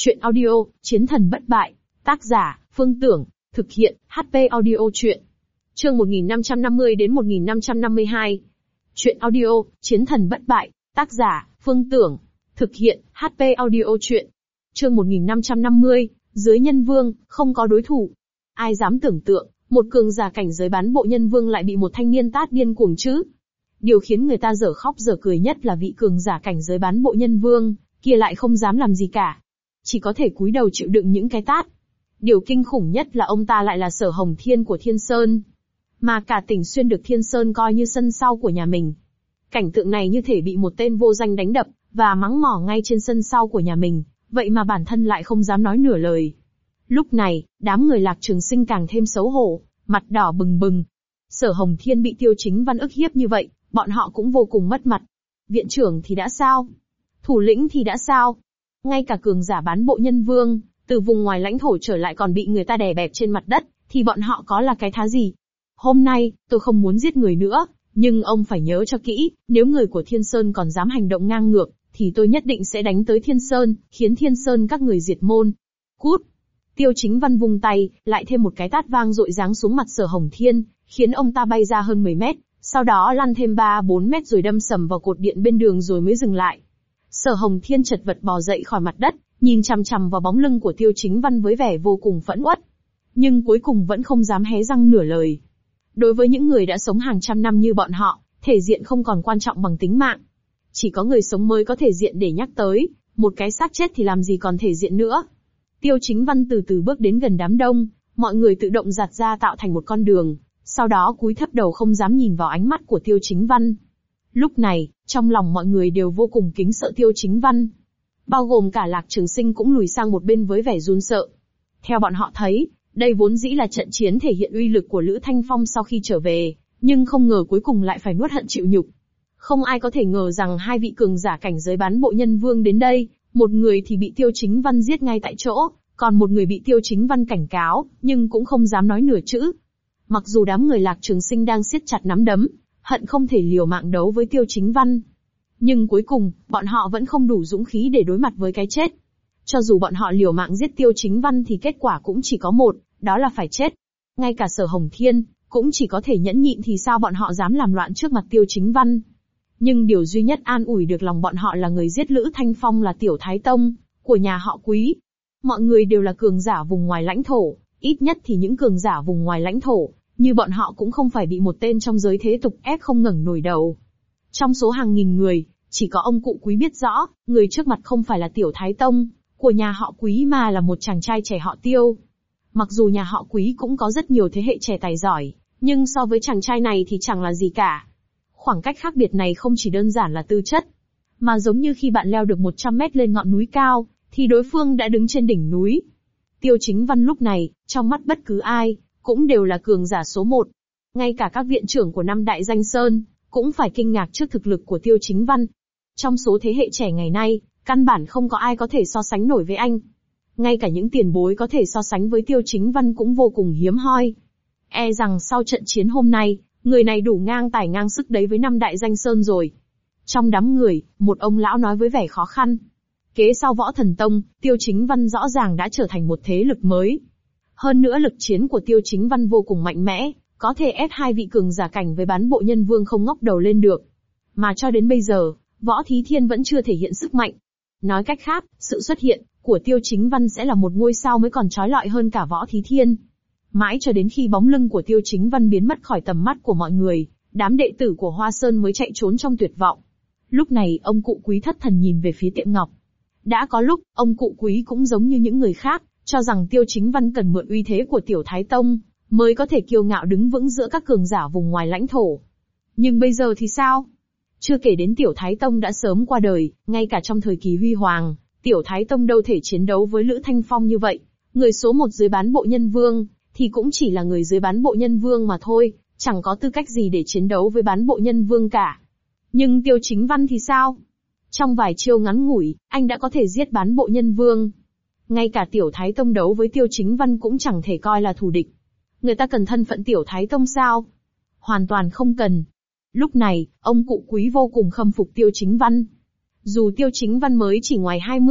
Chuyện audio, Chiến thần bất bại. Tác giả, Phương Tưởng. Thực hiện, HP Audio Chuyện. Chương 1550 đến 1552. Chuyện audio, Chiến thần bất bại. Tác giả, Phương Tưởng. Thực hiện, HP Audio Chuyện. Chương 1550, dưới nhân vương, không có đối thủ. Ai dám tưởng tượng, một cường giả cảnh giới bán bộ nhân vương lại bị một thanh niên tát điên cuồng chứ? Điều khiến người ta dở khóc dở cười nhất là vị cường giả cảnh giới bán bộ nhân vương kia lại không dám làm gì cả, chỉ có thể cúi đầu chịu đựng những cái tát. Điều kinh khủng nhất là ông ta lại là Sở Hồng Thiên của Thiên Sơn, mà cả Tỉnh Xuyên được Thiên Sơn coi như sân sau của nhà mình. Cảnh tượng này như thể bị một tên vô danh đánh đập và mắng mỏ ngay trên sân sau của nhà mình, vậy mà bản thân lại không dám nói nửa lời. Lúc này, đám người Lạc Trường Sinh càng thêm xấu hổ, mặt đỏ bừng bừng. Sở Hồng Thiên bị Tiêu Chính Văn ức hiếp như vậy, bọn họ cũng vô cùng mất mặt. Viện trưởng thì đã sao? Thủ lĩnh thì đã sao? Ngay cả cường giả bán bộ nhân vương, từ vùng ngoài lãnh thổ trở lại còn bị người ta đè bẹp trên mặt đất, thì bọn họ có là cái thá gì? Hôm nay, tôi không muốn giết người nữa, nhưng ông phải nhớ cho kỹ, nếu người của Thiên Sơn còn dám hành động ngang ngược, thì tôi nhất định sẽ đánh tới Thiên Sơn, khiến Thiên Sơn các người diệt môn. Cút! Tiêu Chính Văn vung tay, lại thêm một cái tát vang dội giáng xuống mặt Sở Hồng Thiên, khiến ông ta bay ra hơn 10 mét, sau đó lăn thêm 3-4 mét rồi đâm sầm vào cột điện bên đường rồi mới dừng lại. Sở Hồng Thiên chật vật bò dậy khỏi mặt đất, nhìn chằm chằm vào bóng lưng của Tiêu Chính Văn với vẻ vô cùng phẫn uất. Nhưng cuối cùng vẫn không dám hé răng nửa lời. Đối với những người đã sống hàng trăm năm như bọn họ, thể diện không còn quan trọng bằng tính mạng. Chỉ có người sống mới có thể diện để nhắc tới, một cái xác chết thì làm gì còn thể diện nữa. Tiêu Chính Văn từ từ bước đến gần đám đông, mọi người tự động giạt ra tạo thành một con đường, sau đó cúi thấp đầu không dám nhìn vào ánh mắt của Tiêu Chính Văn. Lúc này, trong lòng mọi người đều vô cùng kính sợ Tiêu Chính Văn. Bao gồm cả Lạc Trường Sinh cũng lùi sang một bên với vẻ run sợ. Theo bọn họ thấy, đây vốn dĩ là trận chiến thể hiện uy lực của Lữ Thanh Phong sau khi trở về, nhưng không ngờ cuối cùng lại phải nuốt hận chịu nhục. Không ai có thể ngờ rằng hai vị cường giả cảnh giới bán bộ nhân vương đến đây, một người thì bị Tiêu Chính Văn giết ngay tại chỗ, còn một người bị Tiêu Chính Văn cảnh cáo, nhưng cũng không dám nói nửa chữ. Mặc dù đám người Lạc Trường Sinh đang siết chặt nắm đấm, hận không thể liều mạng đấu với Tiêu Chính Văn. Nhưng cuối cùng, bọn họ vẫn không đủ dũng khí để đối mặt với cái chết. Cho dù bọn họ liều mạng giết Tiêu Chính Văn thì kết quả cũng chỉ có một, đó là phải chết. Ngay cả Sở Hồng Thiên, cũng chỉ có thể nhẫn nhịn thì sao bọn họ dám làm loạn trước mặt Tiêu Chính Văn. Nhưng điều duy nhất an ủi được lòng bọn họ là người giết Lữ Thanh Phong là Tiểu Thái Tông, của nhà họ Quý. Mọi người đều là cường giả vùng ngoài lãnh thổ, ít nhất thì những cường giả vùng ngoài lãnh thổ, như bọn họ cũng không phải bị một tên trong giới thế tục ép không ngẩng nổi đầu. Trong số hàng nghìn người, chỉ có ông cụ Quý biết rõ, người trước mặt không phải là Tiểu Thái Tông, của nhà họ Quý mà là một chàng trai trẻ họ Tiêu. Mặc dù nhà họ Quý cũng có rất nhiều thế hệ trẻ tài giỏi, nhưng so với chàng trai này thì chẳng là gì cả. Khoảng cách khác biệt này không chỉ đơn giản là tư chất, mà giống như khi bạn leo được 100 mét lên ngọn núi cao, thì đối phương đã đứng trên đỉnh núi. Tiêu Chính Văn lúc này, trong mắt bất cứ ai, cũng đều là cường giả số 1. Ngay cả các viện trưởng của 5 đại danh sơn, cũng phải kinh ngạc trước thực lực của Tiêu Chính Văn. Trong số thế hệ trẻ ngày nay, căn bản không có ai có thể so sánh nổi với anh. Ngay cả những tiền bối có thể so sánh với Tiêu Chính Văn cũng vô cùng hiếm hoi. E rằng sau trận chiến hôm nay, người này đủ ngang tài ngang sức đấy với 5 đại danh sơn rồi. Trong đám người, một ông lão nói với vẻ khó khăn. Kế sau Võ Thần Tông, Tiêu Chính Văn rõ ràng đã trở thành một thế lực mới. Hơn nữa lực chiến của Tiêu Chính Văn vô cùng mạnh mẽ, có thể ép hai vị cường giả cảnh với bán bộ nhân vương không ngóc đầu lên được. Mà cho đến bây giờ, Võ Thí Thiên vẫn chưa thể hiện sức mạnh. Nói cách khác, sự xuất hiện của Tiêu Chính Văn sẽ là một ngôi sao mới còn chói lọi hơn cả Võ Thí Thiên. Mãi cho đến khi bóng lưng của Tiêu Chính Văn biến mất khỏi tầm mắt của mọi người, đám đệ tử của Hoa Sơn mới chạy trốn trong tuyệt vọng. Lúc này, ông cụ Quý thất thần nhìn về phía Tiệm Ngọc. Đã có lúc, ông cụ Quý cũng giống như những người khác, cho rằng Tiêu Chính Văn cần mượn uy thế của Tiểu Thái Tông, mới có thể kiêu ngạo đứng vững giữa các cường giả vùng ngoài lãnh thổ. Nhưng bây giờ thì sao? Chưa kể đến Tiểu Thái Tông đã sớm qua đời, ngay cả trong thời kỳ huy hoàng, Tiểu Thái Tông đâu thể chiến đấu với Lữ Thanh Phong như vậy. Người số 1 dưới bán bộ nhân vương, thì cũng chỉ là người dưới bán bộ nhân vương mà thôi, chẳng có tư cách gì để chiến đấu với bán bộ nhân vương cả. Nhưng Tiêu Chính Văn thì sao? Trong vài chiêu ngắn ngủi, anh đã có thể giết bán bộ nhân vương. Ngay cả Tiểu Thái Tông đấu với Tiêu Chính Văn cũng chẳng thể coi là thù địch. Người ta cần thân phận Tiểu Thái Tông sao? Hoàn toàn không cần. Lúc này, ông cụ Quý vô cùng khâm phục Tiêu Chính Văn. Dù Tiêu Chính Văn mới chỉ ngoài 20,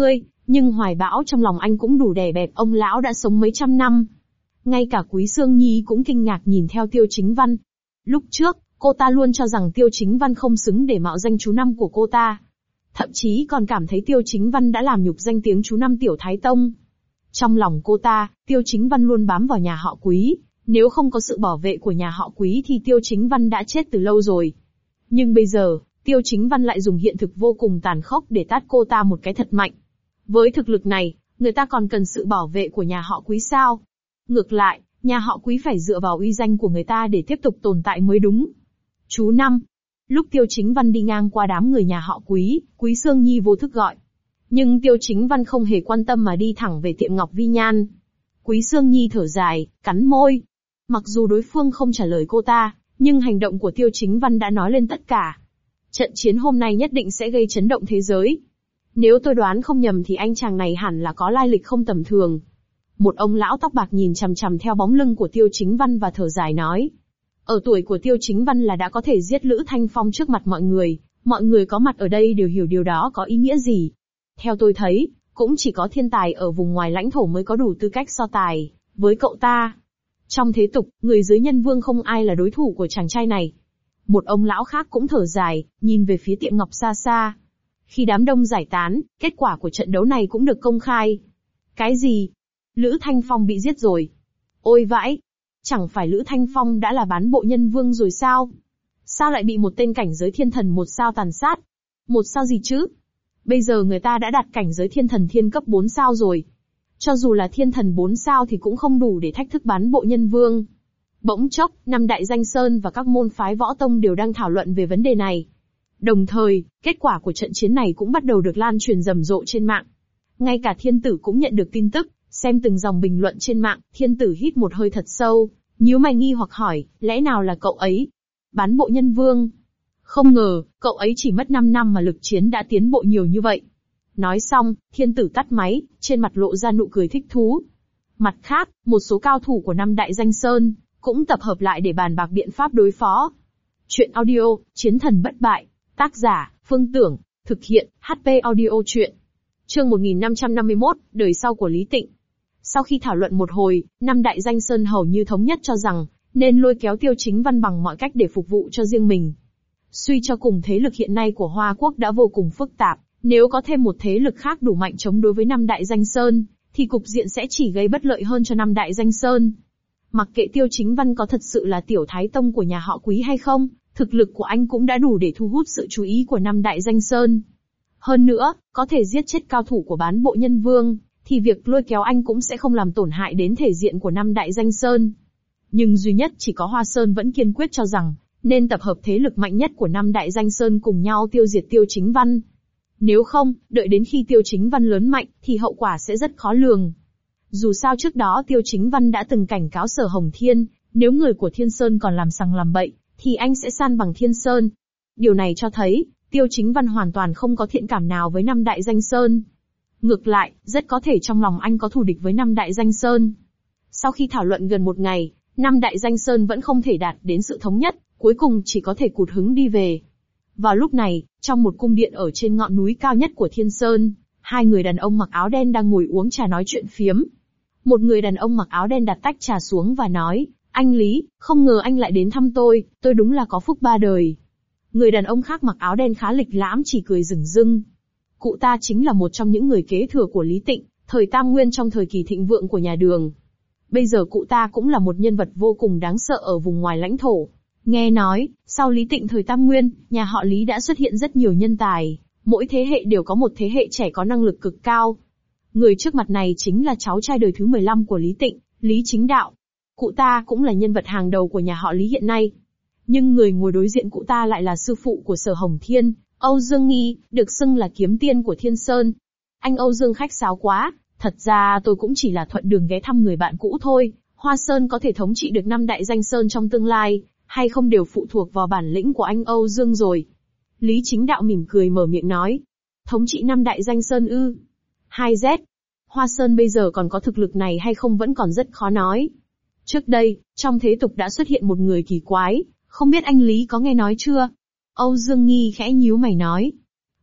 Nhưng hoài bão trong lòng anh cũng đủ đè bẹp ông lão đã sống mấy trăm năm. Ngay cả Quý Sương Nhi cũng kinh ngạc nhìn theo Tiêu Chính Văn. Lúc trước, cô ta luôn cho rằng Tiêu Chính Văn không xứng để mạo danh chú năm của cô ta. Thậm chí còn cảm thấy Tiêu Chính Văn đã làm nhục danh tiếng chú năm Tiểu Thái Tông. Trong lòng cô ta, Tiêu Chính Văn luôn bám vào nhà họ Quý, nếu không có sự bảo vệ của nhà họ Quý thì Tiêu Chính Văn đã chết từ lâu rồi. Nhưng bây giờ, Tiêu Chính Văn lại dùng hiện thực vô cùng tàn khốc để tát cô ta một cái thật mạnh. Với thực lực này, người ta còn cần sự bảo vệ của nhà họ Quý sao? Ngược lại, nhà họ Quý phải dựa vào uy danh của người ta để tiếp tục tồn tại mới đúng. Chú năm. Lúc Tiêu Chính Văn đi ngang qua đám người nhà họ Quý, Quý Sương Nhi vô thức gọi. Nhưng Tiêu Chính Văn không hề quan tâm mà đi thẳng về tiệm Ngọc Vi Nhan. Quý Sương Nhi thở dài, cắn môi. Mặc dù đối phương không trả lời cô ta, nhưng hành động của Tiêu Chính Văn đã nói lên tất cả. Trận chiến hôm nay nhất định sẽ gây chấn động thế giới. Nếu tôi đoán không nhầm thì anh chàng này hẳn là có lai lịch không tầm thường. Một ông lão tóc bạc nhìn chằm chằm theo bóng lưng của Tiêu Chính Văn và thở dài nói. Ở tuổi của Tiêu Chính Văn là đã có thể giết Lữ Thanh Phong trước mặt mọi người có mặt ở đây đều hiểu điều đó có ý nghĩa gì. Theo tôi thấy, cũng chỉ có thiên tài ở vùng ngoài lãnh thổ mới có đủ tư cách so tài với cậu ta. Trong thế tục, người dưới nhân vương không ai là đối thủ của chàng trai này. Một ông lão khác cũng thở dài, nhìn về phía tiệm ngọc xa xa. Khi đám đông giải tán, kết quả của trận đấu này cũng được công khai. Cái gì? Lữ Thanh Phong bị giết rồi. Ôi vãi! Chẳng phải Lữ Thanh Phong đã là bán bộ nhân vương rồi sao? Sao lại bị một tên cảnh giới thiên thần một sao tàn sát? Một sao gì chứ? Bây giờ người ta đã đạt cảnh giới thiên thần thiên cấp 4 sao rồi. Cho dù là thiên thần 4 sao thì cũng không đủ để thách thức bán bộ nhân vương. Bỗng chốc, năm đại danh sơn và các môn phái võ tông đều đang thảo luận về vấn đề này. Đồng thời, kết quả của trận chiến này cũng bắt đầu được lan truyền rầm rộ trên mạng. Ngay cả thiên tử cũng nhận được tin tức, xem từng dòng bình luận trên mạng, thiên tử hít một hơi thật sâu, nhíu mày nghi hoặc hỏi, lẽ nào là cậu ấy? Bán bộ nhân vương? Không ngờ, cậu ấy chỉ mất 5 năm mà lực chiến đã tiến bộ nhiều như vậy. Nói xong, thiên tử tắt máy, trên mặt lộ ra nụ cười thích thú. Mặt khác, một số cao thủ của năm đại danh sơn, cũng tập hợp lại để bàn bạc biện pháp đối phó. Chuyện audio, Chiến thần bất bại. Tác giả, Phương Tưởng. Thực hiện, HP Audio Chuyện. Chương 1551, đời sau của Lý Tịnh. Sau khi thảo luận một hồi, năm đại danh sơn hầu như thống nhất cho rằng, nên lôi kéo Tiêu Chính Văn bằng mọi cách để phục vụ cho riêng mình. Suy cho cùng thế lực hiện nay của Hoa Quốc đã vô cùng phức tạp, nếu có thêm một thế lực khác đủ mạnh chống đối với năm đại danh sơn, thì cục diện sẽ chỉ gây bất lợi hơn cho năm đại danh sơn. Mặc kệ Tiêu Chính Văn có thật sự là Tiểu Thái Tông của nhà họ Quý hay không, thực lực của anh cũng đã đủ để thu hút sự chú ý của năm đại danh sơn. Hơn nữa, có thể giết chết cao thủ của bán bộ nhân vương, thì việc lôi kéo anh cũng sẽ không làm tổn hại đến thể diện của năm đại danh sơn. Nhưng duy nhất chỉ có Hoa Sơn vẫn kiên quyết cho rằng, nên tập hợp thế lực mạnh nhất của năm đại danh sơn cùng nhau tiêu diệt Tiêu Chính Văn. Nếu không, đợi đến khi Tiêu Chính Văn lớn mạnh, thì hậu quả sẽ rất khó lường. Dù sao trước đó Tiêu Chính Văn đã từng cảnh cáo Sở Hồng Thiên, nếu người của Thiên Sơn còn làm sằng làm bậy, thì anh sẽ san bằng Thiên Sơn. Điều này cho thấy, Tiêu Chính Văn hoàn toàn không có thiện cảm nào với năm đại danh sơn. Ngược lại, rất có thể trong lòng anh có thù địch với năm đại danh sơn. Sau khi thảo luận gần một ngày, năm đại danh sơn vẫn không thể đạt đến sự thống nhất, cuối cùng chỉ có thể cụt hứng đi về. Vào lúc này, trong một cung điện ở trên ngọn núi cao nhất của Thiên Sơn, hai người đàn ông mặc áo đen đang ngồi uống trà nói chuyện phiếm. Một người đàn ông mặc áo đen đặt tách trà xuống và nói, anh Lý, không ngờ anh lại đến thăm tôi đúng là có phúc ba đời. Người đàn ông khác mặc áo đen khá lịch lãm chỉ cười rừng rưng. Cụ ta chính là một trong những người kế thừa của Lý Tịnh, thời Tam Nguyên trong thời kỳ thịnh vượng của nhà Đường. Bây giờ cụ ta cũng là một nhân vật vô cùng đáng sợ ở vùng ngoài lãnh thổ. Nghe nói, sau Lý Tịnh thời Tam Nguyên, nhà họ Lý đã xuất hiện rất nhiều nhân tài, mỗi thế hệ đều có một thế hệ trẻ có năng lực cực cao. Người trước mặt này chính là cháu trai đời thứ 15 của Lý Tịnh, Lý Chính Đạo. Cụ ta cũng là nhân vật hàng đầu của nhà họ Lý hiện nay. Nhưng người ngồi đối diện cụ ta lại là sư phụ của Sở Hồng Thiên, Âu Dương Nghi, được xưng là kiếm tiên của Thiên Sơn. Anh Âu Dương khách sáo quá, thật ra tôi cũng chỉ là thuận đường ghé thăm người bạn cũ thôi. Hoa Sơn có thể thống trị được năm đại danh sơn trong tương lai, hay không đều phụ thuộc vào bản lĩnh của anh Âu Dương rồi. Lý Chính Đạo mỉm cười mở miệng nói. Thống trị năm đại danh sơn ư? 2Z. Hoa Sơn bây giờ còn có thực lực này hay không vẫn còn rất khó nói. Trước đây, trong thế tục đã xuất hiện một người kỳ quái, không biết anh Lý có nghe nói chưa? Âu Dương Nghi khẽ nhíu mày nói.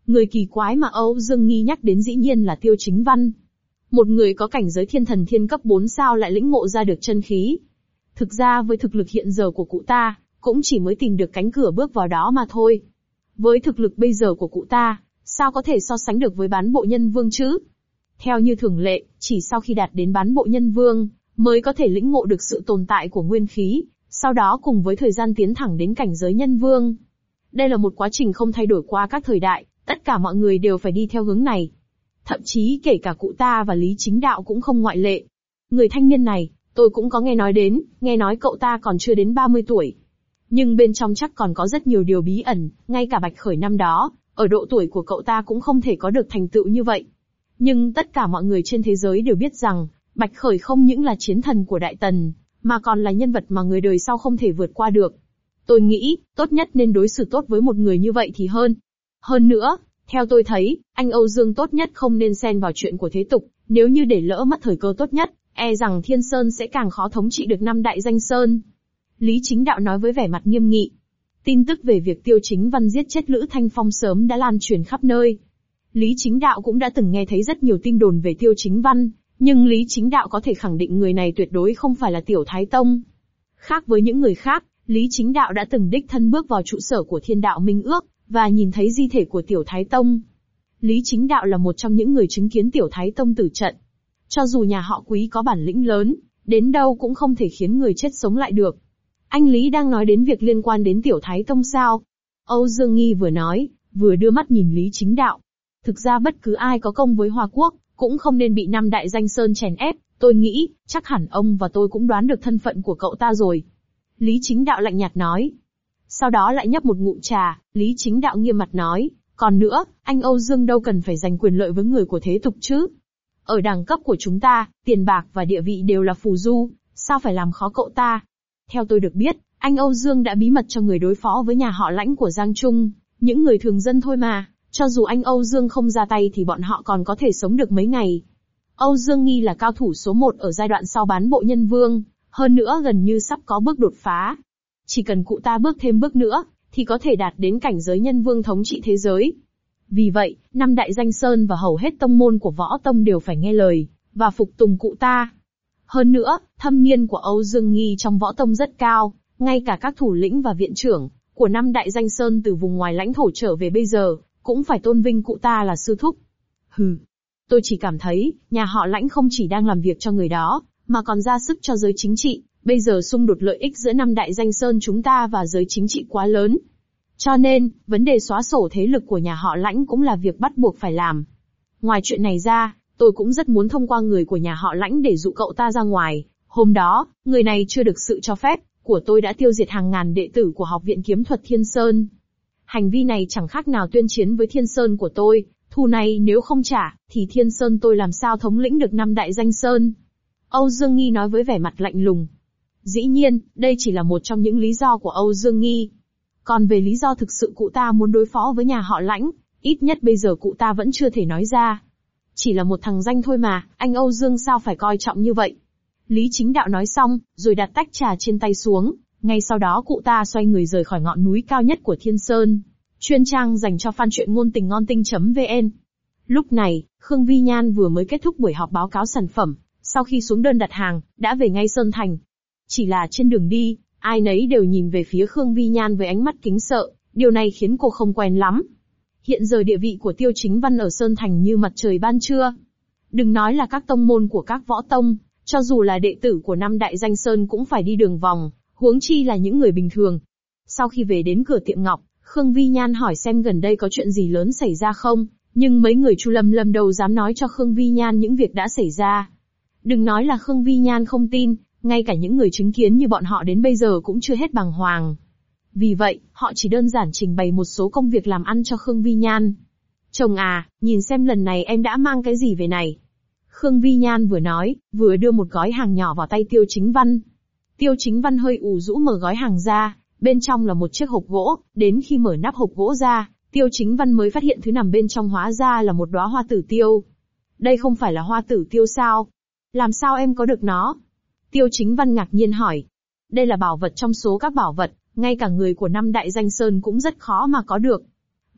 Người kỳ quái mà Âu Dương Nghi nhắc đến dĩ nhiên là Tiêu Chính Văn. Một người có cảnh giới thiên thần thiên cấp 4 sao lại lĩnh ngộ ra được chân khí. Thực ra với thực lực hiện giờ của cụ ta, cũng chỉ mới tìm được cánh cửa bước vào đó mà thôi. Với thực lực bây giờ của cụ ta, sao có thể so sánh được với bán bộ nhân vương chứ? Theo như thường lệ, chỉ sau khi đạt đến bán bộ nhân vương, mới có thể lĩnh ngộ được sự tồn tại của nguyên khí, sau đó cùng với thời gian tiến thẳng đến cảnh giới nhân vương. Đây là một quá trình không thay đổi qua các thời đại, tất cả mọi người đều phải đi theo hướng này. Thậm chí kể cả cụ ta và Lý Chính Đạo cũng không ngoại lệ. Người thanh niên này, tôi cũng có nghe nói đến, nghe nói cậu ta còn chưa đến 30 tuổi. Nhưng bên trong chắc còn có rất nhiều điều bí ẩn, ngay cả Bạch Khởi năm đó, ở độ tuổi của cậu ta cũng không thể có được thành tựu như vậy. Nhưng tất cả mọi người trên thế giới đều biết rằng, Bạch Khởi không những là chiến thần của Đại Tần, mà còn là nhân vật mà người đời sau không thể vượt qua được. Tôi nghĩ, tốt nhất nên đối xử tốt với một người như vậy thì hơn. Hơn nữa, theo tôi thấy, anh Âu Dương tốt nhất không nên xen vào chuyện của thế tục, nếu như để lỡ mất thời cơ tốt nhất, e rằng Thiên Sơn sẽ càng khó thống trị được 5 đại danh sơn. Lý Chính Đạo nói với vẻ mặt nghiêm nghị. Tin tức về việc Tiêu Chính Văn giết chết Lữ Thanh Phong sớm đã lan truyền khắp nơi. Lý Chính Đạo cũng đã từng nghe thấy rất nhiều tin đồn về Tiêu Chính Văn, nhưng Lý Chính Đạo có thể khẳng định người này tuyệt đối không phải là Tiểu Thái Tông. Khác với những người khác, Lý Chính Đạo đã từng đích thân bước vào trụ sở của Thiên Đạo Minh Ước, và nhìn thấy di thể của Tiểu Thái Tông. Lý Chính Đạo là một trong những người chứng kiến Tiểu Thái Tông tử trận. Cho dù nhà họ Quý có bản lĩnh lớn, đến đâu cũng không thể khiến người chết sống lại được. Anh Lý đang nói đến việc liên quan đến Tiểu Thái Tông sao? Âu Dương Nghi vừa nói, vừa đưa mắt nhìn Lý Chính Đạo. Thực ra bất cứ ai có công với Hoa Quốc, cũng không nên bị 5 đại danh sơn chèn ép, tôi nghĩ, chắc hẳn ông và tôi cũng đoán được thân phận của cậu ta rồi. Lý Chính Đạo lạnh nhạt nói. Sau đó lại nhấp một ngụm trà, Lý Chính Đạo nghiêm mặt nói, còn nữa, anh Âu Dương đâu cần phải giành quyền lợi với người của thế tục chứ. Ở đẳng cấp của chúng ta, tiền bạc và địa vị đều là phù du, sao phải làm khó cậu ta? Theo tôi được biết, anh Âu Dương đã bí mật cho người đối phó với nhà họ Lãnh của Giang Trung, những người thường dân thôi mà, cho dù anh Âu Dương không ra tay thì bọn họ còn có thể sống được mấy ngày. Âu Dương Nghi là cao thủ số 1 ở giai đoạn sau bán bộ nhân vương, hơn nữa gần như sắp có bước đột phá. Chỉ cần cụ ta bước thêm bước nữa, thì có thể đạt đến cảnh giới nhân vương thống trị thế giới. Vì vậy, 5 đại danh sơn và hầu hết tông môn của võ tông đều phải nghe lời, và phục tùng cụ ta. Hơn nữa, thâm niên của Âu Dương Nghi trong võ tông rất cao, ngay cả các thủ lĩnh và viện trưởng của 5 đại danh sơn từ vùng ngoài lãnh thổ trở về bây giờ, cũng phải tôn vinh cụ ta là sư thúc. Hừ, tôi chỉ cảm thấy, nhà họ Lãnh không chỉ đang làm việc cho người đó, mà còn ra sức cho giới chính trị. Bây giờ xung đột lợi ích giữa 5 đại danh sơn chúng ta và giới chính trị quá lớn. Cho nên, vấn đề xóa sổ thế lực của nhà họ Lãnh cũng là việc bắt buộc phải làm. Ngoài chuyện này ra, tôi cũng rất muốn thông qua người của nhà họ Lãnh để dụ cậu ta ra ngoài. Hôm đó, người này chưa được sự cho phép của tôi đã tiêu diệt hàng ngàn đệ tử của Học viện Kiếm thuật Thiên Sơn. Hành vi này chẳng khác nào tuyên chiến với Thiên Sơn của tôi, thù này nếu không trả, thì Thiên Sơn tôi làm sao thống lĩnh được 5 đại danh sơn. Âu Dương Nghi nói với vẻ mặt lạnh lùng. Dĩ nhiên, đây chỉ là một trong những lý do của Âu Dương Nghi. Còn về lý do thực sự cụ ta muốn đối phó với nhà họ Lãnh, ít nhất bây giờ cụ ta vẫn chưa thể nói ra. Chỉ là một thằng danh thôi mà, anh Âu Dương sao phải coi trọng như vậy? Lý Chính Đạo nói xong, rồi đặt tách trà trên tay xuống, ngay sau đó cụ ta xoay người rời khỏi ngọn núi cao nhất của Thiên Sơn. Chuyên trang dành cho fan truyện ngôn tình ngon tình.vn. Lúc này, Khương Vi Nhan vừa mới kết thúc buổi họp báo cáo sản phẩm, sau khi xuống đơn đặt hàng, đã về ngay Sơn Thành. Chỉ là trên đường đi, ai nấy đều nhìn về phía Khương Vi Nhan với ánh mắt kính sợ, điều này khiến cô không quen lắm. Hiện giờ địa vị của Tiêu Chính Văn ở Sơn Thành như mặt trời ban trưa. Đừng nói là các tông môn của các võ tông, cho dù là đệ tử của 5 đại danh sơn cũng phải đi đường vòng, huống chi là những người bình thường. Sau khi về đến cửa tiệm ngọc, Khương Vi Nhan hỏi xem gần đây có chuyện gì lớn xảy ra không, nhưng mấy người Chu Lâm Lâm đâu dám nói cho Khương Vi Nhan những việc đã xảy ra. Đừng nói là Khương Vi Nhan không tin, ngay cả những người chứng kiến như bọn họ đến bây giờ cũng chưa hết bàng hoàng. Vì vậy, họ chỉ đơn giản trình bày một số công việc làm ăn cho Khương Vi Nhan. Chồng à, nhìn xem lần này em đã mang cái gì về này. Khương Vi Nhan vừa nói, vừa đưa một gói hàng nhỏ vào tay Tiêu Chính Văn. Tiêu Chính Văn hơi ủ rũ mở gói hàng ra, bên trong là một chiếc hộp gỗ, đến khi mở nắp hộp gỗ ra, Tiêu Chính Văn mới phát hiện thứ nằm bên trong hóa ra là một đóa hoa tử tiêu. Đây không phải là hoa tử tiêu sao? Làm sao em có được nó? Tiêu Chính Văn ngạc nhiên hỏi. Đây là bảo vật trong số các bảo vật, ngay cả người của 5 đại danh sơn cũng rất khó mà có được.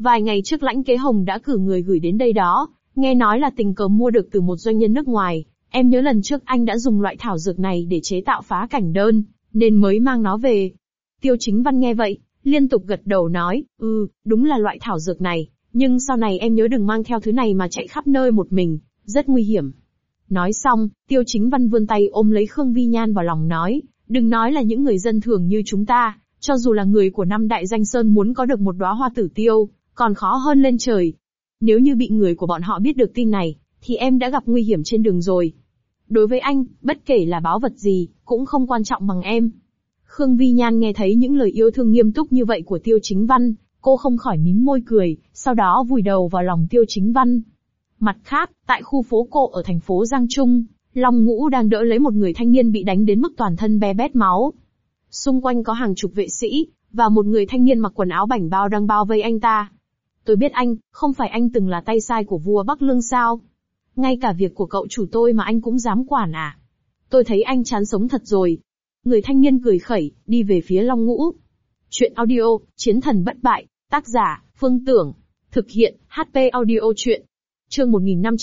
Vài ngày trước Lãnh Kế Hồng đã cử người gửi đến đây đó, nghe nói là tình cờ mua được từ một doanh nhân nước ngoài. Em nhớ lần trước anh đã dùng loại thảo dược này để chế tạo phá cảnh đơn, nên mới mang nó về. Tiêu Chính Văn nghe vậy, liên tục gật đầu nói, đúng là loại thảo dược này, nhưng sau này em nhớ đừng mang theo thứ này mà chạy khắp nơi một mình, rất nguy hiểm. Nói xong, Tiêu Chính Văn vươn tay ôm lấy Khương Vi Nhan vào lòng nói, đừng nói là những người dân thường như chúng ta, cho dù là người của năm đại danh sơn muốn có được một đóa hoa tử tiêu, còn khó hơn lên trời. Nếu như bị người của bọn họ biết được tin này, thì em đã gặp nguy hiểm trên đường rồi. Đối với anh, bất kể là báu vật gì, cũng không quan trọng bằng em. Khương Vi Nhan nghe thấy những lời yêu thương nghiêm túc như vậy của Tiêu Chính Văn, cô không khỏi mím môi cười, sau đó vùi đầu vào lòng Tiêu Chính Văn. Mặt khác, tại khu phố cổ ở thành phố Giang Trung, Long Ngũ đang đỡ lấy một người thanh niên bị đánh đến mức toàn thân be bét máu. Xung quanh có hàng chục vệ sĩ, và một người thanh niên mặc quần áo bảnh bao đang bao vây anh ta. Tôi biết anh, không phải anh từng là tay sai của vua Bắc Lương sao? Ngay cả việc của cậu chủ tôi mà anh cũng dám quản à? Tôi thấy anh chán sống thật rồi. Người thanh niên cười khẩy, đi về phía Long Ngũ. Chuyện audio, Chiến thần bất bại, tác giả, Phương Tưởng. Thực hiện, HP audio chuyện. Chương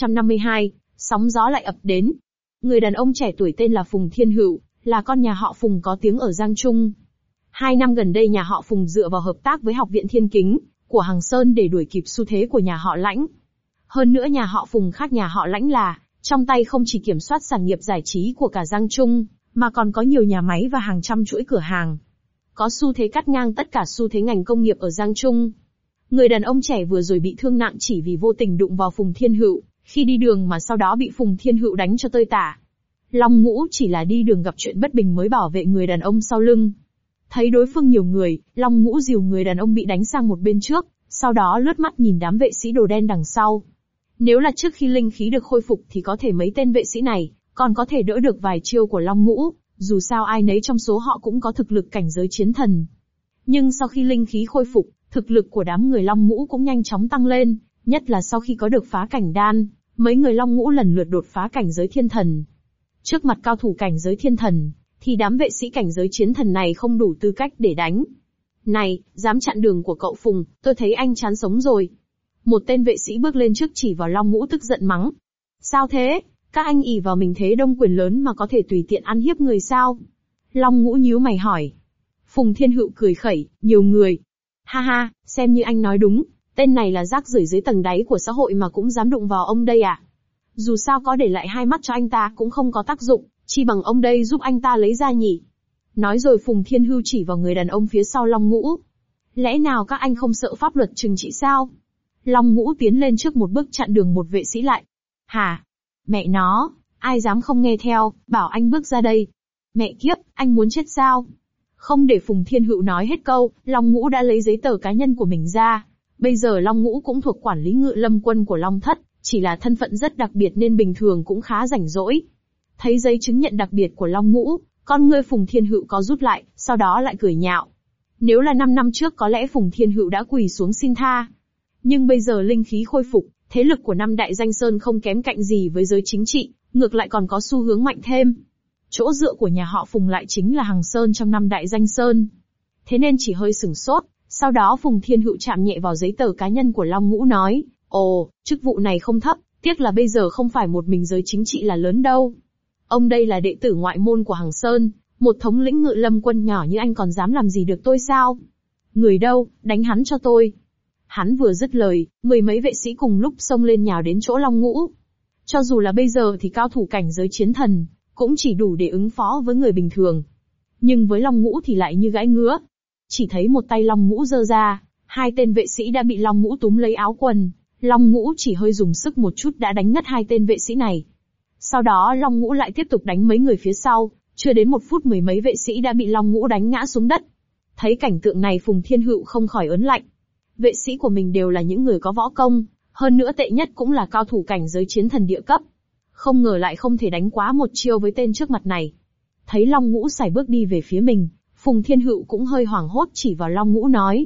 1552, sóng gió lại ập đến. Người đàn ông trẻ tuổi tên là Phùng Thiên Hữu, là con nhà họ Phùng có tiếng ở Giang Trung. 2 năm gần đây nhà họ Phùng dựa vào hợp tác với Học viện Thiên Kính của Hằng Sơn để đuổi kịp xu thế của nhà họ Lãnh. Hơn nữa nhà họ Phùng khác nhà họ Lãnh là, trong tay không chỉ kiểm soát sản nghiệp giải trí của cả Giang Trung, mà còn có nhiều nhà máy và hàng trăm chuỗi cửa hàng. Có xu thế cắt ngang tất cả xu thế ngành công nghiệp ở Giang Trung. Người đàn ông trẻ vừa rồi bị thương nặng chỉ vì vô tình đụng vào Phùng Thiên Hữu, khi đi đường mà sau đó bị Phùng Thiên Hữu đánh cho tơi tả. Long Ngũ chỉ là đi đường gặp chuyện bất bình mới bảo vệ người đàn ông sau lưng. Thấy đối phương nhiều người, Long Ngũ dìu người đàn ông bị đánh sang một bên trước, sau đó lướt mắt nhìn đám vệ sĩ đồ đen đằng sau. Nếu là trước khi linh khí được khôi phục thì có thể mấy tên vệ sĩ này còn có thể đỡ được vài chiêu của Long Ngũ, dù sao ai nấy trong số họ cũng có thực lực cảnh giới chiến thần. Nhưng sau khi linh khí khôi phục, thực lực của đám người Long Ngũ cũng nhanh chóng tăng lên, nhất là sau khi có được phá cảnh đan, mấy người Long Ngũ lần lượt đột phá cảnh giới thiên thần. Trước mặt cao thủ cảnh giới thiên thần, thì đám vệ sĩ cảnh giới chiến thần này không đủ tư cách để đánh. Này, dám chặn đường của cậu Phùng, tôi thấy anh chán sống rồi. Một tên vệ sĩ bước lên trước chỉ vào Long Ngũ tức giận mắng. Sao thế? Các anh ỷ vào mình thế đông quyền lớn mà có thể tùy tiện ăn hiếp người sao? Long Ngũ nhíu mày hỏi. Phùng Thiên Hữu cười khẩy, nhiều người. Ha ha, xem như anh nói đúng, tên này là rác rưởi dưới tầng đáy của xã hội mà cũng dám đụng vào ông đây à? Dù sao có để lại hai mắt cho anh ta cũng không có tác dụng, chi bằng ông đây giúp anh ta lấy ra nhỉ? Nói rồi Phùng Thiên Hữu chỉ vào người đàn ông phía sau Long Ngũ. Lẽ nào các anh không sợ pháp luật trừng trị sao? Long Ngũ tiến lên trước một bước chặn đường một vệ sĩ lại. Hả? Mẹ nó, ai dám không nghe theo, bảo anh bước ra đây. Mẹ kiếp, anh muốn chết sao? Không để Phùng Thiên Hữu nói hết câu, Long Ngũ đã lấy giấy tờ cá nhân của mình ra. Bây giờ Long Ngũ cũng thuộc quản lý Ngự Lâm Quân của Long Thất, chỉ là thân phận rất đặc biệt nên bình thường cũng khá rảnh rỗi. Thấy giấy chứng nhận đặc biệt của Long Ngũ, con ngươi Phùng Thiên Hữu có rút lại, sau đó lại cười nhạo. Nếu là 5 năm trước có lẽ Phùng Thiên Hữu đã quỳ xuống xin tha. Nhưng bây giờ linh khí khôi phục, thế lực của năm đại danh sơn không kém cạnh gì với giới chính trị, ngược lại còn có xu hướng mạnh thêm. Chỗ dựa của nhà họ Phùng lại chính là Hằng Sơn trong năm đại danh sơn. Thế nên chỉ hơi sửng sốt, sau đó Phùng Thiên Hữu chạm nhẹ vào giấy tờ cá nhân của Long Ngũ nói, ồ, chức vụ này không thấp, tiếc là bây giờ không phải một mình giới chính trị là lớn đâu. Ông đây là đệ tử ngoại môn của Hằng Sơn, một thống lĩnh Ngự Lâm Quân nhỏ như anh còn dám làm gì được tôi sao? Người đâu, đánh hắn cho tôi. Hắn vừa dứt lời, 10 mấy vệ sĩ cùng lúc xông lên nhào đến chỗ Long Ngũ. Cho dù là bây giờ thì cao thủ cảnh giới chiến thần, cũng chỉ đủ để ứng phó với người bình thường. Nhưng với Long Ngũ thì lại như gãi ngứa. Chỉ thấy một tay Long Ngũ giơ ra, 2 tên vệ sĩ đã bị Long Ngũ túm lấy áo quần. Long Ngũ chỉ hơi dùng sức một chút đã đánh ngất 2 tên vệ sĩ này. Sau đó Long Ngũ lại tiếp tục đánh mấy người phía sau, chưa đến 1 phút 10 mấy vệ sĩ đã bị Long Ngũ đánh ngã xuống đất. Thấy cảnh tượng này Phùng Thiên Hữu không khỏi ớn lạnh. Vệ sĩ của mình đều là những người có võ công, hơn nữa tệ nhất cũng là cao thủ cảnh giới chiến thần địa cấp. Không ngờ lại không thể đánh quá một chiêu với tên trước mặt này. Thấy Long Ngũ sải bước đi về phía mình, Phùng Thiên Hữu cũng hơi hoảng hốt chỉ vào Long Ngũ nói,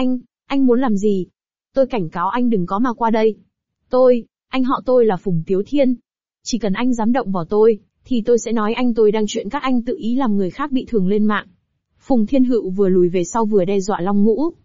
anh muốn làm gì? Tôi cảnh cáo anh đừng có mà qua đây. Anh họ tôi là Phùng Tiếu Thiên. Chỉ cần anh dám động vào tôi, thì tôi sẽ nói anh tôi đang chuyện các anh tự ý làm người khác bị thương lên mạng. Phùng Thiên Hữu vừa lùi về sau vừa đe dọa Long Ngũ.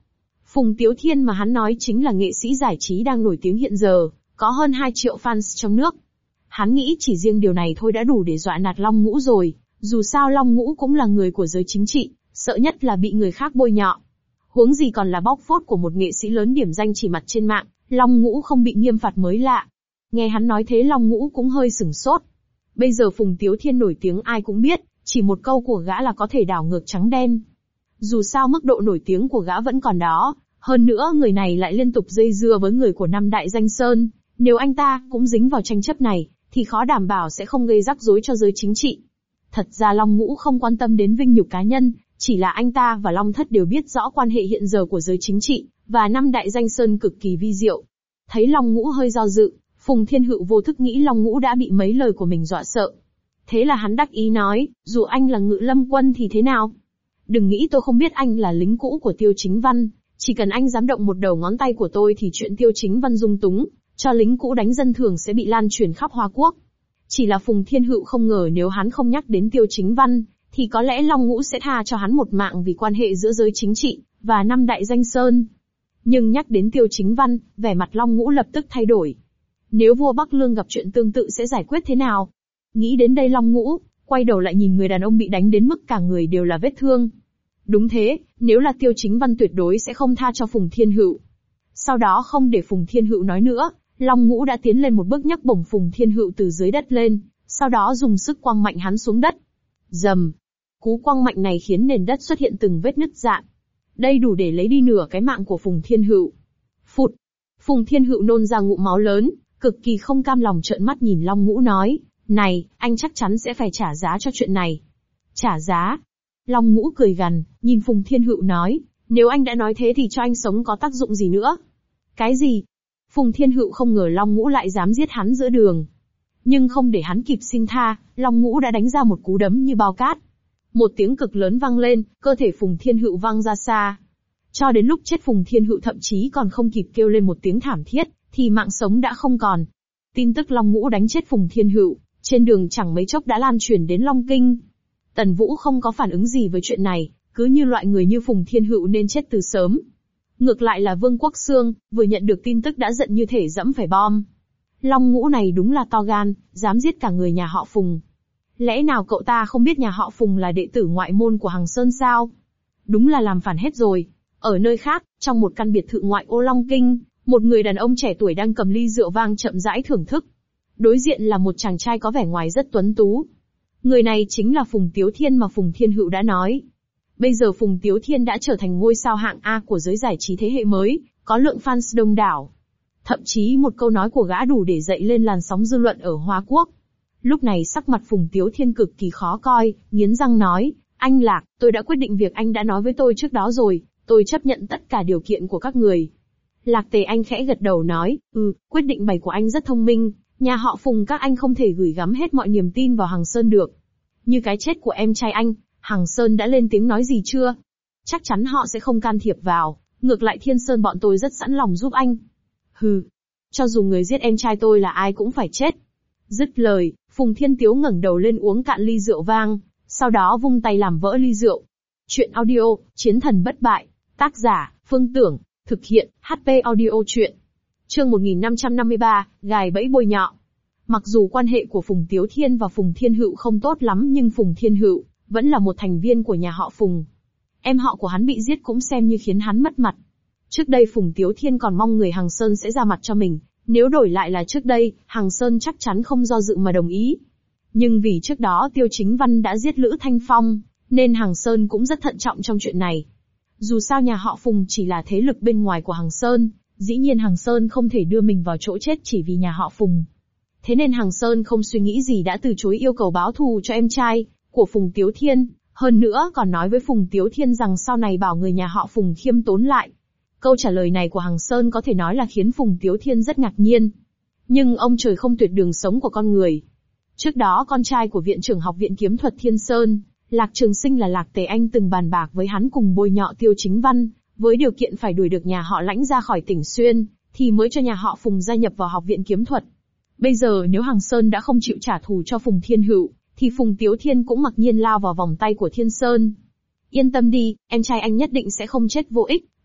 Phùng Tiếu Thiên mà hắn nói chính là nghệ sĩ giải trí đang nổi tiếng hiện giờ, có hơn 2 triệu fans trong nước. Hắn nghĩ chỉ riêng điều này thôi đã đủ để dọa nạt Long Ngũ rồi, dù sao Long Ngũ cũng là người của giới chính trị, sợ nhất là bị người khác bôi nhọ. Huống gì còn là bóc phốt của một nghệ sĩ lớn điểm danh chỉ mặt trên mạng, Long Ngũ không bị nghiêm phạt mới lạ. Nghe hắn nói thế Long Ngũ cũng hơi sửng sốt. Bây giờ Phùng Tiếu Thiên nổi tiếng ai cũng biết, chỉ một câu của gã là có thể đảo ngược trắng đen. Dù sao mức độ nổi tiếng của gã vẫn còn đó, hơn nữa người này lại liên tục dây dưa với người của năm đại danh sơn, nếu anh ta cũng dính vào tranh chấp này, thì khó đảm bảo sẽ không gây rắc rối cho giới chính trị. Thật ra Long Ngũ không quan tâm đến vinh nhục cá nhân, chỉ là anh ta và Long Thất đều biết rõ quan hệ hiện giờ của giới chính trị, và năm đại danh sơn cực kỳ vi diệu. Thấy Long Ngũ hơi do dự, Phùng Thiên Hựu vô thức nghĩ Long Ngũ đã bị mấy lời của mình dọa sợ. Thế là hắn đắc ý nói, dù anh là Ngự Lâm Quân thì thế nào? Đừng nghĩ tôi không biết anh là lính cũ của Tiêu Chính Văn, chỉ cần anh dám động một đầu ngón tay của tôi thì chuyện Tiêu Chính Văn dung túng, cho lính cũ đánh dân thường sẽ bị lan truyền khắp Hoa Quốc. Chỉ là Phùng Thiên Hựu không ngờ nếu hắn không nhắc đến Tiêu Chính Văn, thì có lẽ Long Ngũ sẽ tha cho hắn một mạng vì quan hệ giữa giới chính trị và năm đại danh sơn. Nhưng nhắc đến Tiêu Chính Văn, vẻ mặt Long Ngũ lập tức thay đổi. Nếu vua Bắc Lương gặp chuyện tương tự sẽ giải quyết thế nào? Nghĩ đến đây Long Ngũ quay đầu lại nhìn người đàn ông bị đánh đến mức cả người đều là vết thương. Đúng thế, nếu là Tiêu Chính Văn tuyệt đối sẽ không tha cho Phùng Thiên Hựu. Sau đó không để Phùng Thiên Hựu nói nữa, Long Ngũ đã tiến lên một bước nhấc bổng Phùng Thiên Hựu từ dưới đất lên, sau đó dùng sức quăng mạnh hắn xuống đất. Rầm. Cú quăng mạnh này khiến nền đất xuất hiện từng vết nứt rạn. Đây đủ để lấy đi nửa cái mạng của Phùng Thiên Hựu. Phụt. Phùng Thiên Hựu nôn ra ngụm máu lớn, cực kỳ không cam lòng trợn mắt nhìn Long Ngũ nói, này, anh chắc chắn sẽ phải trả giá cho chuyện này. Trả giá? Long Ngũ cười gằn, nhìn Phùng Thiên Hựu nói, nếu anh đã nói thế thì cho anh sống có tác dụng gì nữa? Cái gì? Phùng Thiên Hựu không ngờ Long Ngũ lại dám giết hắn giữa đường. Nhưng không để hắn kịp xin tha, Long Ngũ đã đánh ra một cú đấm như bao cát. Một tiếng cực lớn vang lên, cơ thể Phùng Thiên Hựu văng ra xa. Cho đến lúc chết Phùng Thiên Hựu thậm chí còn không kịp kêu lên một tiếng thảm thiết, thì mạng sống đã không còn. Tin tức Long Ngũ đánh chết Phùng Thiên Hựu, trên đường chẳng mấy chốc đã lan truyền đến Long Kinh. Tần Vũ không có phản ứng gì với chuyện này, cứ như loại người như Phùng Thiên Hựu nên chết từ sớm. Ngược lại là Vương Quốc Xương, vừa nhận được tin tức đã giận như thể dẫm phải bom. Long Ngũ này đúng là to gan, dám giết cả người nhà họ Phùng. Lẽ nào cậu ta không biết nhà họ Phùng là đệ tử ngoại môn của Hằng Sơn sao? Đúng là làm phản hết rồi. Ở nơi khác, trong một căn biệt thự ngoại ô Long Kinh, một người đàn ông trẻ tuổi đang cầm ly rượu vang chậm rãi thưởng thức. Đối diện là một chàng trai có vẻ ngoài rất tuấn tú. Người này chính là Phùng Tiếu Thiên mà Phùng Thiên Hựu đã nói. Bây giờ Phùng Tiếu Thiên đã trở thành ngôi sao hạng A của giới giải trí thế hệ mới, có lượng fans đông đảo. Thậm chí một câu nói của gã đủ để dậy lên làn sóng dư luận ở Hoa Quốc. Lúc này sắc mặt Phùng Tiếu Thiên cực kỳ khó coi, nghiến răng nói, anh Lạc, tôi đã quyết định việc anh đã nói với tôi trước đó rồi, tôi chấp nhận tất cả điều kiện của các người. Lạc Tề Anh khẽ gật đầu nói, quyết định bày của anh rất thông minh, nhà họ Phùng các anh không thể gửi gắm hết mọi niềm tin vào Hằng Sơn được. Như cái chết của em trai anh, Hằng Sơn đã lên tiếng nói gì chưa? Chắc chắn họ sẽ không can thiệp vào, ngược lại Thiên Sơn bọn tôi rất sẵn lòng giúp anh. Hừ, cho dù người giết em trai tôi là ai cũng phải chết. Dứt lời, Phùng Thiên Tiếu ngẩng đầu lên uống cạn ly rượu vang, sau đó vung tay làm vỡ ly rượu. Chuyện audio, Chiến thần bất bại, tác giả, Phương Tưởng, thực hiện, HP audio chuyện. Chương 1553, gài bẫy bôi nhọ. Mặc dù quan hệ của Phùng Tiếu Thiên và Phùng Thiên Hựu không tốt lắm nhưng Phùng Thiên Hựu vẫn là một thành viên của nhà họ Phùng. Em họ của hắn bị giết cũng xem như khiến hắn mất mặt. Trước đây Phùng Tiếu Thiên còn mong người Hằng Sơn sẽ ra mặt cho mình, nếu đổi lại là trước đây, Hằng Sơn chắc chắn không do dự mà đồng ý. Nhưng vì trước đó Tiêu Chính Văn đã giết Lữ Thanh Phong, nên Hằng Sơn cũng rất thận trọng trong chuyện này. Dù sao nhà họ Phùng chỉ là thế lực bên ngoài của Hằng Sơn, dĩ nhiên Hằng Sơn không thể đưa mình vào chỗ chết chỉ vì nhà họ Phùng. Thế nên Hằng Sơn không suy nghĩ gì đã từ chối yêu cầu báo thù cho em trai của Phùng Tiếu Thiên, hơn nữa còn nói với Phùng Tiếu Thiên rằng sau này bảo người nhà họ Phùng khiêm tốn lại. Câu trả lời này của Hằng Sơn có thể nói là khiến Phùng Tiếu Thiên rất ngạc nhiên. Nhưng ông trời không tuyệt đường sống của con người. Trước đó con trai của viện trưởng học viện kiếm thuật Thiên Sơn, Lạc Trường Sinh là Lạc Tề Anh từng bàn bạc với hắn cùng bôi nhọ Tiêu Chính Văn, với điều kiện phải đuổi được nhà họ Lãnh ra khỏi tỉnh Xuyên, thì mới cho nhà họ Phùng gia nhập vào học viện kiếm thuật. Bây giờ nếu Hằng Sơn đã không chịu trả thù cho Phùng Thiên Hựu, thì Phùng Tiếu Thiên cũng mặc nhiên lao vào vòng tay của Thiên Sơn. Yên tâm đi, em trai anh nhất định sẽ không chết vô ích,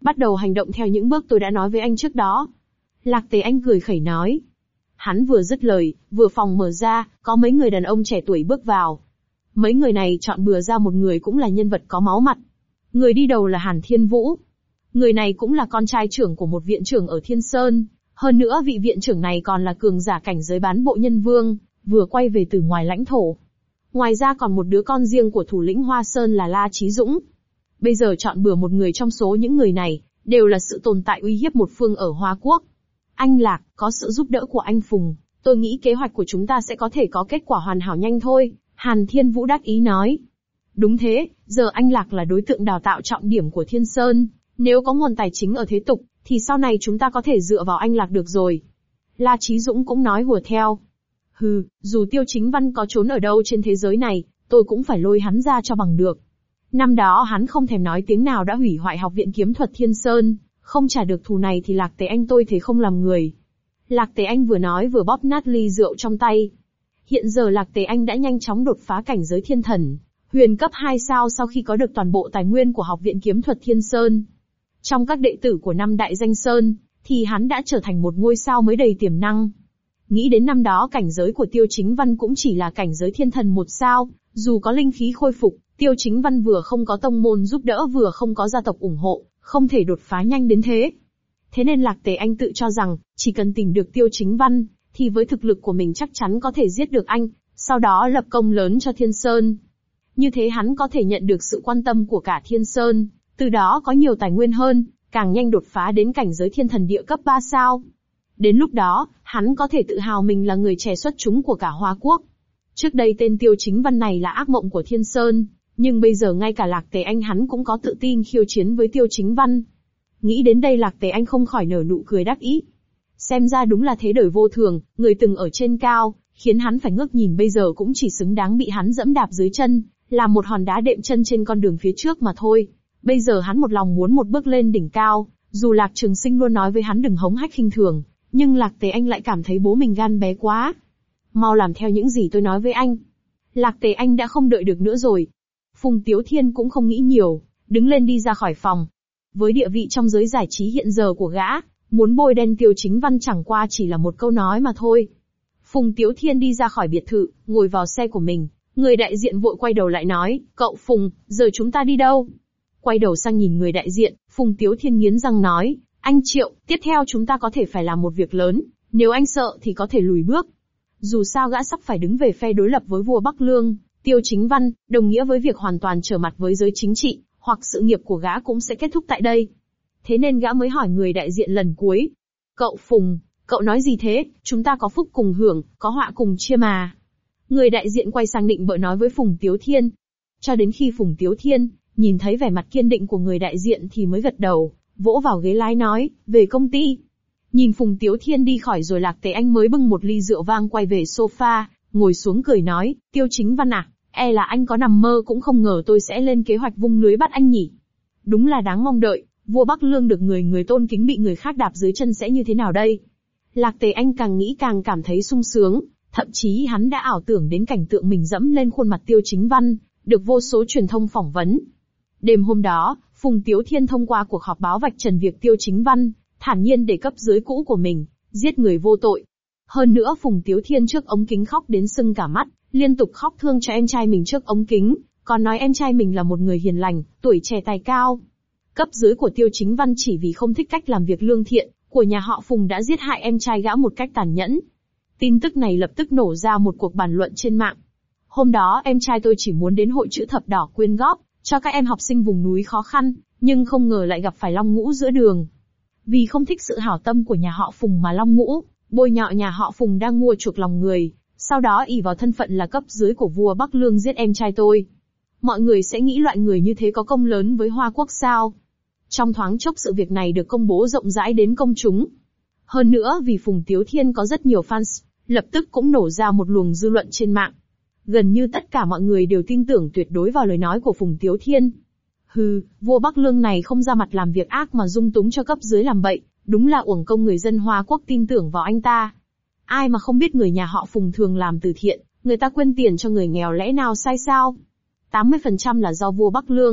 bắt đầu hành động theo những bước tôi đã nói với anh trước đó. Lạc Tế Anh cười khẩy nói. Hắn vừa dứt lời, vừa phòng mở ra, có mấy người đàn ông trẻ tuổi bước vào. Mấy người này chọn bừa ra một người cũng là nhân vật có máu mặt. Người đi đầu là Hàn Thiên Vũ. Người này cũng là con trai trưởng của một viện trưởng ở Thiên Sơn. Hơn nữa vị viện trưởng này còn là cường giả cảnh giới bán bộ nhân vương, vừa quay về từ ngoài lãnh thổ. Ngoài ra còn một đứa con riêng của thủ lĩnh Hoa Sơn là La Chí Dũng. Bây giờ chọn bừa một người trong số những người này, đều là sự tồn tại uy hiếp một phương ở Hoa Quốc. Anh Lạc, có sự giúp đỡ của anh Phùng, tôi nghĩ kế hoạch của chúng ta sẽ có thể có kết quả hoàn hảo nhanh thôi, Hàn Thiên Vũ đắc ý nói. Đúng thế, giờ anh Lạc là đối tượng đào tạo trọng điểm của Thiên Sơn, nếu có nguồn tài chính ở thế tục, thì sau này chúng ta có thể dựa vào anh Lạc được rồi. La Chí Dũng cũng nói hùa theo. Hừ, dù Tiêu Chính Văn có trốn ở đâu trên thế giới này, tôi cũng phải lôi hắn ra cho bằng được. Năm đó hắn không thèm nói tiếng nào đã hủy hoại học viện kiếm thuật Thiên Sơn, không trả được thù này thì Lạc Tế Anh tôi thế không làm người. Lạc Tế Anh vừa nói vừa bóp nát ly rượu trong tay. Hiện giờ Lạc Tế Anh đã nhanh chóng đột phá cảnh giới thiên thần, huyền cấp 2 sao sau khi có được toàn bộ tài nguyên của học viện kiếm thuật Thiên Sơn. Trong các đệ tử của năm đại danh sơn, thì hắn đã trở thành một ngôi sao mới đầy tiềm năng. Nghĩ đến năm đó cảnh giới của Tiêu Chính Văn cũng chỉ là cảnh giới thiên thần 1 sao, dù có linh khí khôi phục, Tiêu Chính Văn vừa không có tông môn giúp đỡ vừa không có gia tộc ủng hộ, không thể đột phá nhanh đến thế. Thế nên Lạc Tế Anh tự cho rằng, chỉ cần tìm được Tiêu Chính Văn, thì với thực lực của mình chắc chắn có thể giết được anh, sau đó lập công lớn cho Thiên Sơn. Như thế hắn có thể nhận được sự quan tâm của cả Thiên Sơn, từ đó có nhiều tài nguyên hơn, càng nhanh đột phá đến cảnh giới thiên thần địa cấp 3 sao. Đến lúc đó, hắn có thể tự hào mình là người trẻ xuất chúng của cả Hoa Quốc. Trước đây tên Tiêu Chính Văn này là ác mộng của Thiên Sơn, nhưng bây giờ ngay cả Lạc Tế Anh hắn cũng có tự tin khiêu chiến với Tiêu Chính Văn. Nghĩ đến đây Lạc Tế Anh không khỏi nở nụ cười đắc ý. Xem ra đúng là thế đời vô thường, người từng ở trên cao, khiến hắn phải ngước nhìn bây giờ cũng chỉ xứng đáng bị hắn dẫm đạp dưới chân, làm một hòn đá đệm chân trên con đường phía trước mà thôi. Bây giờ hắn một lòng muốn một bước lên đỉnh cao, dù Lạc Trường Sinh luôn nói với hắn đừng hống hách khinh thường, nhưng Lạc Tế Anh lại cảm thấy bố mình gan bé quá. Mau làm theo những gì tôi nói với anh. Lạc Tế Anh đã không đợi được nữa rồi. Phùng Tiếu Thiên cũng không nghĩ nhiều, đứng lên đi ra khỏi phòng. Với địa vị trong giới giải trí hiện giờ của gã, muốn bôi đen Tiêu Chính Văn chẳng qua chỉ là một câu nói mà thôi. Phùng Tiếu Thiên đi ra khỏi biệt thự, ngồi vào xe của mình. Người đại diện vội quay đầu lại nói, cậu Phùng, giờ chúng ta đi đâu? Quay đầu sang nhìn người đại diện, Phùng Tiếu Thiên nghiến răng nói, anh Triệu, tiếp theo chúng ta có thể phải làm một việc lớn, nếu anh sợ thì có thể lùi bước. Dù sao gã sắp phải đứng về phe đối lập với vua Bắc Lương, Tiêu Chính Văn, đồng nghĩa với việc hoàn toàn trở mặt với giới chính trị, hoặc sự nghiệp của gã cũng sẽ kết thúc tại đây. Thế nên gã mới hỏi người đại diện lần cuối. Cậu Phùng, cậu nói gì thế, chúng ta có phúc cùng hưởng, có họa cùng chia mà. Người đại diện quay sang định bợ nói với Phùng Tiếu Thiên. Cho đến khi Phùng Tiếu Thiên nhìn thấy vẻ mặt kiên định của người đại diện thì mới gật đầu, vỗ vào ghế lái nói, về công ty. Nhìn Phùng Tiếu Thiên đi khỏi rồi Lạc Tế Anh mới bưng một ly rượu vang quay về sofa, ngồi xuống cười nói, Tiêu Chính Văn à, e là anh có nằm mơ cũng không ngờ tôi sẽ lên kế hoạch vung lưới bắt anh nhỉ. Đúng là đáng mong đợi, vua Bắc Lương được người tôn kính bị người khác đạp dưới chân sẽ như thế nào đây? Lạc Tế Anh càng nghĩ càng cảm thấy sung sướng, thậm chí hắn đã ảo tưởng đến cảnh tượng mình dẫm lên khuôn mặt Tiêu Chính Văn, được vô số truyền thông phỏng vấn. Đêm hôm đó, Phùng Tiếu Thiên thông qua cuộc họp báo vạch trần việc Tiêu Chính Văn, thản nhiên để cấp dưới cũ của mình, giết người vô tội. Hơn nữa Phùng Tiếu Thiên trước ống kính khóc đến sưng cả mắt, liên tục khóc thương cho em trai mình trước ống kính, còn nói em trai mình là một người hiền lành, tuổi trẻ tài cao. Cấp dưới của Tiêu Chính Văn chỉ vì không thích cách làm việc lương thiện của nhà họ Phùng đã giết hại em trai gã một cách tàn nhẫn. Tin tức này lập tức nổ ra một cuộc bàn luận trên mạng. Hôm đó em trai tôi chỉ muốn đến hội chữ thập đỏ quyên góp cho các em học sinh vùng núi khó khăn, nhưng không ngờ lại gặp phải Long Ngũ giữa đường. Vì không thích sự hảo tâm của nhà họ Phùng mà Long Ngũ bôi nhọ nhà họ Phùng đang mua chuộc lòng người, sau đó ỷ vào thân phận là cấp dưới của vua Bắc Lương giết em trai tôi. Mọi người sẽ nghĩ loại người như thế có công lớn với Hoa Quốc sao? Trong thoáng chốc sự việc này được công bố rộng rãi đến công chúng. Hơn nữa vì Phùng Tiếu Thiên có rất nhiều fans, lập tức cũng nổ ra một luồng dư luận trên mạng. Gần như tất cả mọi người đều tin tưởng tuyệt đối vào lời nói của Phùng Tiếu Thiên. Hừ, vua Bắc Lương này không ra mặt làm việc ác mà dung túng cho cấp dưới làm bậy, đúng là uổng công người dân Hoa Quốc tin tưởng vào anh ta. Ai mà không biết người nhà họ Phùng thường làm từ thiện, người ta quyên tiền cho người nghèo lẽ nào sai sao? 80% là do vua Bắc Lương,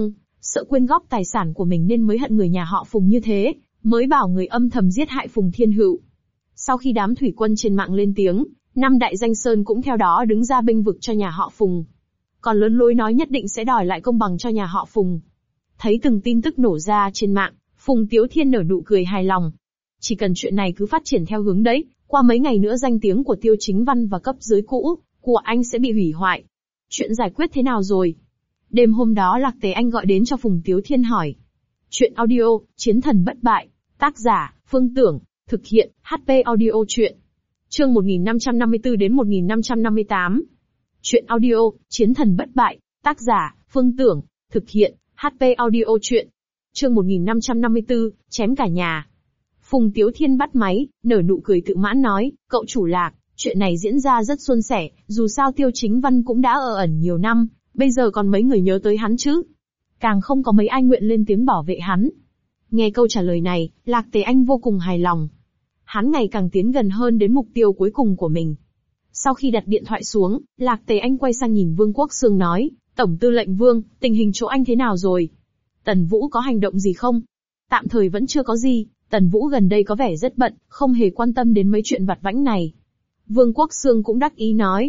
sợ quyên góp tài sản của mình nên mới hận người nhà họ Phùng như thế, mới bảo người âm thầm giết hại Phùng Thiên Hữu. Sau khi đám thủy quân trên mạng lên tiếng, 5 đại danh sơn cũng theo đó đứng ra bênh vực cho nhà họ Phùng. Còn lớn lối nói nhất định sẽ đòi lại công bằng cho nhà họ Phùng. Thấy từng tin tức nổ ra trên mạng, Phùng Tiếu Thiên nở nụ cười hài lòng. Chỉ cần chuyện này cứ phát triển theo hướng đấy, qua mấy ngày nữa danh tiếng của Tiêu Chính Văn và cấp dưới cũ của anh sẽ bị hủy hoại. Chuyện giải quyết thế nào rồi? Đêm hôm đó Lạc Tế Anh gọi đến cho Phùng Tiếu Thiên hỏi. Chuyện audio, Chiến thần bất bại. Tác giả, Phương Tưởng. Thực hiện, HP Audio Chuyện. Chương 1554 đến 1558. Chuyện audio, Chiến thần bất bại. Tác giả, Phương Tưởng. Thực hiện, HP Audio Chuyện. Chương 1554, chém cả nhà. Phùng Tiếu Thiên bắt máy, nở nụ cười tự mãn nói, cậu chủ Lạc, chuyện này diễn ra rất suôn sẻ, dù sao Tiêu Chính Văn cũng đã ở ẩn nhiều năm, bây giờ còn mấy người nhớ tới hắn chứ. Càng không có mấy ai nguyện lên tiếng bảo vệ hắn. Nghe câu trả lời này, Lạc Tế Anh vô cùng hài lòng. Hắn ngày càng tiến gần hơn đến mục tiêu cuối cùng của mình. Sau khi đặt điện thoại xuống, Lạc Tế Anh quay sang nhìn Vương Quốc Xương nói, Tổng tư lệnh Vương, tình hình chỗ anh thế nào rồi? Tần Vũ có hành động gì không? Tạm thời vẫn chưa có gì, Tần Vũ gần đây có vẻ rất bận, không hề quan tâm đến mấy chuyện vặt vãnh này. Vương Quốc Xương cũng đắc ý nói.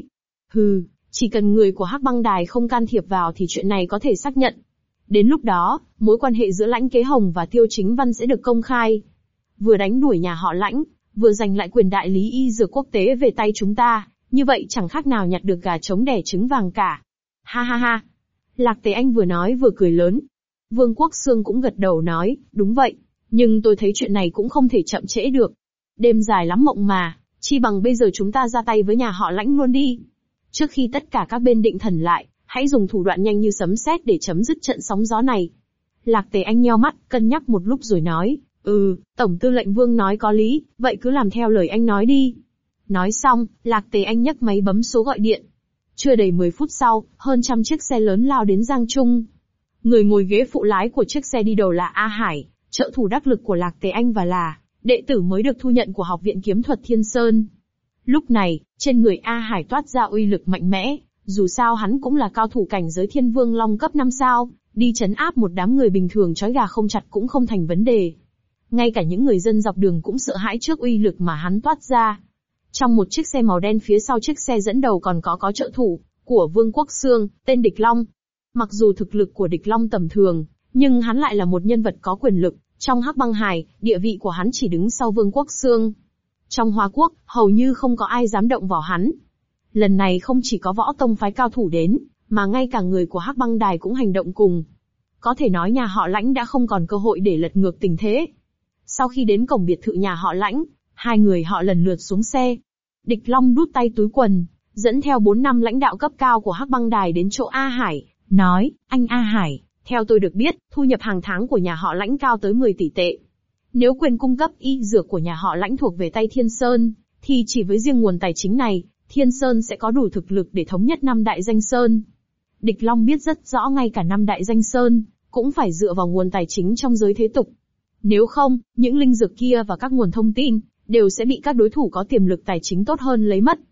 Chỉ cần người của Hắc Băng Đài không can thiệp vào thì chuyện này có thể xác nhận. Đến lúc đó, mối quan hệ giữa Lãnh Kế Hồng và Tiêu Chính Văn sẽ được công khai. Vừa đánh đuổi nhà họ Lãnh, vừa giành lại quyền đại lý y dược quốc tế về tay chúng ta, như vậy chẳng khác nào nhặt được gà trống đẻ trứng vàng cả. Ha ha ha. Lạc Tế Anh vừa nói vừa cười lớn. Vương Quốc Xương cũng gật đầu nói, đúng vậy, nhưng tôi thấy chuyện này cũng không thể chậm trễ được. Đêm dài lắm mộng mà, chi bằng bây giờ chúng ta ra tay với nhà họ Lãnh luôn đi. Trước khi tất cả các bên định thần lại, hãy dùng thủ đoạn nhanh như sấm sét để chấm dứt trận sóng gió này. Lạc Tế Anh nheo mắt, cân nhắc một lúc rồi nói, Tổng tư lệnh Vương nói có lý, vậy cứ làm theo lời anh nói đi. Nói xong, Lạc Tế Anh nhấc máy bấm số gọi điện. Chưa đầy 10 phút sau, hơn trăm chiếc xe lớn lao đến Giang Trung. Người ngồi ghế phụ lái của chiếc xe đi đầu là A Hải, trợ thủ đắc lực của Lạc Tế Anh và là đệ tử mới được thu nhận của Học viện Kiếm thuật Thiên Sơn. Lúc này, trên người A Hải toát ra uy lực mạnh mẽ, dù sao hắn cũng là cao thủ cảnh giới Thiên Vương Long cấp 5 sao, đi trấn áp một đám người bình thường trói gà không chặt cũng không thành vấn đề. Ngay cả những người dân dọc đường cũng sợ hãi trước uy lực mà hắn toát ra. Trong một chiếc xe màu đen phía sau chiếc xe dẫn đầu còn có trợ thủ của Vương Quốc Xương, tên Địch Long. Mặc dù thực lực của Địch Long tầm thường, nhưng hắn lại là một nhân vật có quyền lực. Trong Hắc Băng Hải, địa vị của hắn chỉ đứng sau Vương Quốc Xương. Trong Hoa Quốc, hầu như không có ai dám động vào hắn. Lần này không chỉ có võ tông phái cao thủ đến, mà ngay cả người của Hắc Băng Đài cũng hành động cùng. Có thể nói nhà họ Lãnh đã không còn cơ hội để lật ngược tình thế. Sau khi đến cổng biệt thự nhà họ Lãnh, hai người họ lần lượt xuống xe. Địch Long đút tay túi quần, dẫn theo 4 năm lãnh đạo cấp cao của Hắc Băng Đài đến chỗ A Hải, nói, anh A Hải, theo tôi được biết, thu nhập hàng tháng của nhà họ Lãnh cao tới 10 tỷ tệ. Nếu quyền cung cấp y dược của nhà họ Lãnh thuộc về tay Thiên Sơn, thì chỉ với riêng nguồn tài chính này, Thiên Sơn sẽ có đủ thực lực để thống nhất 5 đại danh sơn. Địch Long biết rất rõ ngay cả 5 đại danh sơn, cũng phải dựa vào nguồn tài chính trong giới thế tục. Nếu không, những linh dược kia và các nguồn thông tin, đều sẽ bị các đối thủ có tiềm lực tài chính tốt hơn lấy mất.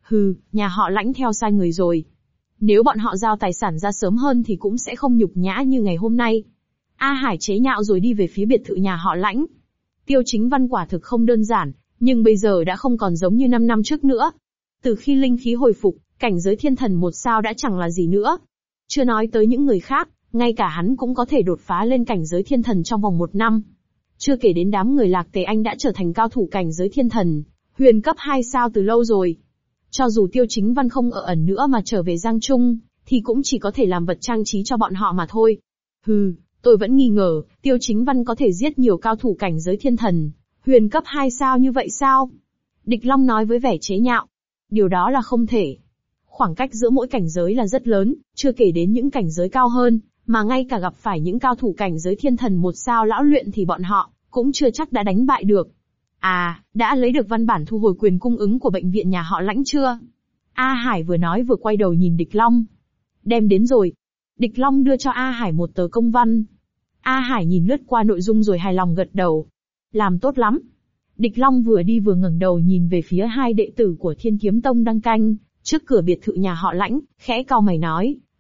Nhà họ Lãnh theo sai người rồi. Nếu bọn họ giao tài sản ra sớm hơn thì cũng sẽ không nhục nhã như ngày hôm nay. A Hải chế nhạo rồi đi về phía biệt thự nhà họ Lãnh. Tiêu Chính Văn quả thực không đơn giản, nhưng bây giờ đã không còn giống như 5 năm trước nữa. Từ khi linh khí hồi phục, cảnh giới thiên thần 1 sao đã chẳng là gì nữa. Chưa nói tới những người khác, ngay cả hắn cũng có thể đột phá lên cảnh giới thiên thần trong vòng 1 năm. Chưa kể đến đám người Lạc Tế Anh đã trở thành cao thủ cảnh giới thiên thần, huyền cấp 2 sao từ lâu rồi. Cho dù Tiêu Chính Văn không ở ẩn nữa mà trở về Giang Trung, thì cũng chỉ có thể làm vật trang trí cho bọn họ mà thôi. Tôi vẫn nghi ngờ, Tiêu Chính Văn có thể giết nhiều cao thủ cảnh giới thiên thần, huyền cấp 2 sao như vậy sao? Địch Long nói với vẻ chế nhạo. Điều đó là không thể. Khoảng cách giữa mỗi cảnh giới là rất lớn, chưa kể đến những cảnh giới cao hơn, mà ngay cả gặp phải những cao thủ cảnh giới thiên thần 1 sao lão luyện thì bọn họ cũng chưa chắc đã đánh bại được. Đã lấy được văn bản thu hồi quyền cung ứng của bệnh viện nhà họ Lãnh chưa? A Hải vừa nói vừa quay đầu nhìn Địch Long. Đem đến rồi. Địch Long đưa cho A Hải một tờ công văn. A Hải nhìn lướt qua nội dung rồi hài lòng gật đầu. Làm tốt lắm. Địch Long vừa đi vừa ngẩng đầu nhìn về phía 2 đệ tử của Thiên Kiếm Tông đang canh trước cửa biệt thự nhà họ Lãnh, khẽ cau mày nói,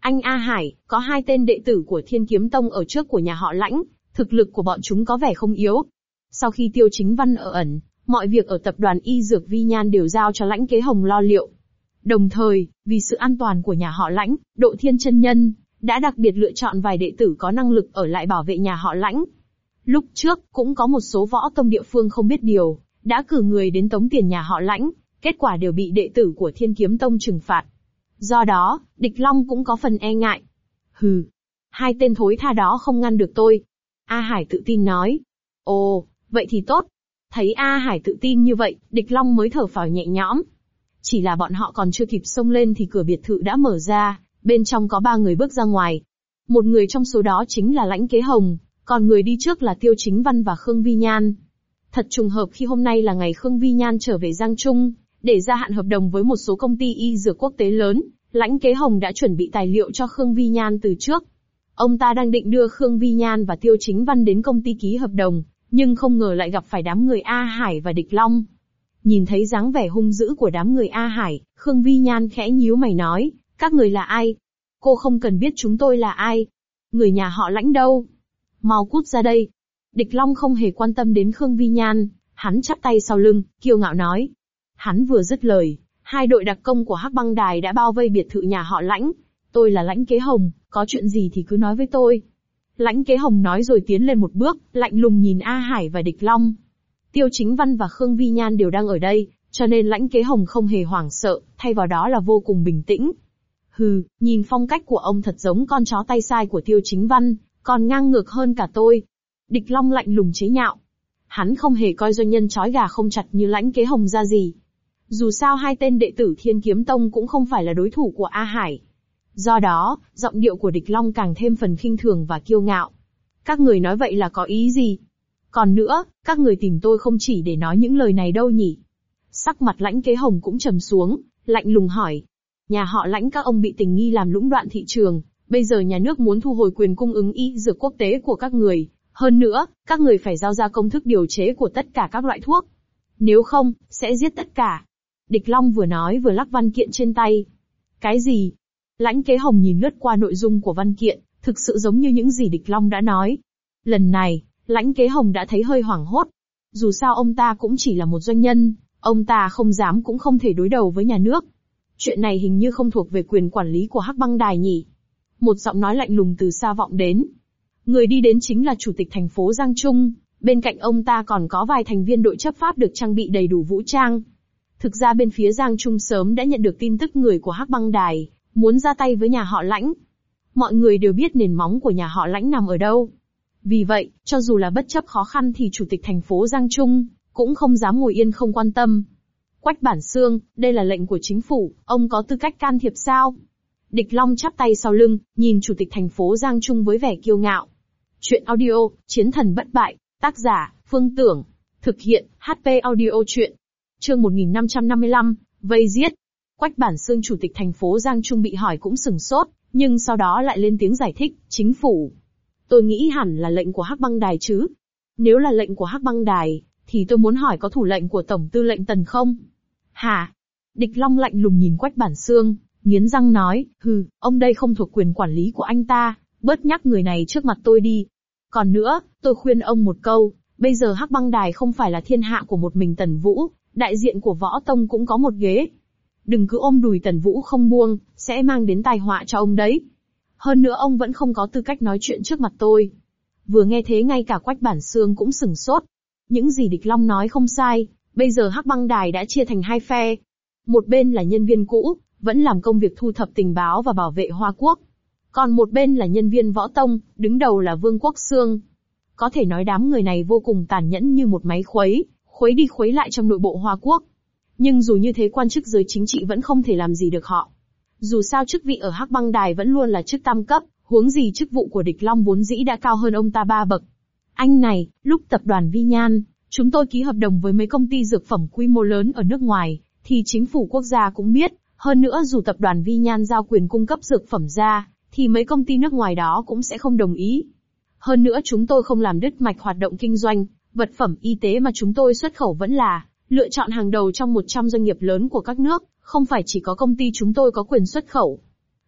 Anh A Hải, có 2 tên đệ tử của Thiên Kiếm Tông ở trước của nhà họ Lãnh, thực lực của bọn chúng có vẻ không yếu. Sau khi Tiêu Chính Văn ở ẩn, mọi việc ở tập đoàn Y Dược Vi Nhan đều giao cho Lãnh Kế Hồng lo liệu. Đồng thời, vì sự an toàn của nhà họ Lãnh, Độ Thiên chân nhân đã đặc biệt lựa chọn vài đệ tử có năng lực ở lại bảo vệ nhà họ Lãnh. Lúc trước, cũng có một số võ tông địa phương không biết điều, đã cử người đến tống tiền nhà họ Lãnh, kết quả đều bị đệ tử của Thiên Kiếm Tông trừng phạt. Do đó, Địch Long cũng có phần e ngại. Hừ, 2 tên thối tha đó không ngăn được tôi. A Hải tự tin nói. Ồ, vậy thì tốt. Thấy A Hải tự tin như vậy, Địch Long mới thở phào nhẹ nhõm. Chỉ là bọn họ còn chưa kịp xông lên thì cửa biệt thự đã mở ra, bên trong có 3 người bước ra ngoài. Một người trong số đó chính là Lãnh Kế Hồng, còn người đi trước là Tiêu Chính Văn và Khương Vi Nhan. Thật trùng hợp khi hôm nay là ngày Khương Vi Nhan trở về Giang Trung, để gia hạn hợp đồng với một số công ty y dược quốc tế lớn, Lãnh Kế Hồng đã chuẩn bị tài liệu cho Khương Vi Nhan từ trước. Ông ta đang định đưa Khương Vi Nhan và Tiêu Chính Văn đến công ty ký hợp đồng, nhưng không ngờ lại gặp phải đám người A Hải và Địch Long. Nhìn thấy dáng vẻ hung dữ của đám người A Hải, Khương Vi Nhan khẽ nhíu mày nói, các người là ai? Cô không cần biết chúng tôi là ai. Người nhà họ Lãnh đâu? Mau cút ra đây. Địch Long không hề quan tâm đến Khương Vi Nhan, hắn chắp tay sau lưng, kiêu ngạo nói. Hắn vừa dứt lời, 2 đội đặc công của Hắc Băng Đài đã bao vây biệt thự nhà họ Lãnh. Tôi là Lãnh Kế Hồng, có chuyện gì thì cứ nói với tôi. Lãnh Kế Hồng nói rồi tiến lên một bước, lạnh lùng nhìn A Hải và Địch Long. Tiêu Chính Văn và Khương Vi Nhan đều đang ở đây, cho nên Lãnh Kế Hồng không hề hoảng sợ, thay vào đó là vô cùng bình tĩnh. Hừ, nhìn phong cách của ông thật giống con chó tay sai của Tiêu Chính Văn, còn ngang ngược hơn cả tôi. Địch Long lạnh lùng chế nhạo. Hắn không hề coi doanh nhân trói gà không chặt như Lãnh Kế Hồng ra gì. Dù sao 2 tên đệ tử Thiên Kiếm Tông cũng không phải là đối thủ của A Hải. Do đó, giọng điệu của Địch Long càng thêm phần khinh thường và kiêu ngạo. Các người nói vậy là có ý gì? Còn nữa, các người tìm tôi không chỉ để nói những lời này đâu nhỉ? Sắc mặt Lãnh Kế Hồng cũng trầm xuống, lạnh lùng hỏi. Nhà họ Lãnh các ông bị tình nghi làm lũng đoạn thị trường, bây giờ nhà nước muốn thu hồi quyền cung ứng y dược quốc tế của các người. Hơn nữa, các người phải giao ra công thức điều chế của tất cả các loại thuốc. Nếu không, sẽ giết tất cả. Địch Long vừa nói vừa lắc văn kiện trên tay. Cái gì? Lãnh Kế Hồng nhìn lướt qua nội dung của văn kiện, thực sự giống như những gì Địch Long đã nói. Lần này, Lãnh Kế Hồng đã thấy hơi hoảng hốt. Dù sao ông ta cũng chỉ là một doanh nhân, ông ta không dám cũng không thể đối đầu với nhà nước. Chuyện này hình như không thuộc về quyền quản lý của Hắc Băng Đài nhỉ? Một giọng nói lạnh lùng từ xa vọng đến. Người đi đến chính là chủ tịch thành phố Giang Trung, bên cạnh ông ta còn có vài thành viên đội chấp pháp được trang bị đầy đủ vũ trang. Thực ra bên phía Giang Trung sớm đã nhận được tin tức người của Hắc Băng Đài muốn ra tay với nhà họ Lãnh. Mọi người đều biết nền móng của nhà họ Lãnh nằm ở đâu. Vì vậy, cho dù là bất chấp khó khăn thì chủ tịch thành phố Giang Trung cũng không dám ngồi yên không quan tâm. Quách Bản Xương, đây là lệnh của chính phủ, ông có tư cách can thiệp sao? Địch Long chắp tay sau lưng, nhìn chủ tịch thành phố Giang Trung với vẻ kiêu ngạo. Chuyện audio, Chiến thần bất bại, tác giả, Phương Tưởng. Thực hiện, HP audio chuyện. Chương 1555, vây giết. Quách Bản Xương chủ tịch thành phố Giang Trung bị hỏi cũng sừng sốt, nhưng sau đó lại lên tiếng giải thích, chính phủ. Tôi nghĩ hẳn là lệnh của Hắc Băng Đài chứ. Nếu là lệnh của Hắc Băng Đài, thì tôi muốn hỏi có thủ lệnh của Tổng tư lệnh Tần không? Hả? Địch Long lạnh lùng nhìn Quách Bản Xương, nghiến răng nói, ông đây không thuộc quyền quản lý của anh ta, bớt nhắc người này trước mặt tôi đi. Còn nữa, tôi khuyên ông một câu, bây giờ Hắc Băng Đài không phải là thiên hạ của một mình Tần Vũ, đại diện của võ tông cũng có một ghế. Đừng cứ ôm đùi Tần Vũ không buông, sẽ mang đến tai họa cho ông đấy. Hơn nữa ông vẫn không có tư cách nói chuyện trước mặt tôi. Vừa nghe thế ngay cả Quách Bản Xương cũng sừng sốt. Những gì Địch Long nói không sai, bây giờ Hắc Băng Đài đã chia thành 2 phe. Một bên là nhân viên cũ, vẫn làm công việc thu thập tình báo và bảo vệ Hoa Quốc. Còn một bên là nhân viên võ tông, đứng đầu là Vương Quốc Xương. Có thể nói đám người này vô cùng tàn nhẫn như một máy khuấy đi khuấy lại trong nội bộ Hoa Quốc. Nhưng dù như thế quan chức giới chính trị vẫn không thể làm gì được họ. Dù sao chức vị ở Hắc Băng Đài vẫn luôn là chức tam cấp, huống gì chức vụ của Địch Long vốn dĩ đã cao hơn ông ta 3 bậc. Anh này, lúc tập đoàn Vi Nhan, chúng tôi ký hợp đồng với mấy công ty dược phẩm quy mô lớn ở nước ngoài, thì chính phủ quốc gia cũng biết, hơn nữa dù tập đoàn Vi Nhan giao quyền cung cấp dược phẩm ra, thì mấy công ty nước ngoài đó cũng sẽ không đồng ý. Hơn nữa chúng tôi không làm đứt mạch hoạt động kinh doanh, vật phẩm y tế mà chúng tôi xuất khẩu vẫn là lựa chọn hàng đầu trong 100 doanh nghiệp lớn của các nước, không phải chỉ có công ty chúng tôi có quyền xuất khẩu.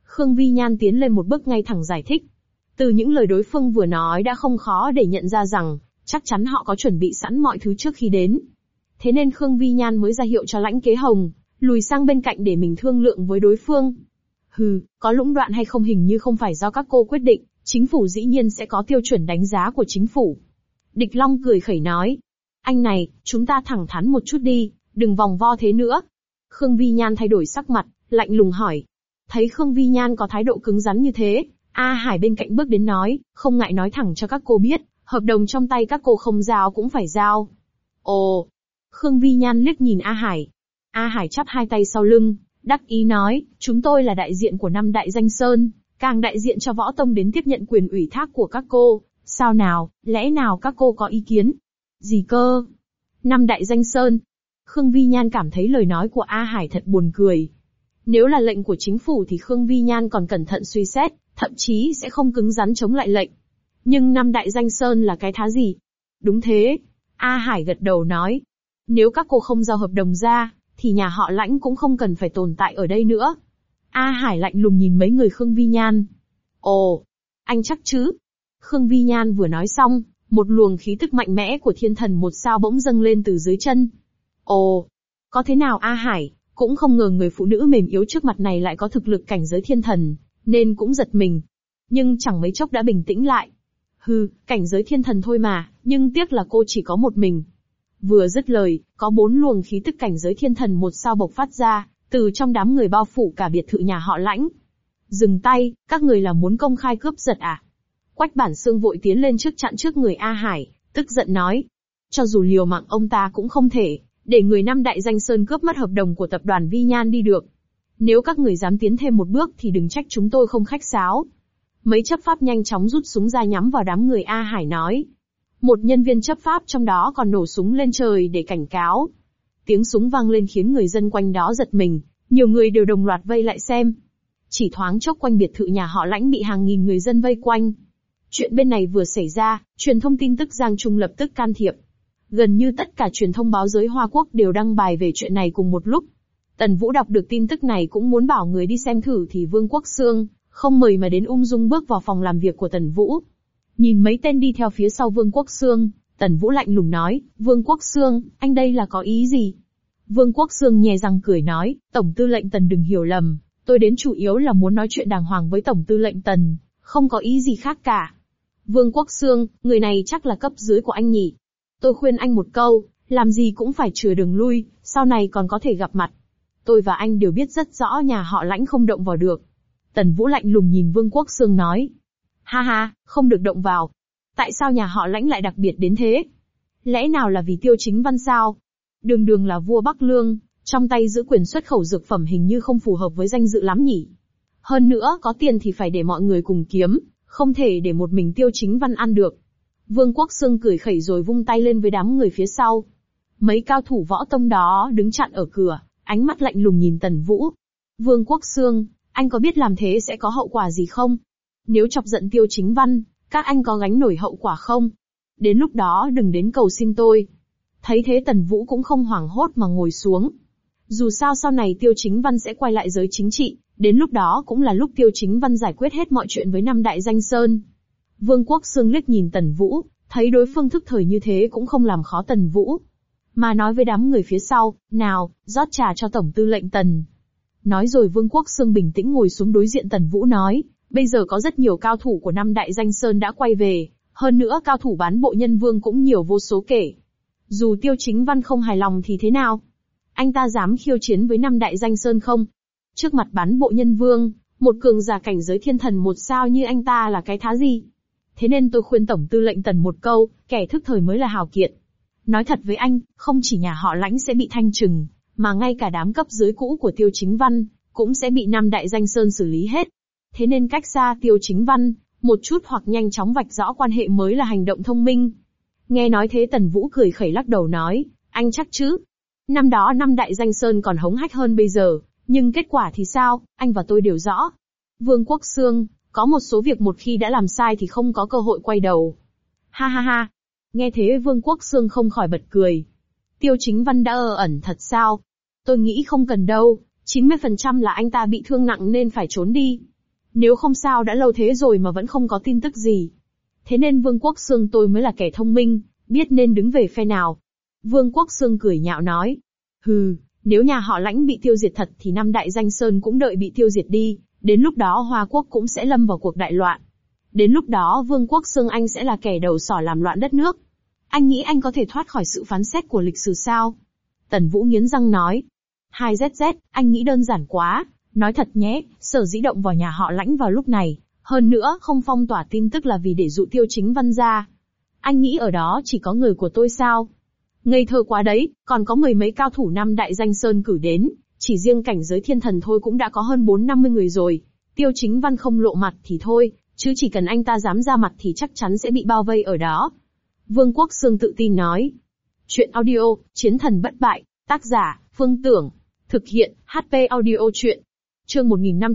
Khương Vi Nhan tiến lên một bước ngay thẳng giải thích. Từ những lời đối phương vừa nói đã không khó để nhận ra rằng, chắc chắn họ có chuẩn bị sẵn mọi thứ trước khi đến. Thế nên Khương Vi Nhan mới ra hiệu cho Lãnh Kế Hồng, lùi sang bên cạnh để mình thương lượng với đối phương. Có lũng đoạn hay không hình như không phải do các cô quyết định, chính phủ dĩ nhiên sẽ có tiêu chuẩn đánh giá của chính phủ. Địch Long cười khẩy nói. Anh này, chúng ta thẳng thắn một chút đi, đừng vòng vo thế nữa. Khương Vi Nhan thay đổi sắc mặt, lạnh lùng hỏi. Thấy Khương Vi Nhan có thái độ cứng rắn như thế, A Hải bên cạnh bước đến nói, không ngại nói thẳng cho các cô biết, hợp đồng trong tay các cô không giao cũng phải giao. Ồ! Khương Vi Nhan liếc nhìn A Hải. A Hải chắp hai tay sau lưng, đắc ý nói, chúng tôi là đại diện của 5 đại danh sơn, càng đại diện cho võ tông đến tiếp nhận quyền ủy thác của các cô. Sao nào, lẽ nào các cô có ý kiến? Gì cơ? 5 đại danh sơn. Khương Vi Nhan cảm thấy lời nói của A Hải thật buồn cười. Nếu là lệnh của chính phủ thì Khương Vi Nhan còn cẩn thận suy xét, thậm chí sẽ không cứng rắn chống lại lệnh. Nhưng 5 đại danh sơn là cái thá gì? Đúng thế. A Hải gật đầu nói. Nếu các cô không giao hợp đồng ra, thì nhà họ Lãnh cũng không cần phải tồn tại ở đây nữa. A Hải lạnh lùng nhìn mấy người Khương Vi Nhan. Ồ, anh chắc chứ? Khương Vi Nhan vừa nói xong, một luồng khí tức mạnh mẽ của thiên thần một sao bỗng dâng lên từ dưới chân. Ồ, có thế nào A Hải, cũng không ngờ người phụ nữ mềm yếu trước mặt này lại có thực lực cảnh giới thiên thần, nên cũng giật mình. Nhưng chẳng mấy chốc đã bình tĩnh lại. Cảnh giới thiên thần thôi mà, nhưng tiếc là cô chỉ có một mình. Vừa dứt lời, có 4 luồng khí tức cảnh giới thiên thần một sao bộc phát ra, từ trong đám người bao phủ cả biệt thự nhà họ Lãnh. Dừng tay, các người là muốn công khai cướp giật à? Quách Bản Xương vội tiến lên trước chặn trước người A Hải, tức giận nói. Cho dù liều mạng ông ta cũng không thể, để người 5 đại danh sơn cướp mất hợp đồng của tập đoàn Vi Nhan đi được. Nếu các người dám tiến thêm một bước thì đừng trách chúng tôi không khách sáo. Mấy chấp pháp nhanh chóng rút súng ra nhắm vào đám người A Hải nói. Một nhân viên chấp pháp trong đó còn nổ súng lên trời để cảnh cáo. Tiếng súng vang lên khiến người dân quanh đó giật mình, nhiều người đều đồng loạt vây lại xem. Chỉ thoáng chốc quanh biệt thự nhà họ Lãnh bị hàng nghìn người dân vây quanh. Chuyện bên này vừa xảy ra, truyền thông tin tức Giang Trung lập tức can thiệp. Gần như tất cả truyền thông báo giới Hoa Quốc đều đăng bài về chuyện này cùng một lúc. Tần Vũ đọc được tin tức này cũng muốn bảo người đi xem thử thì Vương Quốc Xương không mời mà đến ung dung bước vào phòng làm việc của Tần Vũ. Nhìn mấy tên đi theo phía sau Vương Quốc Xương, Tần Vũ lạnh lùng nói, Vương Quốc Xương, anh đây là có ý gì? Vương Quốc Xương nhè răng cười nói, Tổng tư lệnh Tần đừng hiểu lầm, tôi đến chủ yếu là muốn nói chuyện đàng hoàng với Tổng tư lệnh Tần, không có ý gì khác cả. Vương Quốc Xương, người này chắc là cấp dưới của anh nhỉ? Tôi khuyên anh một câu, làm gì cũng phải chừa đường lui, sau này còn có thể gặp mặt. Tôi và anh đều biết rất rõ nhà họ Lãnh không động vào được. Tần Vũ lạnh lùng nhìn Vương Quốc Xương nói. Ha ha, không được động vào. Tại sao nhà họ Lãnh lại đặc biệt đến thế? Lẽ nào là vì Tiêu Chính Văn sao? Đường đường là vua Bắc Lương, trong tay giữ quyền xuất khẩu dược phẩm hình như không phù hợp với danh dự lắm nhỉ. Hơn nữa, có tiền thì phải để mọi người cùng kiếm, không thể để một mình Tiêu Chính Văn ăn được. Vương Quốc Xương cười khẩy rồi vung tay lên với đám người phía sau. Mấy cao thủ võ tông đó đứng chặn ở cửa, ánh mắt lạnh lùng nhìn Tần Vũ. Vương Quốc Xương, anh có biết làm thế sẽ có hậu quả gì không? Nếu chọc giận Tiêu Chính Văn, các anh có gánh nổi hậu quả không? Đến lúc đó đừng đến cầu xin tôi. Thấy thế Tần Vũ cũng không hoảng hốt mà ngồi xuống. Dù sao sau này Tiêu Chính Văn sẽ quay lại giới chính trị, đến lúc đó cũng là lúc Tiêu Chính Văn giải quyết hết mọi chuyện với 5 đại danh sơn. Vương Quốc Xương liếc nhìn Tần Vũ, thấy đối phương thức thời như thế cũng không làm khó Tần Vũ. Mà nói với đám người phía sau, nào, rót trà cho Tổng tư lệnh Tần. Nói rồi Vương Quốc Xương bình tĩnh ngồi xuống đối diện Tần Vũ nói, bây giờ có rất nhiều cao thủ của 5 đại danh sơn đã quay về, hơn nữa cao thủ bán bộ nhân vương cũng nhiều vô số kể. Dù Tiêu Chính Văn không hài lòng thì thế nào? Anh ta dám khiêu chiến với 5 đại danh sơn không? Trước mặt bán bộ nhân vương, một cường giả cảnh giới thiên thần một sao như anh ta là cái thá gì? Thế nên tôi khuyên Tổng tư lệnh Tần một câu, kẻ thức thời mới là hào kiệt. Nói thật với anh, không chỉ nhà họ Lãnh sẽ bị thanh trừng, mà ngay cả đám cấp dưới cũ của Tiêu Chính Văn, cũng sẽ bị 5 đại danh sơn xử lý hết. Thế nên cách xa Tiêu Chính Văn, một chút hoặc nhanh chóng vạch rõ quan hệ mới là hành động thông minh. Nghe nói thế Tần Vũ cười khẩy lắc đầu nói, anh chắc chứ? Năm đó 5 đại danh sơn còn hống hách hơn bây giờ, nhưng kết quả thì sao, anh và tôi đều rõ. Vương Quốc Xương, có một số việc một khi đã làm sai thì không có cơ hội quay đầu. Ha ha ha. Nghe thế Vương Quốc Xương không khỏi bật cười. Tiêu Chính Văn đã ẩn thật sao? Tôi nghĩ không cần đâu, 90% là anh ta bị thương nặng nên phải trốn đi. Nếu không sao đã lâu thế rồi mà vẫn không có tin tức gì. Thế nên Vương Quốc Xương tôi mới là kẻ thông minh, biết nên đứng về phe nào. Vương Quốc Xương cười nhạo nói. Hừ, nếu nhà họ Lãnh bị tiêu diệt thật thì năm đại danh sơn cũng đợi bị tiêu diệt đi, đến lúc đó Hoa Quốc cũng sẽ lâm vào cuộc đại loạn. Đến lúc đó Vương Quốc Xương anh sẽ là kẻ đầu sỏ làm loạn đất nước. Anh nghĩ anh có thể thoát khỏi sự phán xét của lịch sử sao? Tần Vũ nghiến răng nói. 2ZZ, anh nghĩ đơn giản quá, nói thật nhé, sở dĩ động vào nhà họ Lãnh vào lúc này, hơn nữa không phong tỏa tin tức là vì để dụ Tiêu Chính Văn ra. Anh nghĩ ở đó chỉ có người của tôi sao? Ngây thơ quá đấy, còn có mười mấy cao thủ năm đại danh sơn cử đến, chỉ riêng cảnh giới thiên thần thôi cũng đã có hơn 450 người rồi. Tiêu Chính Văn không lộ mặt thì thôi, chứ chỉ cần anh ta dám ra mặt thì chắc chắn sẽ bị bao vây ở đó. Vương Quốc Xương tự tin nói. Chuyện audio, Chiến thần bất bại, tác giả, Phương Tưởng. Thực hiện, HP Audio Chuyện. Chương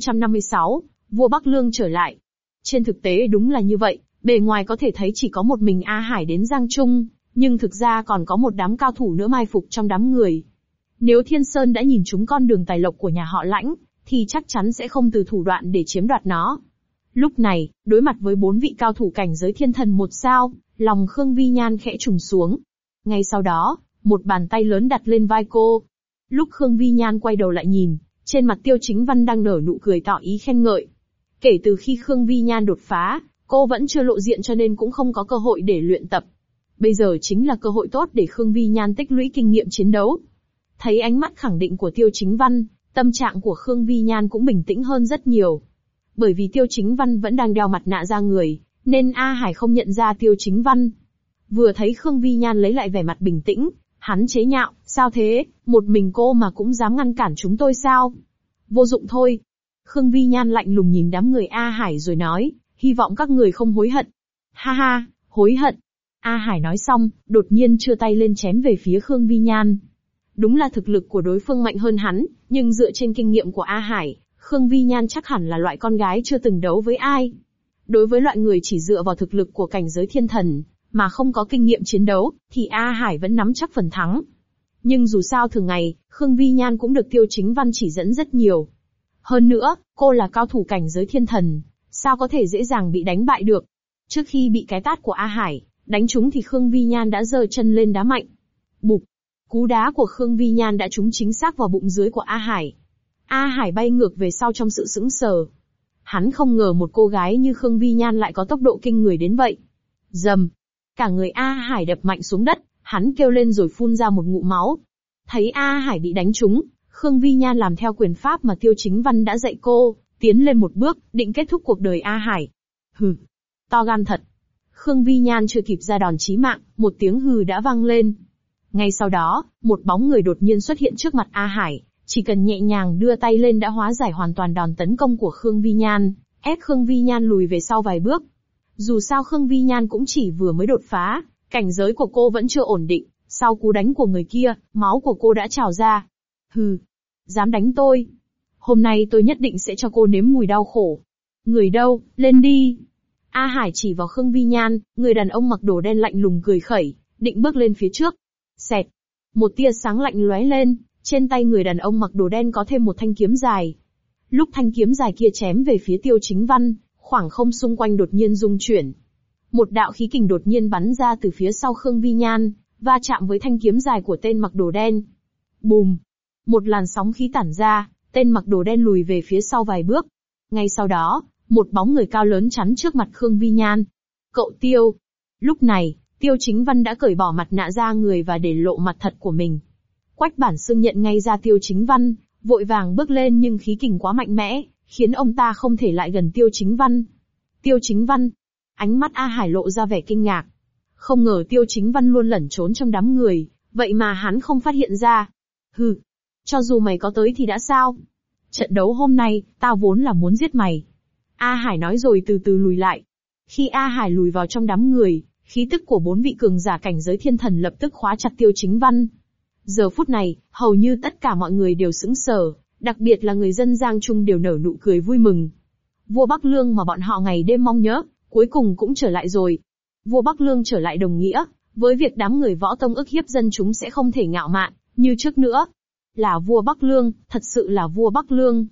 1556, vua Bắc Lương trở lại. Trên thực tế đúng là như vậy, bề ngoài có thể thấy chỉ có một mình A Hải đến Giang Trung, nhưng thực ra còn có một đám cao thủ nữa mai phục trong đám người. Nếu Thiên Sơn đã nhìn trúng con đường tài lộc của nhà họ Lãnh, thì chắc chắn sẽ không từ thủ đoạn để chiếm đoạt nó. Lúc này, đối mặt với 4 vị cao thủ cảnh giới thiên thần 1 sao, lòng Khương Vi Nhan khẽ trùng xuống. Ngay sau đó, một bàn tay lớn đặt lên vai cô. Lúc Khương Vi Nhan quay đầu lại nhìn, trên mặt Tiêu Chính Văn đang nở nụ cười tỏ ý khen ngợi. Kể từ khi Khương Vi Nhan đột phá, cô vẫn chưa lộ diện cho nên cũng không có cơ hội để luyện tập. Bây giờ chính là cơ hội tốt để Khương Vi Nhan tích lũy kinh nghiệm chiến đấu. Thấy ánh mắt khẳng định của Tiêu Chính Văn, tâm trạng của Khương Vi Nhan cũng bình tĩnh hơn rất nhiều. Bởi vì Tiêu Chính Văn vẫn đang đeo mặt nạ ra người, nên A Hải không nhận ra Tiêu Chính Văn. Vừa thấy Khương Vi Nhan lấy lại vẻ mặt bình tĩnh, hắn chế nhạo, sao thế, một mình cô mà cũng dám ngăn cản chúng tôi sao? Vô dụng thôi. Khương Vi Nhan lạnh lùng nhìn đám người A Hải rồi nói, hy vọng các người không hối hận. Ha ha, hối hận. A Hải nói xong, đột nhiên chđưa tay lên chém về phía Khương Vi Nhan. Đúng là thực lực của đối phương mạnh hơn hắn, nhưng dựa trên kinh nghiệm của A Hải, Khương Vi Nhan chắc hẳn là loại con gái chưa từng đấu với ai. Đối với loại người chỉ dựa vào thực lực của cảnh giới thiên thần, mà không có kinh nghiệm chiến đấu, thì A Hải vẫn nắm chắc phần thắng. Nhưng dù sao thường ngày, Khương Vi Nhan cũng được Tiêu Chính Văn chỉ dẫn rất nhiều. Hơn nữa, cô là cao thủ cảnh giới thiên thần, sao có thể dễ dàng bị đánh bại được. Trước khi bị cái tát của A Hải đánh trúng thì Khương Vi Nhan đã giơ chân lên đá mạnh. Bụp! Cú đá của Khương Vi Nhan đã trúng chính xác vào bụng dưới của A Hải. A Hải bay ngược về sau trong sự sững sờ. Hắn không ngờ một cô gái như Khương Vi Nhan lại có tốc độ kinh người đến vậy. Rầm! Cả người A Hải đập mạnh xuống đất, hắn kêu lên rồi phun ra một ngụm máu. Thấy A Hải bị đánh trúng, Khương Vi Nhan làm theo quyền pháp mà Tiêu Chính Văn đã dạy cô, tiến lên một bước, định kết thúc cuộc đời A Hải. Hừ! To gan thật! Khương Vi Nhan chưa kịp ra đòn chí mạng, một tiếng hừ đã vang lên. Ngay sau đó, một bóng người đột nhiên xuất hiện trước mặt A Hải, chỉ cần nhẹ nhàng đưa tay lên đã hóa giải hoàn toàn đòn tấn công của Khương Vi Nhan, ép Khương Vi Nhan lùi về sau vài bước. Dù sao Khương Vi Nhan cũng chỉ vừa mới đột phá, cảnh giới của cô vẫn chưa ổn định, sau cú đánh của người kia, máu của cô đã trào ra. Hừ, dám đánh tôi. Hôm nay tôi nhất định sẽ cho cô nếm mùi đau khổ. Người đâu, lên đi. A Hải chỉ vào Khương Vi Nhan, người đàn ông mặc đồ đen lạnh lùng cười khẩy, định bước lên phía trước. Xẹt. Một tia sáng lạnh lóe lên, trên tay người đàn ông mặc đồ đen có thêm một thanh kiếm dài. Lúc thanh kiếm dài kia chém về phía Tiêu Chính Văn, khoảng không xung quanh đột nhiên rung chuyển. Một đạo khí kình đột nhiên bắn ra từ phía sau Khương Vi Nhan, va chạm với thanh kiếm dài của tên mặc đồ đen. Bùm! Một làn sóng khí tản ra, tên mặc đồ đen lùi về phía sau vài bước. Ngay sau đó, một bóng người cao lớn chắn trước mặt Khương Vi Nhan. Cậu Tiêu! Lúc này, Tiêu Chính Văn đã cởi bỏ mặt nạ ra người và để lộ mặt thật của mình. Quách Bản Xương nhận ngay ra Tiêu Chính Văn, vội vàng bước lên nhưng khí kình quá mạnh mẽ, khiến ông ta không thể lại gần Tiêu Chính Văn. Tiêu Chính Văn! Ánh mắt A Hải lộ ra vẻ kinh ngạc. Không ngờ Tiêu Chính Văn luôn lẩn trốn trong đám người, vậy mà hắn không phát hiện ra. Hừ! Cho dù mày có tới thì đã sao? Trận đấu hôm nay, tao vốn là muốn giết mày. A Hải nói rồi từ từ lùi lại. Khi A Hải lùi vào trong đám người, khí tức của 4 vị cường giả cảnh giới thiên thần lập tức khóa chặt Tiêu Chính Văn. Giờ phút này, hầu như tất cả mọi người đều sững sờ, đặc biệt là người dân Giang Trung đều nở nụ cười vui mừng. Vua Bắc Lương mà bọn họ ngày đêm mong nhớ, cuối cùng cũng trở lại rồi. Vua Bắc Lương trở lại đồng nghĩa với việc đám người võ tông ức hiếp dân chúng sẽ không thể ngạo mạn như trước nữa. Là vua Bắc Lương, thật sự là vua Bắc Lương.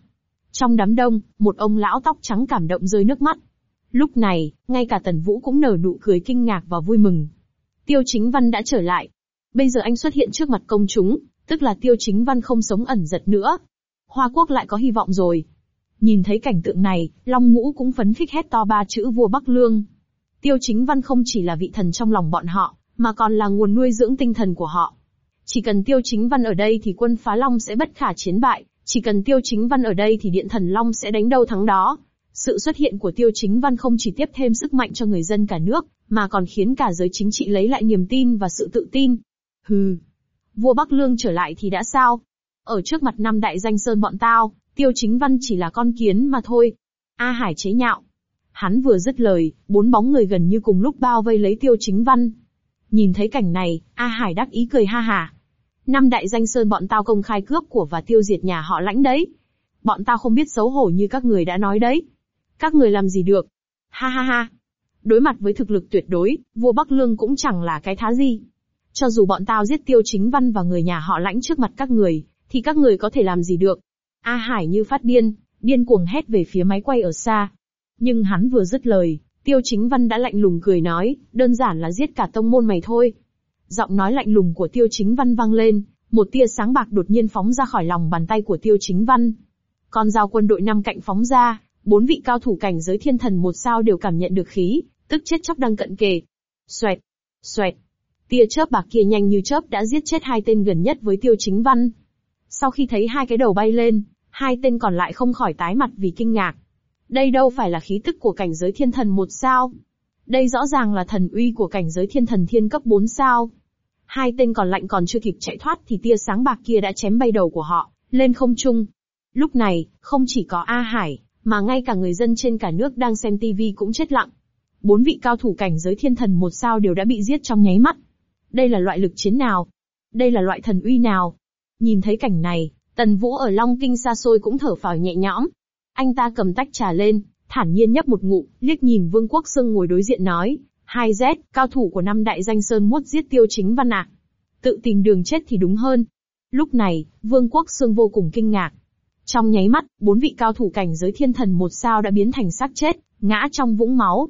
Trong đám đông, một ông lão tóc trắng cảm động rơi nước mắt. Lúc này, ngay cả Tần Vũ cũng nở nụ cười kinh ngạc và vui mừng. Tiêu Chính Văn đã trở lại. Bây giờ anh xuất hiện trước mặt công chúng, tức là Tiêu Chính Văn không sống ẩn giật nữa. Hoa Quốc lại có hy vọng rồi. Nhìn thấy cảnh tượng này, Long Ngũ cũng phấn khích hét to 3 chữ vua Bắc Lương. Tiêu Chính Văn không chỉ là vị thần trong lòng bọn họ, mà còn là nguồn nuôi dưỡng tinh thần của họ. Chỉ cần Tiêu Chính Văn ở đây thì quân Phá Long sẽ bất khả chiến bại, chỉ cần Tiêu Chính Văn ở đây thì Điện Thần Long sẽ đánh đâu thắng đó. Sự xuất hiện của Tiêu Chính Văn không chỉ tiếp thêm sức mạnh cho người dân cả nước, mà còn khiến cả giới chính trị lấy lại niềm tin và sự tự tin. Hừ, vua Bắc Lương trở lại thì đã sao? Ở trước mặt 5 đại danh sơn bọn tao, Tiêu Chính Văn chỉ là con kiến mà thôi. A Hải chế nhạo. Hắn vừa dứt lời, 4 bóng người gần như cùng lúc bao vây lấy Tiêu Chính Văn. Nhìn thấy cảnh này, A Hải đắc ý cười ha hả. 5 đại danh sơn bọn tao công khai cướp của và tiêu diệt nhà họ Lãnh đấy. Bọn tao không biết xấu hổ như các người đã nói đấy. Các người làm gì được? Ha ha ha. Đối mặt với thực lực tuyệt đối, vua Bắc Lương cũng chẳng là cái thá gì. Cho dù bọn tao giết Tiêu Chính Văn và người nhà họ Lãnh trước mặt các người, thì các người có thể làm gì được? A Hải như phát điên, điên cuồng hét về phía máy quay ở xa. Nhưng hắn vừa dứt lời, Tiêu Chính Văn đã lạnh lùng cười nói, đơn giản là giết cả tông môn mày thôi. Giọng nói lạnh lùng của Tiêu Chính Văn vang lên, một tia sáng bạc đột nhiên phóng ra khỏi lòng bàn tay của Tiêu Chính Văn. Con dao quân đội 5 cạnh phóng ra, 4 vị cao thủ cảnh giới thiên thần 1 sao đều cảm nhận được khí, tức chết chóc đang cận kề. Xoẹt, xoẹt. Tia chớp bạc kia nhanh như chớp đã giết chết 2 tên gần nhất với Tiêu Chính Văn. Sau khi thấy 2 cái đầu bay lên, 2 tên còn lại không khỏi tái mặt vì kinh ngạc. Đây đâu phải là khí tức của cảnh giới thiên thần 1 sao. Đây rõ ràng là thần uy của cảnh giới thiên thần thiên cấp 4 sao. 2 tên còn lại còn chưa kịp chạy thoát thì tia sáng bạc kia đã chém bay đầu của họ, lên không trung. Lúc này, không chỉ có A Hải, mà ngay cả người dân trên cả nước đang xem TV cũng chết lặng. 4 vị cao thủ cảnh giới thiên thần 1 sao đều đã bị giết trong nháy mắt. Đây là loại lực chiến nào? Đây là loại thần uy nào? Nhìn thấy cảnh này, Tần Vũ ở Long Kinh xa xôi cũng thở phào nhẹ nhõm. Anh ta cầm tách trà lên, thản nhiên nhấp một ngụm, liếc nhìn Vương Quốc Xương ngồi đối diện nói, 2Z, cao thủ của 5 đại danh sơn muốn giết Tiêu Chính Văn à? Tự tìm đường chết thì đúng hơn. Lúc này, Vương Quốc Xương vô cùng kinh ngạc. Trong nháy mắt, 4 vị cao thủ cảnh giới thiên thần 1 sao đã biến thành xác chết, ngã trong vũng máu.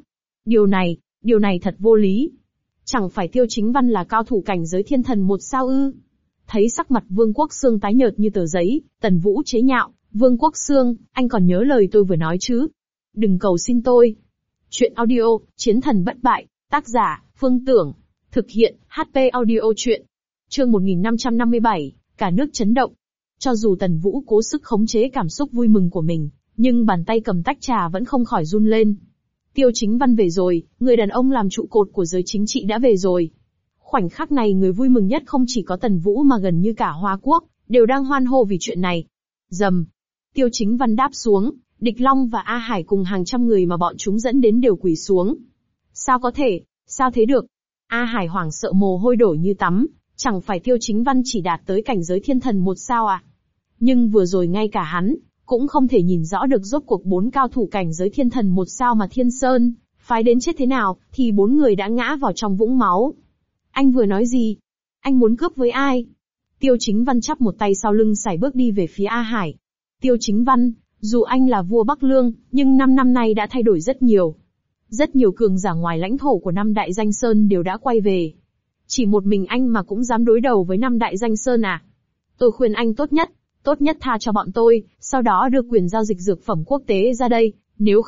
Điều này thật vô lý. Chẳng phải Tiêu Chính Văn là cao thủ cảnh giới thiên thần 1 sao ư? Thấy sắc mặt Vương Quốc Xương tái nhợt như tờ giấy, Tần Vũ chế nhạo, Vương Quốc Xương, anh còn nhớ lời tôi vừa nói chứ? Đừng cầu xin tôi. Chuyện audio, Chiến thần bất bại, tác giả, Phương Tưởng. Thực hiện, HP audio chuyện. Chương 1557, cả nước chấn động. Cho dù Tần Vũ cố sức khống chế cảm xúc vui mừng của mình, nhưng bàn tay cầm tách trà vẫn không khỏi run lên. Tiêu Chính Văn về rồi, người đàn ông làm trụ cột của giới chính trị đã về rồi. Khoảnh khắc này người vui mừng nhất không chỉ có Tần Vũ mà gần như cả Hoa Quốc, đều đang hoan hô vì chuyện này. Rầm. Tiêu Chính Văn đáp xuống, Địch Long và A Hải cùng hàng trăm người mà bọn chúng dẫn đến đều quỳ xuống. Sao có thể, sao thế được? A Hải hoảng sợ mồ hôi đổ như tắm, chẳng phải Tiêu Chính Văn chỉ đạt tới cảnh giới thiên thần 1 sao à? Nhưng vừa rồi ngay cả hắn, cũng không thể nhìn rõ được rốt cuộc 4 cao thủ cảnh giới thiên thần 1 sao mà Thiên Sơn phái đến chết thế nào, thì 4 người đã ngã vào trong vũng máu. Anh vừa nói gì? Anh muốn cướp với ai? Tiêu Chính Văn chắp một tay sau lưng sải bước đi về phía A Hải. Tiêu Chính Văn, dù anh là vua Bắc Lương, nhưng 5 năm nay đã thay đổi rất nhiều. Rất nhiều cường giả ngoài lãnh thổ của 5 đại danh sơn đều đã quay về. Chỉ một mình anh mà cũng dám đối đầu với 5 đại danh sơn à? Tôi khuyên anh tốt nhất tha cho bọn tôi, sau đó đưa quyền giao dịch dược phẩm quốc tế ra đây, nếu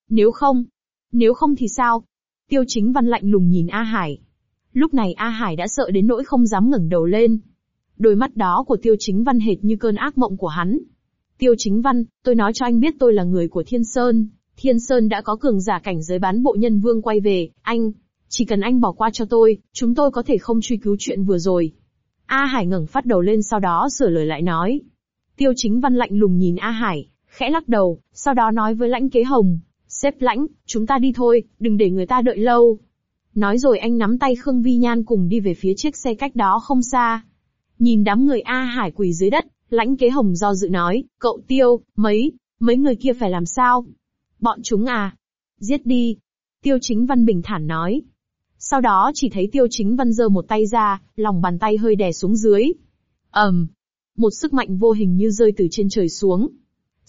không thì sao? Tiêu Chính Văn lạnh lùng nhìn A Hải. Lúc này A Hải đã sợ đến nỗi không dám ngẩng đầu lên. Đôi mắt đó của Tiêu Chính Văn hệt như cơn ác mộng của hắn. Tiêu Chính Văn, tôi nói cho anh biết tôi là người của Thiên Sơn. Thiên Sơn đã có cường giả cảnh giới bán bộ nhân vương quay về, chỉ cần anh bỏ qua cho tôi, chúng tôi có thể không truy cứu chuyện vừa rồi. A Hải ngẩng phát đầu lên sau đó sửa lời lại nói. Tiêu Chính Văn lạnh lùng nhìn A Hải, khẽ lắc đầu, sau đó nói với Lãnh Kế Hồng, sếp Lãnh, chúng ta đi thôi, đừng để người ta đợi lâu. Nói rồi anh nắm tay Khương Vi Nhan cùng đi về phía chiếc xe cách đó không xa. Nhìn đám người A Hải quỳ dưới đất, Lãnh Kế Hồng do dự nói, cậu Tiêu, mấy người kia phải làm sao? Bọn chúng à? Giết đi. Tiêu Chính Văn bình thản nói. Sau đó chỉ thấy Tiêu Chính Văn giơ một tay ra, lòng bàn tay hơi đè xuống dưới. Một sức mạnh vô hình như rơi từ trên trời xuống.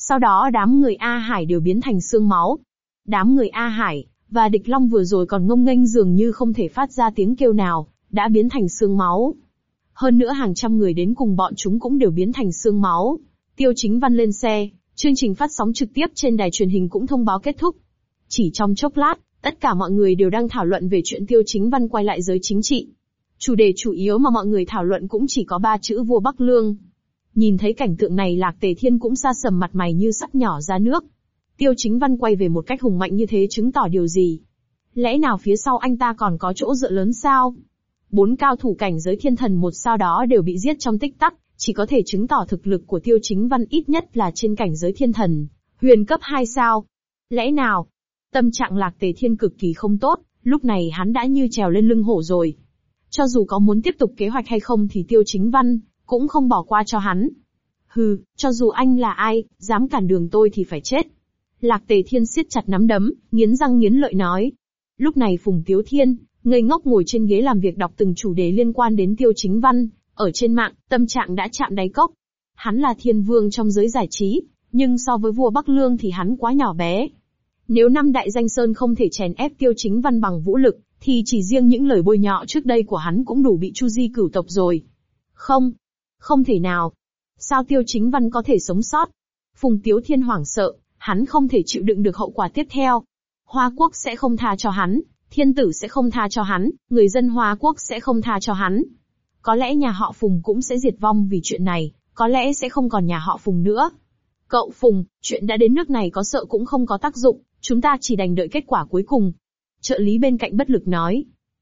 Sau đó đám người A Hải đều biến thành xương máu. Đám người A Hải và Địch Long vừa rồi còn ngông nghênh dường như không thể phát ra tiếng kêu nào, đã biến thành xương máu. Hơn nữa hàng trăm người đến cùng bọn chúng cũng đều biến thành xương máu. Tiêu Chính Văn lên xe, chương trình phát sóng trực tiếp trên đài truyền hình cũng thông báo kết thúc. Chỉ trong chốc lát, tất cả mọi người đều đang thảo luận về chuyện Tiêu Chính Văn quay lại giới chính trị. Chủ đề chủ yếu mà mọi người thảo luận cũng chỉ có 3 chữ vua Bắc Lương. Nhìn thấy cảnh tượng này Lạc Tề Thiên cũng sa sầm mặt mày như sắp nhỏ ra nước. Tiêu Chính Văn quay về một cách hùng mạnh như thế chứng tỏ điều gì? Lẽ nào phía sau anh ta còn có chỗ dựa lớn sao? 4 cao thủ cảnh giới thiên thần 1 sao đó đều bị giết trong tích tắc, chỉ có thể chứng tỏ thực lực của Tiêu Chính Văn ít nhất là trên cảnh giới thiên thần, huyền cấp 2 sao. Lẽ nào? Tâm trạng Lạc Tề Thiên cực kỳ không tốt, lúc này hắn đã như trèo lên lưng hổ rồi. Cho dù có muốn tiếp tục kế hoạch hay không thì Tiêu Chính Văn cũng không bỏ qua cho hắn. Hừ, cho dù anh là ai, dám cản đường tôi thì phải chết. Lạc Tề Thiên siết chặt nắm đấm, nghiến răng nghiến lợi nói. Lúc này Phùng Tiếu Thiên, ngây ngốc ngồi trên ghế làm việc đọc từng chủ đề liên quan đến Tiêu Chính Văn, ở trên mạng, tâm trạng đã chạm đáy cốc. Hắn là thiên vương trong giới giải trí, nhưng so với vua Bắc Lương thì hắn quá nhỏ bé. Nếu 5 đại danh sơn không thể chèn ép Tiêu Chính Văn bằng vũ lực, thì chỉ riêng những lời bôi nhọ trước đây của hắn cũng đủ bị chu di cửu tộc rồi. Không thể nào. Sao Tiêu Chính Văn có thể sống sót? Phùng Tiếu Thiên hoảng sợ, hắn không thể chịu đựng được hậu quả tiếp theo. Hoa Quốc sẽ không tha cho hắn, thiên tử sẽ không tha cho hắn, người dân Hoa Quốc sẽ không tha cho hắn. Có lẽ nhà họ Phùng cũng sẽ diệt vong vì chuyện này, có lẽ sẽ không còn nhà họ Phùng nữa. Cậu Phùng, chuyện đã đến nước này có sợ cũng không có tác dụng, chúng ta chỉ đành đợi kết quả cuối cùng. Trợ lý bên cạnh bất lực nói.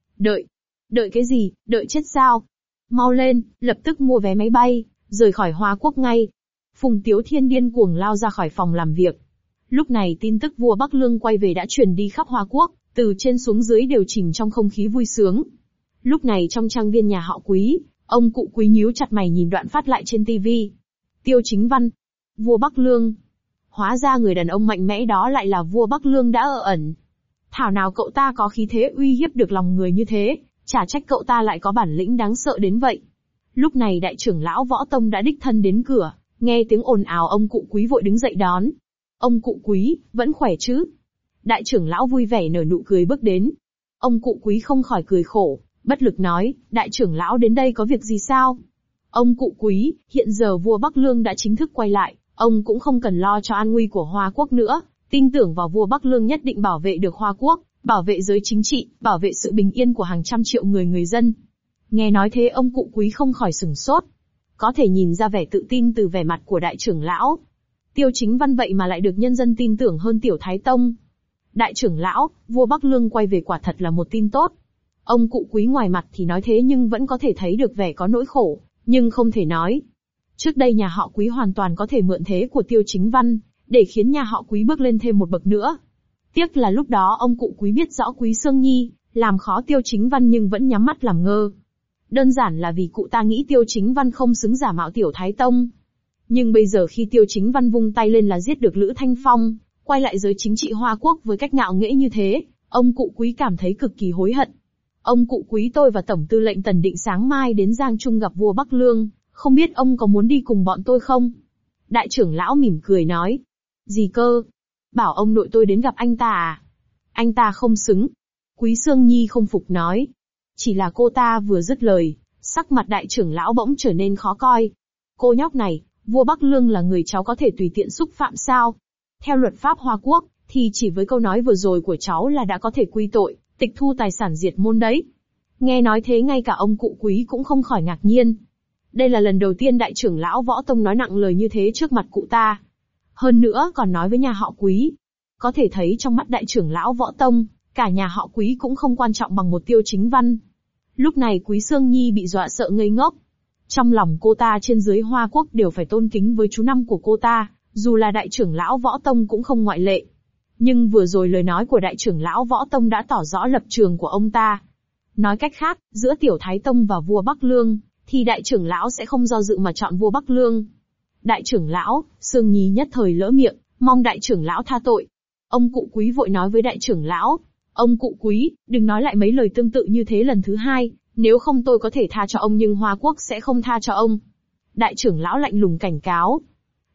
Đợi cái gì, đợi chết sao? Mau lên, lập tức mua vé máy bay, rời khỏi Hoa Quốc ngay. Phùng Tiếu Thiên điên cuồng lao ra khỏi phòng làm việc. Lúc này tin tức vua Bắc Lương quay về đã truyền đi khắp Hoa Quốc, từ trên xuống dưới đều chìm trong không khí vui sướng. Lúc này trong trang viên nhà họ Quý, ông cụ Quý nhíu chặt mày nhìn đoạn phát lại trên TV. Tiêu Chính Văn, vua Bắc Lương. Hóa ra người đàn ông mạnh mẽ đó lại là vua Bắc Lương đã ở ẩn. Thảo nào cậu ta có khí thế uy hiếp được lòng người như thế, chả trách cậu ta lại có bản lĩnh đáng sợ đến vậy. Lúc này đại trưởng lão Võ Tông đã đích thân đến cửa, nghe tiếng ồn ào ông cụ Quý vội đứng dậy đón. Ông cụ Quý, vẫn khỏe chứ? Đại trưởng lão vui vẻ nở nụ cười bước đến. Ông cụ Quý không khỏi cười khổ, bất lực nói, đại trưởng lão đến đây có việc gì sao? Ông cụ Quý, hiện giờ vua Bắc Lương đã chính thức quay lại, ông cũng không cần lo cho an nguy của Hoa Quốc nữa, tin tưởng vào vua Bắc Lương nhất định bảo vệ được Hoa Quốc, bảo vệ giới chính trị, bảo vệ sự bình yên của hàng trăm triệu người dân. Nghe nói thế ông cụ Quý không khỏi sửng sốt. Có thể nhìn ra vẻ tự tin từ vẻ mặt của đại trưởng lão. Tiêu Chính Văn vậy mà lại được nhân dân tin tưởng hơn Tiểu Thái Tông. Đại trưởng lão, vua Bắc Lương quay về quả thật là một tin tốt. Ông cụ Quý ngoài mặt thì nói thế nhưng vẫn có thể thấy được vẻ có nỗi khổ, nhưng không thể nói. Trước đây nhà họ Quý hoàn toàn có thể mượn thế của Tiêu Chính Văn, để khiến nhà họ Quý bước lên thêm một bậc nữa. Tiếc là lúc đó ông cụ Quý biết rõ Quý Sương Nhi, làm khó Tiêu Chính Văn nhưng vẫn nhắm mắt làm ngơ. Đơn giản là vì cụ ta nghĩ Tiêu Chính Văn không xứng giả mạo Tiểu Thái Tông. Nhưng bây giờ khi Tiêu Chính Văn vung tay lên là giết được Lữ Thanh Phong, quay lại giới chính trị Hoa Quốc với cách ngạo nghễ như thế, ông cụ Quý cảm thấy cực kỳ hối hận. Ông cụ Quý, tôi và Tổng tư lệnh Tần Định sáng mai đến Giang Trung gặp vua Bắc Lương, không biết ông có muốn đi cùng bọn tôi không? Đại trưởng lão mỉm cười nói. Gì cơ? Bảo ông nội tôi đến gặp anh ta à? Anh ta không xứng. Quý Sương Nhi không phục nói. Chỉ là cô ta vừa dứt lời, sắc mặt đại trưởng lão bỗng trở nên khó coi. Cô nhóc này, vua Bắc Lương là người cháu có thể tùy tiện xúc phạm sao? Theo luật pháp Hoa Quốc, thì chỉ với câu nói vừa rồi của cháu là đã có thể quy tội, tịch thu tài sản diệt môn đấy. Nghe nói thế ngay cả ông cụ Quý cũng không khỏi ngạc nhiên. Đây là lần đầu tiên đại trưởng lão Võ Tông nói nặng lời như thế trước mặt cụ ta. Hơn nữa còn nói với nhà họ Quý. Có thể thấy trong mắt đại trưởng lão Võ Tông, cả nhà họ Quý cũng không quan trọng bằng một Tiêu Chính Văn. Lúc này Quý Sương Nhi bị dọa sợ ngây ngốc. Trong lòng cô ta trên dưới Hoa Quốc đều phải tôn kính với chú năm của cô ta, dù là đại trưởng lão Võ Tông cũng không ngoại lệ. Nhưng vừa rồi lời nói của đại trưởng lão Võ Tông đã tỏ rõ lập trường của ông ta. Nói cách khác, giữa Tiểu Thái Tông và vua Bắc Lương, thì đại trưởng lão sẽ không do dự mà chọn vua Bắc Lương. Đại trưởng lão, Sương Nhi nhất thời lỡ miệng, mong đại trưởng lão tha tội. Ông cụ Quý vội nói với đại trưởng lão, ông cụ Quý, đừng nói lại mấy lời tương tự như thế lần thứ hai, nếu không tôi có thể tha cho ông nhưng Hoa Quốc sẽ không tha cho ông. Đại trưởng lão lạnh lùng cảnh cáo.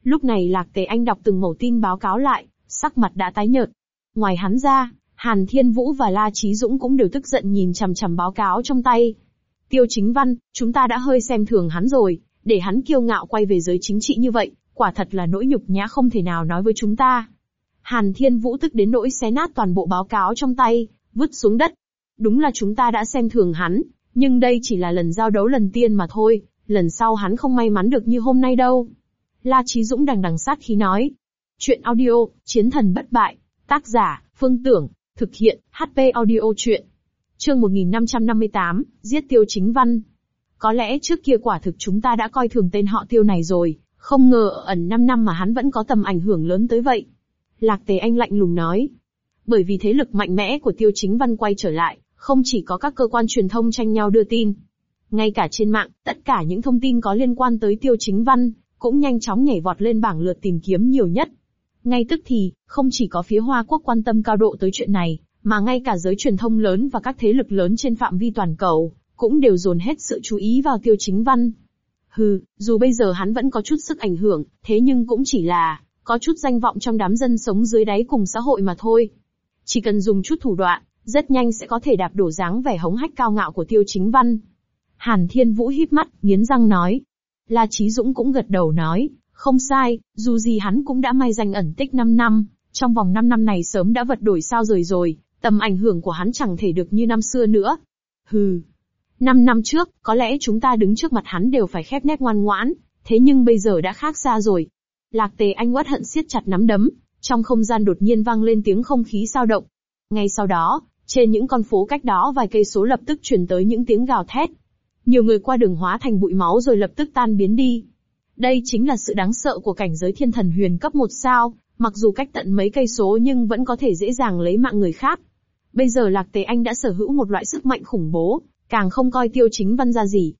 Lúc này Lạc Tề Anh đọc từng mẩu tin báo cáo lại, sắc mặt đã tái nhợt. Ngoài hắn ra, Hàn Thiên Vũ và La Chí Dũng cũng đều tức giận nhìn chằm chằm báo cáo trong tay. Tiêu Chính Văn, chúng ta đã hơi xem thường hắn rồi, để hắn kiêu ngạo quay về giới chính trị như vậy, quả thật là nỗi nhục nhã không thể nào nói với chúng ta. Hàn Thiên Vũ tức đến nỗi xé nát toàn bộ báo cáo trong tay, vứt xuống đất. Đúng là chúng ta đã xem thường hắn, nhưng đây chỉ là lần giao đấu lần tiên mà thôi, lần sau hắn không may mắn được như hôm nay đâu. La Chí Dũng đằng đằng sát khí nói. Chuyện audio, Chiến thần bất bại, tác giả, Phương Tưởng, thực hiện, HP audio chuyện. Chương 1558, giết Tiêu Chính Văn. Có lẽ trước kia quả thực chúng ta đã coi thường tên họ Tiêu này rồi, không ngờ ẩn 5 năm mà hắn vẫn có tầm ảnh hưởng lớn tới vậy. Lạc Tề Anh lạnh lùng nói. Bởi vì thế lực mạnh mẽ của Tiêu Chính Văn quay trở lại, không chỉ có các cơ quan truyền thông tranh nhau đưa tin. Ngay cả trên mạng, tất cả những thông tin có liên quan tới Tiêu Chính Văn, cũng nhanh chóng nhảy vọt lên bảng lượt tìm kiếm nhiều nhất. Ngay tức thì, không chỉ có phía Hoa Quốc quan tâm cao độ tới chuyện này, mà ngay cả giới truyền thông lớn và các thế lực lớn trên phạm vi toàn cầu, cũng đều dồn hết sự chú ý vào Tiêu Chính Văn. Dù bây giờ hắn vẫn có chút sức ảnh hưởng, thế nhưng cũng chỉ là, có chút danh vọng trong đám dân sống dưới đáy cùng xã hội mà thôi. Chỉ cần dùng chút thủ đoạn, rất nhanh sẽ có thể đạp đổ dáng vẻ hống hách cao ngạo của Tiêu Chính Văn. Hàn Thiên Vũ híp mắt, nghiến răng nói. La Chí Dũng cũng gật đầu nói, không sai, dù gì hắn cũng đã mai danh ẩn tích 5 năm, trong vòng 5 năm này sớm đã vật đổi sao rời rồi, tầm ảnh hưởng của hắn chẳng thể được như năm xưa nữa. 5 năm trước, có lẽ chúng ta đứng trước mặt hắn đều phải khép nép ngoan ngoãn, thế nhưng bây giờ đã khác xa rồi. Lạc Tề Anh uất hận siết chặt nắm đấm, trong không gian đột nhiên vang lên tiếng không khí dao động. Ngay sau đó, trên những con phố cách đó vài cây số lập tức truyền tới những tiếng gào thét. Nhiều người qua đường hóa thành bụi máu rồi lập tức tan biến đi. Đây chính là sự đáng sợ của cảnh giới thiên thần huyền cấp 1 sao, mặc dù cách tận mấy cây số nhưng vẫn có thể dễ dàng lấy mạng người khác. Bây giờ Lạc Tề Anh đã sở hữu một loại sức mạnh khủng bố, càng không coi Tiêu Chính Văn ra gì.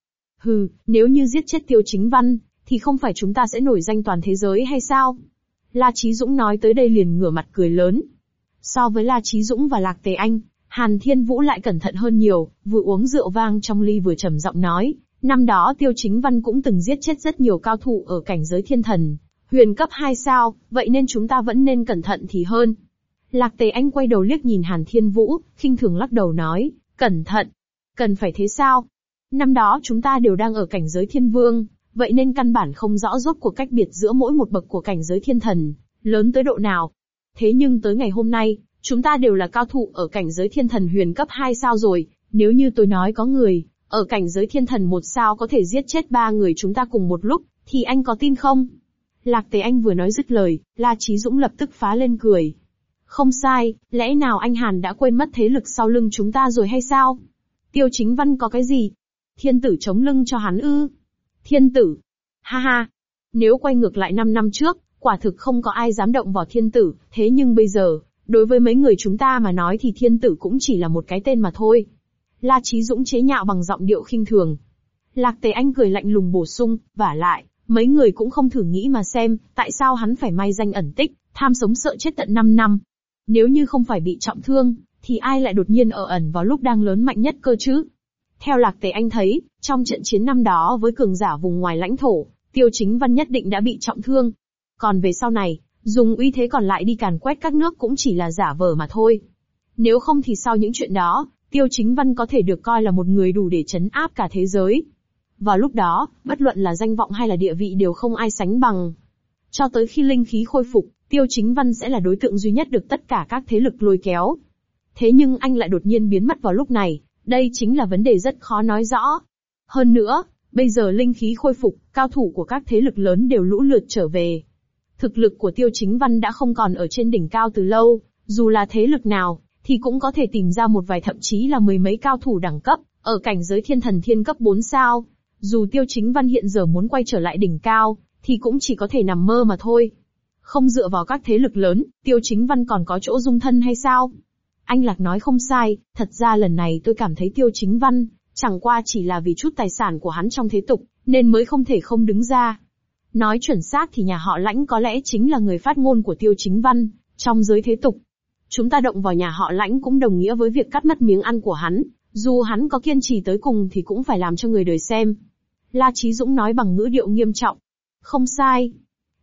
Nếu như giết chết Tiêu Chính Văn, thì không phải chúng ta sẽ nổi danh toàn thế giới hay sao? La Chí Dũng nói tới đây liền ngửa mặt cười lớn. So với La Chí Dũng và Lạc Tề Anh, Hàn Thiên Vũ lại cẩn thận hơn nhiều, vừa uống rượu vang trong ly vừa trầm giọng nói, năm đó Tiêu Chính Văn cũng từng giết chết rất nhiều cao thủ ở cảnh giới thiên thần, huyền cấp 2 sao, vậy nên chúng ta vẫn nên cẩn thận thì hơn. Lạc Tề Anh quay đầu liếc nhìn Hàn Thiên Vũ, khinh thường lắc đầu nói, cẩn thận, cần phải thế sao? Năm đó chúng ta đều đang ở cảnh giới thiên vương, vậy nên căn bản không rõ rốt cuộc cách biệt giữa mỗi một bậc của cảnh giới thiên thần, lớn tới độ nào. Thế nhưng tới ngày hôm nay, chúng ta đều là cao thủ ở cảnh giới thiên thần huyền cấp 2 sao rồi, nếu như tôi nói có người, ở cảnh giới thiên thần 1 sao có thể giết chết 3 người chúng ta cùng một lúc, thì anh có tin không? Lạc Tề Anh vừa nói dứt lời, La Chí Dũng lập tức phá lên cười. Không sai, lẽ nào anh Hàn đã quên mất thế lực sau lưng chúng ta rồi hay sao? Tiêu Chính Văn có cái gì? Thiên tử chống lưng cho hắn ư? Thiên tử? Ha ha! Nếu quay ngược lại 5 năm trước, quả thực không có ai dám động vào thiên tử, thế nhưng bây giờ, đối với mấy người chúng ta mà nói thì thiên tử cũng chỉ là một cái tên mà thôi. La Chí Dũng chế nhạo bằng giọng điệu khinh thường. Lạc Tề Anh cười lạnh lùng bổ sung, vả lại, mấy người cũng không thử nghĩ mà xem, tại sao hắn phải mai danh ẩn tích, tham sống sợ chết tận 5 năm. Nếu như không phải bị trọng thương, thì ai lại đột nhiên ở ẩn vào lúc đang lớn mạnh nhất cơ chứ? Theo Lạc Tề Anh thấy, trong trận chiến năm đó với cường giả vùng ngoài lãnh thổ, Tiêu Chính Văn nhất định đã bị trọng thương. Còn về sau này, dùng uy thế còn lại đi càn quét các nước cũng chỉ là giả vờ mà thôi. Nếu không thì sau những chuyện đó, Tiêu Chính Văn có thể được coi là một người đủ để trấn áp cả thế giới. Vào lúc đó, bất luận là danh vọng hay là địa vị đều không ai sánh bằng. Cho tới khi linh khí khôi phục, Tiêu Chính Văn sẽ là đối tượng duy nhất được tất cả các thế lực lôi kéo. Thế nhưng anh lại đột nhiên biến mất vào lúc này, đây chính là vấn đề rất khó nói rõ. Hơn nữa, bây giờ linh khí khôi phục, cao thủ của các thế lực lớn đều lũ lượt trở về. Thực lực của Tiêu Chính Văn đã không còn ở trên đỉnh cao từ lâu, dù là thế lực nào, thì cũng có thể tìm ra một vài thậm chí là mười mấy cao thủ đẳng cấp, ở cảnh giới thiên thần thiên cấp 4 sao. Dù Tiêu Chính Văn hiện giờ muốn quay trở lại đỉnh cao, thì cũng chỉ có thể nằm mơ mà thôi. Không dựa vào các thế lực lớn, Tiêu Chính Văn còn có chỗ dung thân hay sao? Anh Lạc nói không sai, thật ra lần này tôi cảm thấy Tiêu Chính Văn, chẳng qua chỉ là vì chút tài sản của hắn trong thế tục, nên mới không thể không đứng ra. Nói chuẩn xác thì nhà họ Lãnh có lẽ chính là người phát ngôn của Tiêu Chính Văn, trong giới thế tục. Chúng ta động vào nhà họ Lãnh cũng đồng nghĩa với việc cắt mất miếng ăn của hắn, dù hắn có kiên trì tới cùng thì cũng phải làm cho người đời xem. La Chí Dũng nói bằng ngữ điệu nghiêm trọng. Không sai.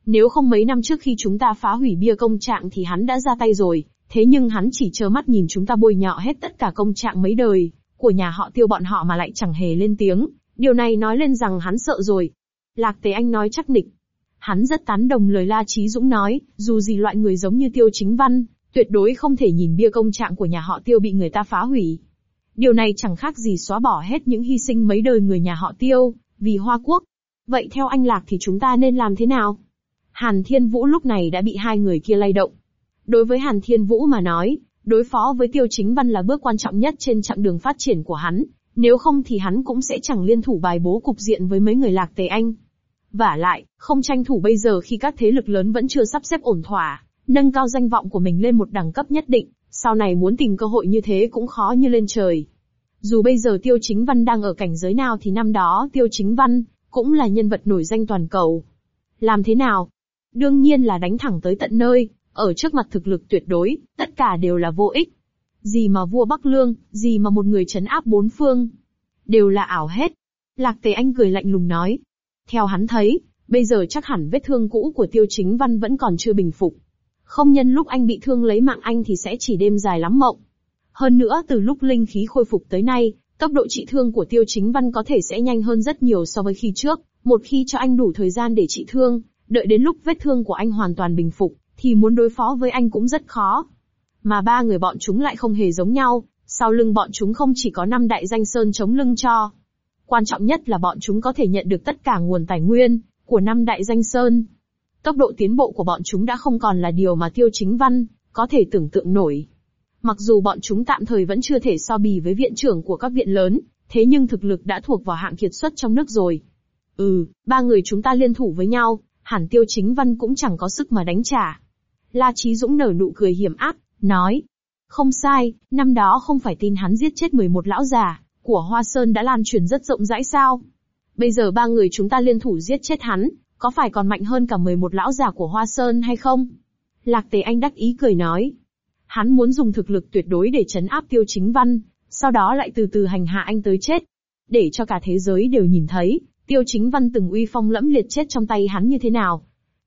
Nếu không mấy năm trước khi chúng ta phá hủy bia công trạng thì hắn đã ra tay rồi, thế nhưng hắn chỉ trơ mắt nhìn chúng ta bôi nhọ hết tất cả công trạng mấy đời của nhà họ Tiêu bọn họ mà lại chẳng hề lên tiếng, điều này nói lên rằng hắn sợ rồi. Lạc Tế Anh nói chắc nịch. Hắn rất tán đồng lời La Chí Dũng nói, dù gì loại người giống như Tiêu Chính Văn, tuyệt đối không thể nhìn bia công trạng của nhà họ Tiêu bị người ta phá hủy. Điều này chẳng khác gì xóa bỏ hết những hy sinh mấy đời người nhà họ Tiêu, vì Hoa Quốc. Vậy theo anh Lạc thì chúng ta nên làm thế nào? Hàn Thiên Vũ lúc này đã bị hai người kia lay động. Đối với Hàn Thiên Vũ mà nói, đối phó với Tiêu Chính Văn là bước quan trọng nhất trên chặng đường phát triển của hắn, nếu không thì hắn cũng sẽ chẳng liên thủ bài bố cục diện với mấy người Lạc Tề Anh. Vả lại, không tranh thủ bây giờ khi các thế lực lớn vẫn chưa sắp xếp ổn thỏa, nâng cao danh vọng của mình lên một đẳng cấp nhất định, sau này muốn tìm cơ hội như thế cũng khó như lên trời. Dù bây giờ Tiêu Chính Văn đang ở cảnh giới nào thì năm đó Tiêu Chính Văn cũng là nhân vật nổi danh toàn cầu. Làm thế nào? Đương nhiên là đánh thẳng tới tận nơi, ở trước mặt thực lực tuyệt đối, tất cả đều là vô ích. Gì mà vua Bắc Lương, gì mà một người trấn áp bốn phương. Đều là ảo hết. Lạc Tề Anh cười lạnh lùng nói. Theo hắn thấy, bây giờ chắc hẳn vết thương cũ của Tiêu Chính Văn vẫn còn chưa bình phục. Không nhân lúc anh bị thương lấy mạng anh thì sẽ chỉ đêm dài lắm mộng. Hơn nữa từ lúc linh khí khôi phục tới nay, tốc độ trị thương của Tiêu Chính Văn có thể sẽ nhanh hơn rất nhiều so với khi trước. Một khi cho anh đủ thời gian để trị thương, đợi đến lúc vết thương của anh hoàn toàn bình phục, thì muốn đối phó với anh cũng rất khó. Mà ba người bọn chúng lại không hề giống nhau, sau lưng bọn chúng không chỉ có 5 đại danh sơn chống lưng cho. Quan trọng nhất là bọn chúng có thể nhận được tất cả nguồn tài nguyên của 5 đại danh sơn. Tốc độ tiến bộ của bọn chúng đã không còn là điều mà Tiêu Chính Văn có thể tưởng tượng nổi. Mặc dù bọn chúng tạm thời vẫn chưa thể so bì với viện trưởng của các viện lớn, thế nhưng thực lực đã thuộc vào hạng kiệt xuất trong nước rồi. Ba người chúng ta liên thủ với nhau, hẳn Tiêu Chính Văn cũng chẳng có sức mà đánh trả. La Chí Dũng nở nụ cười hiểm ác, nói. Không sai, năm đó không phải tin hắn giết chết 11 lão già của Hoa Sơn đã lan truyền rất rộng rãi sao? Bây giờ ba người chúng ta liên thủ giết chết hắn, có phải còn mạnh hơn cả 11 lão già của Hoa Sơn hay không? Lạc Tề Anh đắc ý cười nói. Hắn muốn dùng thực lực tuyệt đối để trấn áp Tiêu Chính Văn, sau đó lại từ từ hành hạ anh tới chết. Để cho cả thế giới đều nhìn thấy, Tiêu Chính Văn từng uy phong lẫm liệt chết trong tay hắn như thế nào.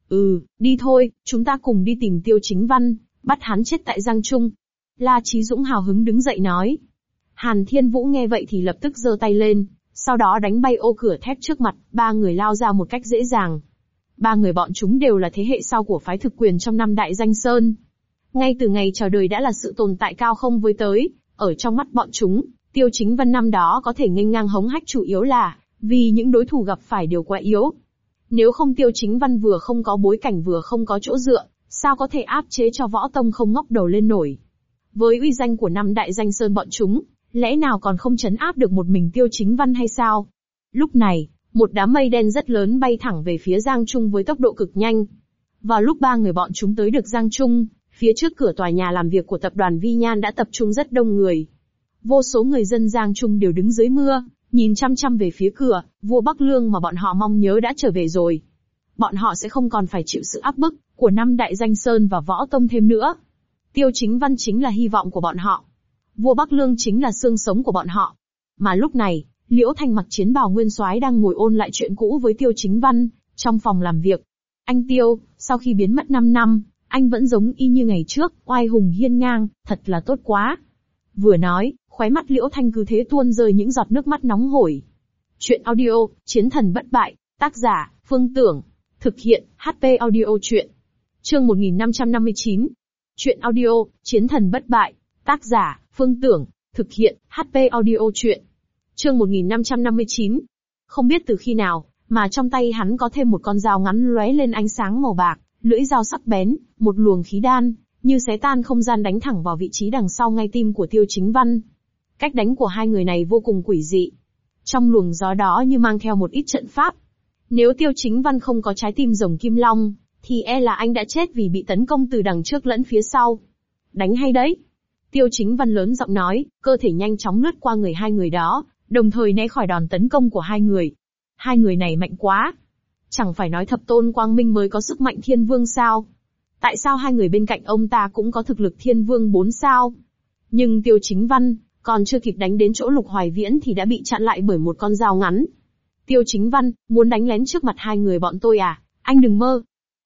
Đi thôi, chúng ta cùng đi tìm Tiêu Chính Văn, bắt hắn chết tại Giang Trung. La Chí Dũng hào hứng đứng dậy nói. Hàn Thiên Vũ nghe vậy thì lập tức giơ tay lên, sau đó đánh bay ô cửa thép trước mặt, ba người lao ra một cách dễ dàng. Ba người bọn chúng đều là thế hệ sau của phái thực quyền trong 5 đại danh sơn. Ngay từ ngày chào đời đã là sự tồn tại cao không với tới, ở trong mắt bọn chúng, Tiêu Chính Văn năm đó có thể nghênh ngang hống hách chủ yếu là vì những đối thủ gặp phải đều quá yếu. Nếu không Tiêu Chính Văn vừa không có bối cảnh vừa không có chỗ dựa, sao có thể áp chế cho võ tông không ngóc đầu lên nổi. Với uy danh của 5 đại danh sơn bọn chúng, lẽ nào còn không trấn áp được một mình Tiêu Chính Văn hay sao? Lúc này, một đám mây đen rất lớn bay thẳng về phía Giang Trung với tốc độ cực nhanh. Vào lúc ba người bọn chúng tới được Giang Trung, phía trước cửa tòa nhà làm việc của tập đoàn Vi Nhan đã tập trung rất đông người. Vô số người dân Giang Trung đều đứng dưới mưa, nhìn chăm chăm về phía cửa, vua Bắc Lương mà bọn họ mong nhớ đã trở về rồi. Bọn họ sẽ không còn phải chịu sự áp bức của 5 đại danh sơn và võ tông thêm nữa. Tiêu Chính Văn chính là hy vọng của bọn họ. Vua Bắc Lương chính là xương sống của bọn họ. Mà lúc này, Liễu Thanh mặc chiến bào nguyên soái đang ngồi ôn lại chuyện cũ với Tiêu Chính Văn, trong phòng làm việc. Anh Tiêu, sau khi biến mất 5 năm, anh vẫn giống y như ngày trước, oai hùng hiên ngang, thật là tốt quá. Vừa nói, khóe mắt Liễu Thanh cứ thế tuôn rơi những giọt nước mắt nóng hổi. Chuyện audio, Chiến thần bất bại, tác giả, Phương Tưởng, thực hiện, HP Audio Chuyện. Chương 1559. Chuyện audio, Chiến thần bất bại, tác giả, Phương Tưởng, thực hiện, HP Audio Chuyện. Chương 1559. Không biết từ khi nào, mà trong tay hắn có thêm một con dao ngắn lóe lên ánh sáng màu bạc, lưỡi dao sắc bén, một luồng khí đan, như xé tan không gian đánh thẳng vào vị trí đằng sau ngay tim của Tiêu Chính Văn. Cách đánh của hai người này vô cùng quỷ dị. Trong luồng gió đó như mang theo một ít trận pháp. Nếu Tiêu Chính Văn không có trái tim rồng kim long, thì e là anh đã chết vì bị tấn công từ đằng trước lẫn phía sau. Đánh hay đấy. Tiêu Chính Văn lớn giọng nói, cơ thể nhanh chóng lướt qua người hai người đó, đồng thời né khỏi đòn tấn công của hai người. Hai người này mạnh quá. Chẳng phải nói Thập Tôn Quang Minh mới có sức mạnh Thiên Vương sao? Tại sao hai người bên cạnh ông ta cũng có thực lực Thiên Vương 4 sao? Nhưng Tiêu Chính Văn, còn chưa kịp đánh đến chỗ Lục Hoài Viễn thì đã bị chặn lại bởi một con dao ngắn. Tiêu Chính Văn, muốn đánh lén trước mặt hai người bọn tôi à? Anh đừng mơ.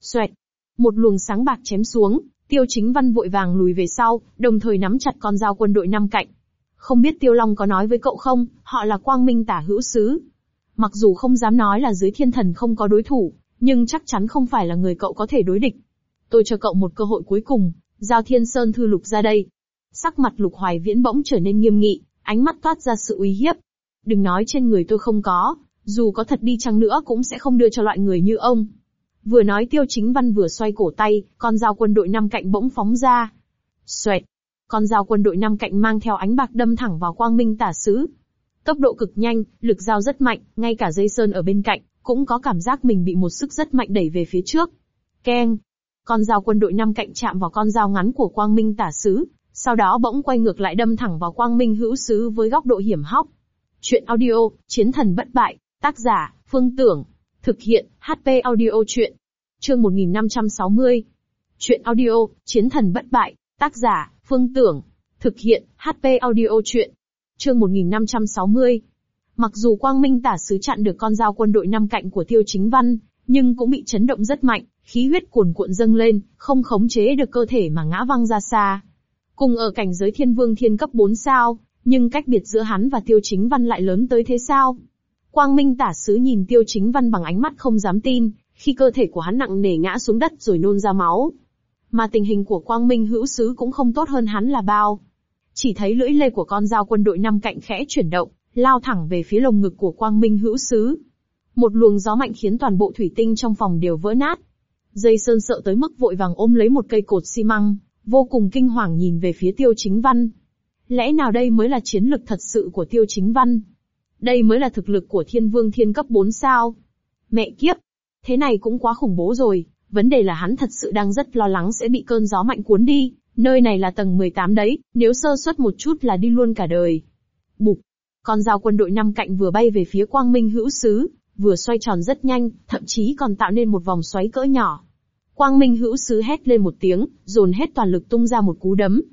Xoẹt. Một luồng sáng bạc chém xuống, Tiêu Chính Văn vội vàng lùi về sau, đồng thời nắm chặt con dao quân đội năm cạnh. Không biết Tiêu Long có nói với cậu không, họ là Quang Minh Tả Hữu Sứ. Mặc dù không dám nói là dưới thiên thần không có đối thủ, nhưng chắc chắn không phải là người cậu có thể đối địch. Tôi cho cậu một cơ hội cuối cùng, giao Thiên Sơn Thư Lục ra đây. Sắc mặt Lục Hoài Viễn bỗng trở nên nghiêm nghị, ánh mắt toát ra sự uy hiếp. Đừng nói trên người tôi không có, dù có thật đi chăng nữa cũng sẽ không đưa cho loại người như ông. Vừa nói Tiêu Chính Văn vừa xoay cổ tay, con dao quân đội năm cạnh bỗng phóng ra. Xoẹt. Con dao quân đội năm cạnh mang theo ánh bạc đâm thẳng vào Quang Minh Tả Sứ. Tốc độ cực nhanh, lực dao rất mạnh, ngay cả dây sơn ở bên cạnh, cũng có cảm giác mình bị một sức rất mạnh đẩy về phía trước. Keng. Con dao quân đội năm cạnh chạm vào con dao ngắn của Quang Minh Tả Sứ, sau đó bỗng quay ngược lại đâm thẳng vào Quang Minh Hữu Sứ với góc độ hiểm hóc. Chuyện audio, Chiến Thần Bất Bại, tác giả, Phương Tưởng. Thực hiện, HP Audio Chuyện. Chương 1560. Chuyện audio, Chiến Thần Bất Bại, tác giả, Phương Tưởng. Thực hiện, HP Audio Chuyện. Chương 1560. Mặc dù Quang Minh Tả Sứ chặn được con dao quân đội năm cạnh của Tiêu Chính Văn, nhưng cũng bị chấn động rất mạnh, khí huyết cuồn cuộn dâng lên, không khống chế được cơ thể mà ngã văng ra xa. Cùng ở cảnh giới Thiên Vương Thiên cấp 4 sao, nhưng cách biệt giữa hắn và Tiêu Chính Văn lại lớn tới thế sao? Quang Minh Tả Sứ nhìn Tiêu Chính Văn bằng ánh mắt không dám tin, khi cơ thể của hắn nặng nề ngã xuống đất rồi nôn ra máu. Mà tình hình của Quang Minh Hữu Sứ cũng không tốt hơn hắn là bao. Chỉ thấy lưỡi lê của con dao quân đội năm cạnh khẽ chuyển động, lao thẳng về phía lồng ngực của Quang Minh Hữu Sứ. Một luồng gió mạnh khiến toàn bộ thủy tinh trong phòng đều vỡ nát. Dây Sơn sợ tới mức vội vàng ôm lấy một cây cột xi măng, vô cùng kinh hoàng nhìn về phía Tiêu Chính Văn. Lẽ nào đây mới là chiến lực thật sự của Tiêu Chính Văn? Đây mới là thực lực của Thiên Vương Thiên cấp 4 sao? Mẹ kiếp! Thế này cũng quá khủng bố rồi, vấn đề là hắn thật sự đang rất lo lắng sẽ bị cơn gió mạnh cuốn đi, nơi này là tầng 18 đấy, nếu sơ suất một chút là đi luôn cả đời. Bụp! Con dao quân đội năm cạnh vừa bay về phía Quang Minh Hữu Sứ, vừa xoay tròn rất nhanh, thậm chí còn tạo nên một vòng xoáy cỡ nhỏ. Quang Minh Hữu Sứ hét lên một tiếng, dồn hết toàn lực tung ra một cú đấm.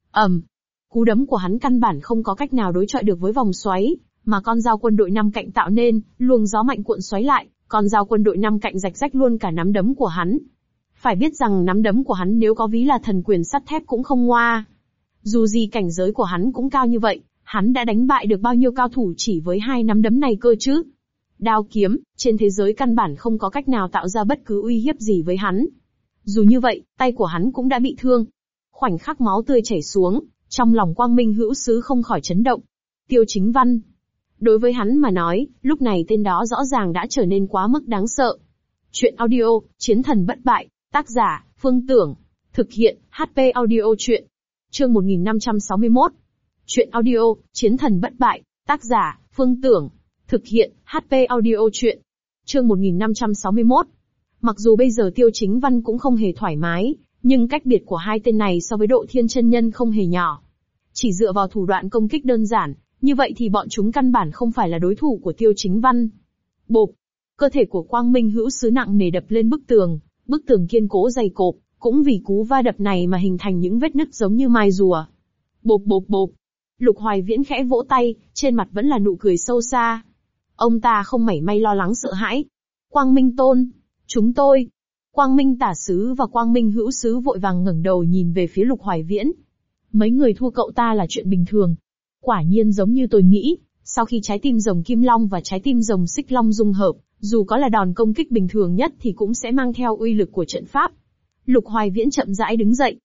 Cú đấm của hắn căn bản không có cách nào đối chọi được với vòng xoáy, mà con dao quân đội năm cạnh tạo nên, luồng gió mạnh cuộn xoáy lại, con dao quân đội năm cạnh rạch rách luôn cả nắm đấm của hắn. Phải biết rằng nắm đấm của hắn nếu có ví là thần quyền sắt thép cũng không ngoa. Dù gì cảnh giới của hắn cũng cao như vậy, hắn đã đánh bại được bao nhiêu cao thủ chỉ với hai nắm đấm này cơ chứ? Đao kiếm, trên thế giới căn bản không có cách nào tạo ra bất cứ uy hiếp gì với hắn. Dù như vậy, tay của hắn cũng đã bị thương. Khoảnh khắc máu tươi chảy xuống, trong lòng Quang Minh Hữu Sứ không khỏi chấn động. Tiêu Chính Văn. Đối với hắn mà nói, lúc này tên đó rõ ràng đã trở nên quá mức đáng sợ. Chuyện audio, Chiến Thần Bất Bại, tác giả, Phương Tưởng. Thực hiện, HP Audio Chuyện. Chương 1561. Chuyện audio, Chiến Thần Bất Bại, tác giả, Phương Tưởng. Thực hiện, HP Audio Chuyện. Chương 1561. Mặc dù bây giờ Tiêu Chính Văn cũng không hề thoải mái, nhưng cách biệt của hai tên này so với Độ Thiên chân nhân không hề nhỏ. Chỉ dựa vào thủ đoạn công kích đơn giản, như vậy thì bọn chúng căn bản không phải là đối thủ của Tiêu Chính Văn. Bộp! Cơ thể của Quang Minh Hữu Sứ nặng nề đập lên bức tường kiên cố dày cộp, cũng vì cú va đập này mà hình thành những vết nứt giống như mai rùa. Bộp bộp bộp! Lục Hoài Viễn khẽ vỗ tay, trên mặt vẫn là nụ cười sâu xa. Ông ta không mảy may lo lắng sợ hãi. Quang Minh Tôn! Chúng tôi! Quang Minh Tả Sứ và Quang Minh Hữu Sứ vội vàng ngẩng đầu nhìn về phía Lục Hoài Viễn. Mấy người thua cậu ta là chuyện bình thường. Quả nhiên giống như tôi nghĩ, sau khi trái tim rồng Kim Long và trái tim rồng Xích Long dung hợp, dù có là đòn công kích bình thường nhất thì cũng sẽ mang theo uy lực của trận pháp. Lục Hoài Viễn chậm rãi đứng dậy.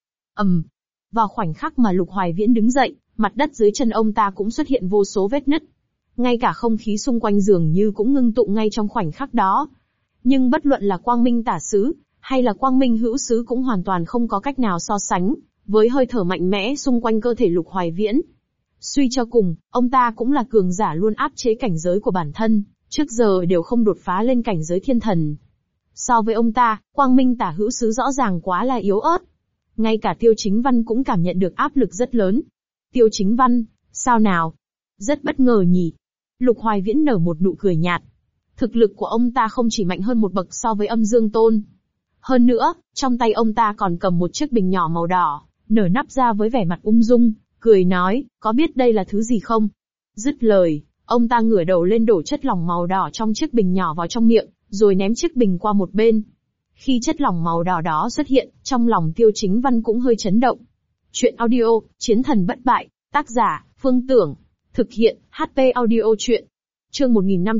Vào khoảnh khắc mà Lục Hoài Viễn đứng dậy, mặt đất dưới chân ông ta cũng xuất hiện vô số vết nứt. Ngay cả không khí xung quanh dường như cũng ngưng tụ ngay trong khoảnh khắc đó. Nhưng bất luận là Quang Minh Tả Sứ, hay là Quang Minh Hữu Sứ cũng hoàn toàn không có cách nào so sánh với hơi thở mạnh mẽ xung quanh cơ thể Lục Hoài Viễn. Suy cho cùng, ông ta cũng là cường giả luôn áp chế cảnh giới của bản thân, trước giờ đều không đột phá lên cảnh giới thiên thần. So với ông ta, Quang Minh Tả Hữu Sứ rõ ràng quá là yếu ớt. Ngay cả Tiêu Chính Văn cũng cảm nhận được áp lực rất lớn. Tiêu Chính Văn, sao nào? Rất bất ngờ nhỉ? Lục Hoài Viễn nở một nụ cười nhạt. Thực lực của ông ta không chỉ mạnh hơn một bậc so với Âm Dương Tôn. Hơn nữa, trong tay ông ta còn cầm một chiếc bình nhỏ màu đỏ, nở nắp ra với vẻ mặt ung dung, cười nói, có biết đây là thứ gì không? Dứt lời, ông ta ngửa đầu lên đổ chất lỏng màu đỏ trong chiếc bình nhỏ vào trong miệng, rồi ném chiếc bình qua một bên. Khi chất lỏng màu đỏ đó xuất hiện, trong lòng Tiêu Chính Văn cũng hơi chấn động. Chuyện audio, Chiến thần bất bại, tác giả, Phương Tưởng. Thực hiện, HP Audio Chuyện. Chương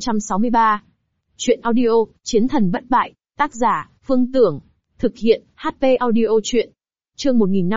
1563. Chuyện audio, Chiến thần bất bại, tác giả, Phương Tưởng. Thực hiện, HP Audio Chuyện. Chương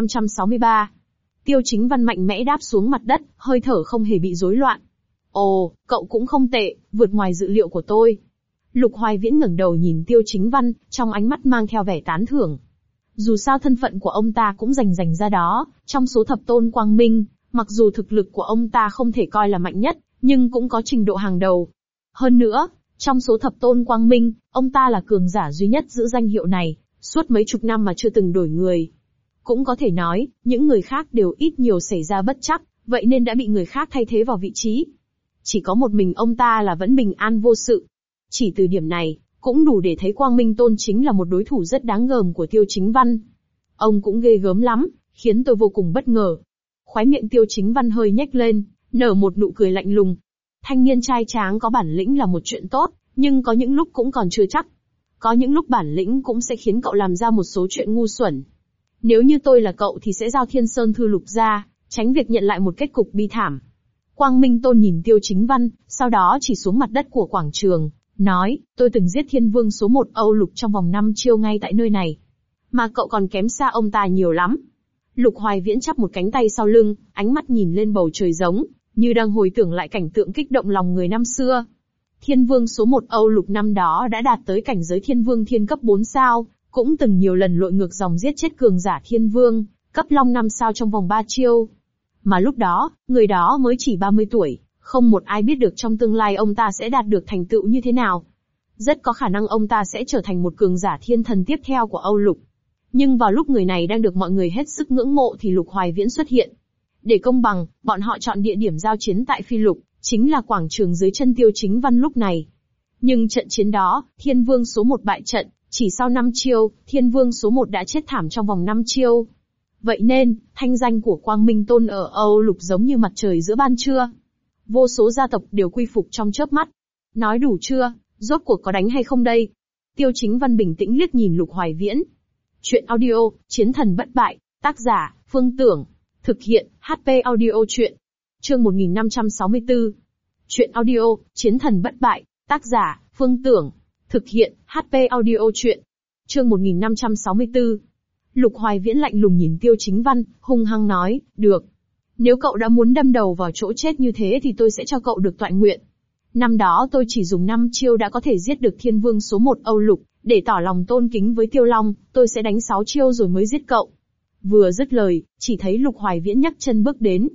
1563. Tiêu Chính Văn mạnh mẽ đáp xuống mặt đất, hơi thở không hề bị rối loạn. Ồ, cậu cũng không tệ, vượt ngoài dự liệu của tôi. Lục Hoài Viễn ngẩng đầu nhìn Tiêu Chính Văn, trong ánh mắt mang theo vẻ tán thưởng. Dù sao thân phận của ông ta cũng rành ra đó, trong số thập tôn quang minh, mặc dù thực lực của ông ta không thể coi là mạnh nhất, nhưng cũng có trình độ hàng đầu. Hơn nữa, trong số thập tôn quang minh, ông ta là cường giả duy nhất giữ danh hiệu này, suốt mấy chục năm mà chưa từng đổi người. Cũng có thể nói, những người khác đều ít nhiều xảy ra bất trắc, vậy nên đã bị người khác thay thế vào vị trí. Chỉ có một mình ông ta là vẫn bình an vô sự. Chỉ từ điểm này, cũng đủ để thấy Quang Minh Tôn chính là một đối thủ rất đáng gờm của Tiêu Chính Văn. Ông cũng ghê gớm lắm, khiến tôi vô cùng bất ngờ. Khóe miệng Tiêu Chính Văn hơi nhếch lên, nở một nụ cười lạnh lùng. Thanh niên trai tráng có bản lĩnh là một chuyện tốt, nhưng có những lúc cũng còn chưa chắc. Có những lúc bản lĩnh cũng sẽ khiến cậu làm ra một số chuyện ngu xuẩn. Nếu như tôi là cậu thì sẽ giao Thiên Sơn Thư Lục ra, tránh việc nhận lại một kết cục bi thảm. Quang Minh Tôn nhìn Tiêu Chính Văn, sau đó chỉ xuống mặt đất của quảng trường, nói, tôi từng giết Thiên Vương số 1 Âu Lục trong vòng 5 chiêu ngay tại nơi này. Mà cậu còn kém xa ông ta nhiều lắm. Lục Hoài Viễn chắp một cánh tay sau lưng, ánh mắt nhìn lên bầu trời giống, như đang hồi tưởng lại cảnh tượng kích động lòng người năm xưa. Thiên Vương số 1 Âu Lục năm đó đã đạt tới cảnh giới Thiên Vương Thiên cấp 4 sao, cũng từng nhiều lần lội ngược dòng giết chết cường giả Thiên Vương, cấp Long 5 sao trong vòng 3 chiêu. Mà lúc đó, người đó mới chỉ 30 tuổi, không một ai biết được trong tương lai ông ta sẽ đạt được thành tựu như thế nào. Rất có khả năng ông ta sẽ trở thành một cường giả thiên thần tiếp theo của Âu Lục. Nhưng vào lúc người này đang được mọi người hết sức ngưỡng mộ thì Lục Hoài Viễn xuất hiện. Để công bằng, bọn họ chọn địa điểm giao chiến tại Phi Lục, chính là quảng trường dưới chân Tiêu Chính Văn lúc này. Nhưng trận chiến đó, Thiên Vương số 1 bại trận, chỉ sau 5 chiêu, Thiên Vương số 1 đã chết thảm trong vòng 5 chiêu. Vậy nên, thanh danh của Quang Minh Tôn ở Âu Lục giống như mặt trời giữa ban trưa. Vô số gia tộc đều quy phục trong chớp mắt. Nói đủ chưa, rốt cuộc có đánh hay không đây? Tiêu Chính Văn bình tĩnh liếc nhìn Lục Hoài Viễn. Chuyện audio, Chiến thần bất bại, tác giả, Phương Tưởng. Thực hiện, HP Audio Chuyện. Chương 1564. Chuyện audio, Chiến thần bất bại, tác giả, Phương Tưởng. Thực hiện, HP Audio Chuyện. Chương 1564. Lục Hoài Viễn lạnh lùng nhìn Tiêu Chính Văn, hung hăng nói, được. Nếu cậu đã muốn đâm đầu vào chỗ chết như thế thì tôi sẽ cho cậu được toại nguyện. Năm đó tôi chỉ dùng 5 chiêu đã có thể giết được Thiên Vương số 1 Âu Lục, để tỏ lòng tôn kính với Tiêu Long, tôi sẽ đánh 6 chiêu rồi mới giết cậu. Vừa dứt lời, chỉ thấy Lục Hoài Viễn nhấc chân bước đến,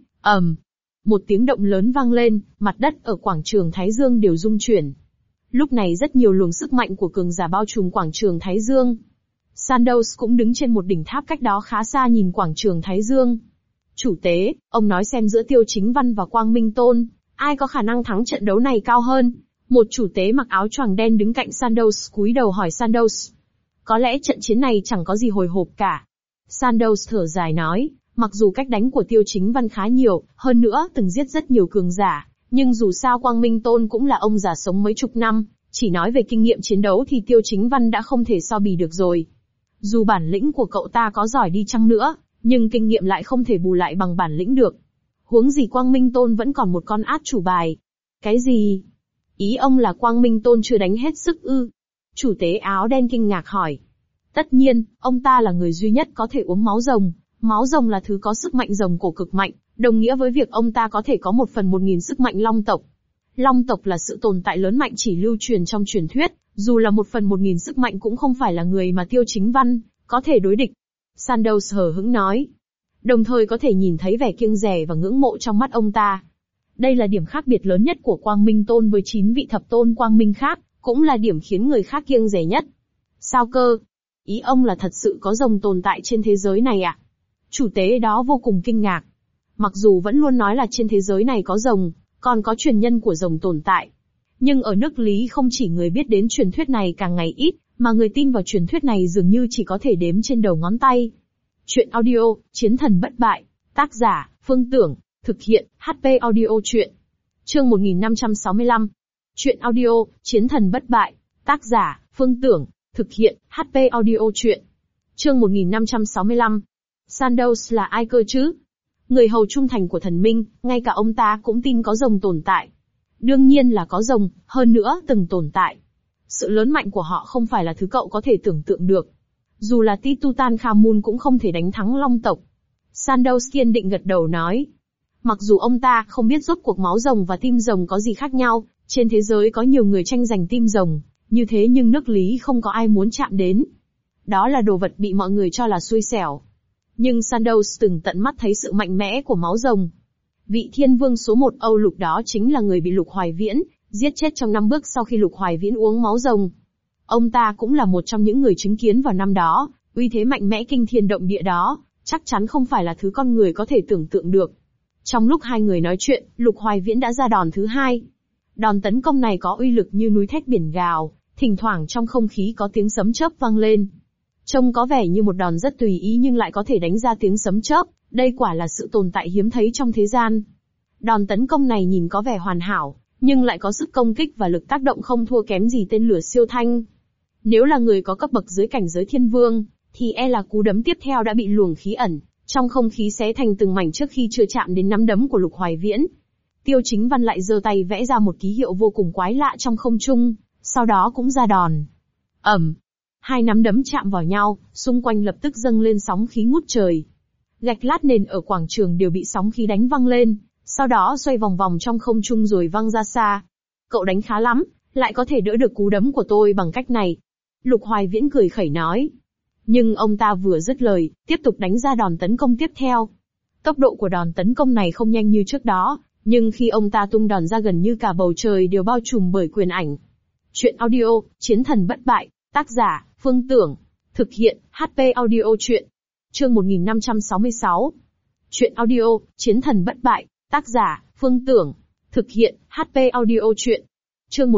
một tiếng động lớn vang lên, mặt đất ở quảng trường Thái Dương đều rung chuyển. Lúc này rất nhiều luồng sức mạnh của cường giả bao trùm quảng trường Thái Dương. Sandoz cũng đứng trên một đỉnh tháp cách đó khá xa nhìn quảng trường Thái Dương. Chủ tế, ông nói xem giữa Tiêu Chính Văn và Quang Minh Tôn, ai có khả năng thắng trận đấu này cao hơn? Một chủ tế mặc áo choàng đen đứng cạnh Sandoz cúi đầu hỏi Sandoz. Có lẽ trận chiến này chẳng có gì hồi hộp cả. Sandoz thở dài nói, mặc dù cách đánh của Tiêu Chính Văn khá nhiều, hơn nữa từng giết rất nhiều cường giả, nhưng dù sao Quang Minh Tôn cũng là ông già sống mấy chục năm, chỉ nói về kinh nghiệm chiến đấu thì Tiêu Chính Văn đã không thể so bì được rồi. Dù bản lĩnh của cậu ta có giỏi đi chăng nữa, nhưng kinh nghiệm lại không thể bù lại bằng bản lĩnh được. Huống gì Quang Minh Tôn vẫn còn một con át chủ bài. Cái gì? Ý ông là Quang Minh Tôn chưa đánh hết sức ư? Chủ tế áo đen kinh ngạc hỏi. Tất nhiên, ông ta là người duy nhất có thể uống máu rồng. Máu rồng là thứ có sức mạnh rồng cổ cực mạnh, đồng nghĩa với việc ông ta có thể có 1/1000 sức mạnh long tộc. Long tộc là sự tồn tại lớn mạnh chỉ lưu truyền trong truyền thuyết, dù là 1/1000 sức mạnh cũng không phải là người mà Tiêu Chính Văn có thể đối địch. Sandoz hờ hững nói. Đồng thời có thể nhìn thấy vẻ kiêng dè và ngưỡng mộ trong mắt ông ta. Đây là điểm khác biệt lớn nhất của Quang Minh Tôn với 9 vị thập tôn Quang Minh khác, cũng là điểm khiến người khác kiêng dè nhất. Sao cơ? Ý ông là thật sự có rồng tồn tại trên thế giới này à? Chủ tế đó vô cùng kinh ngạc. Mặc dù vẫn luôn nói là trên thế giới này có rồng, còn có truyền nhân của rồng tồn tại. Nhưng ở nước Lý không chỉ người biết đến truyền thuyết này càng ngày ít, mà người tin vào truyền thuyết này dường như chỉ có thể đếm trên đầu ngón tay. Chuyện audio, Chiến thần bất bại, tác giả, Phương Tưởng, thực hiện, HP Audio Chuyện. Chương 1565. Chuyện audio, Chiến thần bất bại, tác giả, Phương Tưởng, Thực hiện, HP audio truyện. Chương 1565. Sandoz là ai cơ chứ? Người hầu trung thành của thần minh, ngay cả ông ta cũng tin có rồng tồn tại. Đương nhiên là có rồng, hơn nữa từng tồn tại. Sự lớn mạnh của họ không phải là thứ cậu có thể tưởng tượng được. Dù là Tutankhamun cũng không thể đánh thắng Long tộc. Sandoz kiên định gật đầu nói. Mặc dù ông ta không biết rốt cuộc máu rồng và tim rồng có gì khác nhau, trên thế giới có nhiều người tranh giành tim rồng, như thế nhưng nước Lý không có ai muốn chạm đến. Đó là đồ vật bị mọi người cho là xui xẻo. Nhưng Sandoz từng tận mắt thấy sự mạnh mẽ của máu rồng. Vị thiên vương số 1 Âu Lục đó chính là người bị Lục Hoài Viễn giết chết trong 5 bước sau khi Lục Hoài Viễn uống máu rồng. Ông ta cũng là một trong những người chứng kiến vào năm đó, uy thế mạnh mẽ kinh thiên động địa đó, chắc chắn không phải là thứ con người có thể tưởng tượng được. Trong lúc hai người nói chuyện, Lục Hoài Viễn đã ra đòn thứ hai. Đòn tấn công này có uy lực như núi thét biển gào, thỉnh thoảng trong không khí có tiếng sấm chớp vang lên. Trông có vẻ như một đòn rất tùy ý nhưng lại có thể đánh ra tiếng sấm chớp, đây quả là sự tồn tại hiếm thấy trong thế gian. Đòn tấn công này nhìn có vẻ hoàn hảo, nhưng lại có sức công kích và lực tác động không thua kém gì tên lửa siêu thanh. Nếu là người có cấp bậc dưới cảnh giới thiên vương, thì e là cú đấm tiếp theo đã bị luồng khí ẩn trong không khí xé thành từng mảnh trước khi chưa chạm đến nắm đấm của Lục Hoài Viễn. Tiêu Chính Văn lại giơ tay vẽ ra một ký hiệu vô cùng quái lạ trong không trung, sau đó cũng ra đòn. Ầm, hai nắm đấm chạm vào nhau, xung quanh lập tức dâng lên sóng khí ngút trời. Gạch lát nền ở quảng trường đều bị sóng khí đánh văng lên, sau đó xoay vòng vòng trong không trung rồi văng ra xa. Cậu đánh khá lắm, lại có thể đỡ được cú đấm của tôi bằng cách này. Lục Hoài Viễn cười khẩy nói. Nhưng ông ta vừa dứt lời, tiếp tục đánh ra đòn tấn công tiếp theo. Tốc độ của đòn tấn công này không nhanh như trước đó, nhưng khi ông ta tung đòn ra gần như cả bầu trời đều bao trùm bởi quyền ảnh. Chuyện audio, Chiến thần bất bại, tác giả, Phương Tưởng. Thực hiện, HP audio truyện. Chương 1566. Chuyện audio, Chiến thần bất bại, tác giả, Phương Tưởng. Thực hiện, HP audio truyện. Chương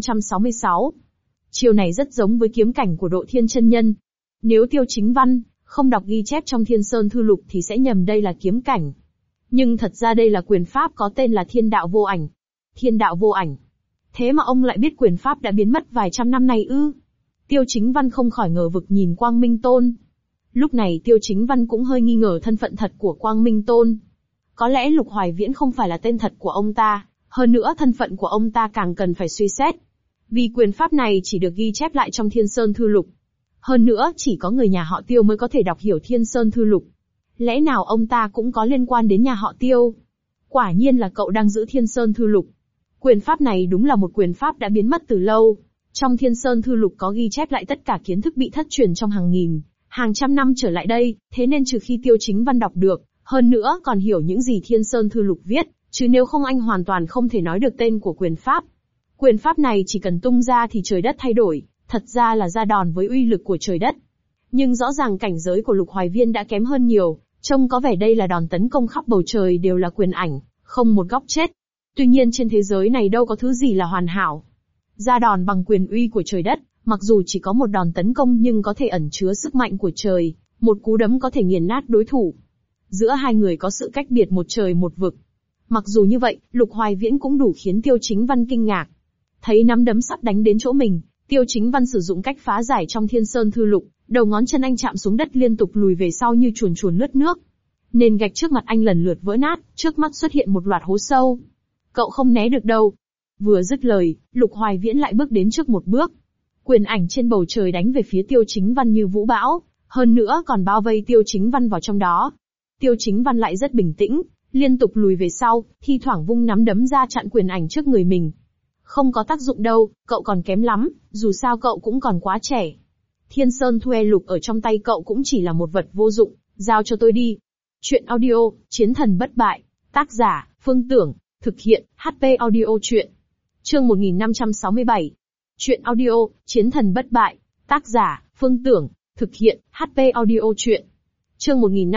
1566. Chiêu này rất giống với kiếm cảnh của Độ Thiên chân nhân. Nếu Tiêu Chính Văn không đọc ghi chép trong Thiên Sơn Thư Lục thì sẽ nhầm đây là kiếm cảnh. Nhưng thật ra đây là quyền pháp có tên là Thiên Đạo Vô Ảnh. Thiên Đạo Vô Ảnh. Thế mà ông lại biết quyền pháp đã biến mất vài trăm năm nay ư? Tiêu Chính Văn không khỏi ngờ vực nhìn Quang Minh Tôn. Lúc này Tiêu Chính Văn cũng hơi nghi ngờ thân phận thật của Quang Minh Tôn. Có lẽ Lục Hoài Viễn không phải là tên thật của ông ta, hơn nữa thân phận của ông ta càng cần phải suy xét. Vì quyền pháp này chỉ được ghi chép lại trong Thiên Sơn Thư Lục. Hơn nữa chỉ có người nhà họ Tiêu mới có thể đọc hiểu Thiên Sơn Thư Lục. Lẽ nào ông ta cũng có liên quan đến nhà họ Tiêu? Quả nhiên là cậu đang giữ Thiên Sơn Thư Lục. Quyền pháp này đúng là một quyền pháp đã biến mất từ lâu. Trong Thiên Sơn Thư Lục có ghi chép lại tất cả kiến thức bị thất truyền trong hàng nghìn, hàng trăm năm trở lại đây, thế nên trừ khi Tiêu Chính Văn đọc được, hơn nữa còn hiểu những gì Thiên Sơn Thư Lục viết, chứ nếu không anh hoàn toàn không thể nói được tên của quyền pháp. Quyền pháp này chỉ cần tung ra thì trời đất thay đổi, thật ra là ra đòn với uy lực của trời đất. Nhưng rõ ràng cảnh giới của Lục Hoài Viễn đã kém hơn nhiều, trông có vẻ đây là đòn tấn công khắp bầu trời đều là quyền ảnh, không một góc chết. Tuy nhiên trên thế giới này đâu có thứ gì là hoàn hảo. Ra đòn bằng quyền uy của trời đất, mặc dù chỉ có một đòn tấn công nhưng có thể ẩn chứa sức mạnh của trời, một cú đấm có thể nghiền nát đối thủ. Giữa hai người có sự cách biệt một trời một vực. Mặc dù như vậy, Lục Hoài Viễn cũng đủ khiến Tiêu Chính Văn kinh ngạc. Thấy nắm đấm sắp đánh đến chỗ mình, Tiêu Chính Văn sử dụng cách phá giải trong Thiên Sơn Thư Lục, đầu ngón chân anh chạm xuống đất liên tục lùi về sau như chuồn chuồn lướt nước. Nền gạch trước mặt anh lần lượt vỡ nát, trước mắt xuất hiện một loạt hố sâu. Cậu không né được đâu. Vừa dứt lời, Lục Hoài Viễn lại bước đến trước một bước. Quyền ảnh trên bầu trời đánh về phía Tiêu Chính Văn như vũ bão, hơn nữa còn bao vây Tiêu Chính Văn vào trong đó. Tiêu Chính Văn lại rất bình tĩnh, liên tục lùi về sau, thi thoảng vung nắm đấm ra chặn quyền ảnh trước người mình. Không có tác dụng đâu, cậu còn kém lắm, dù sao cậu cũng còn quá trẻ. Thiên Sơn Thuê Lục ở trong tay cậu cũng chỉ là một vật vô dụng, giao cho tôi đi. Chuyện audio, Chiến thần bất bại, tác giả, Phương Tưởng, thực hiện, HP audio truyện. Chương 1567. Chuyện audio, Chiến thần bất bại, tác giả, Phương Tưởng, thực hiện, HP audio truyện. Chương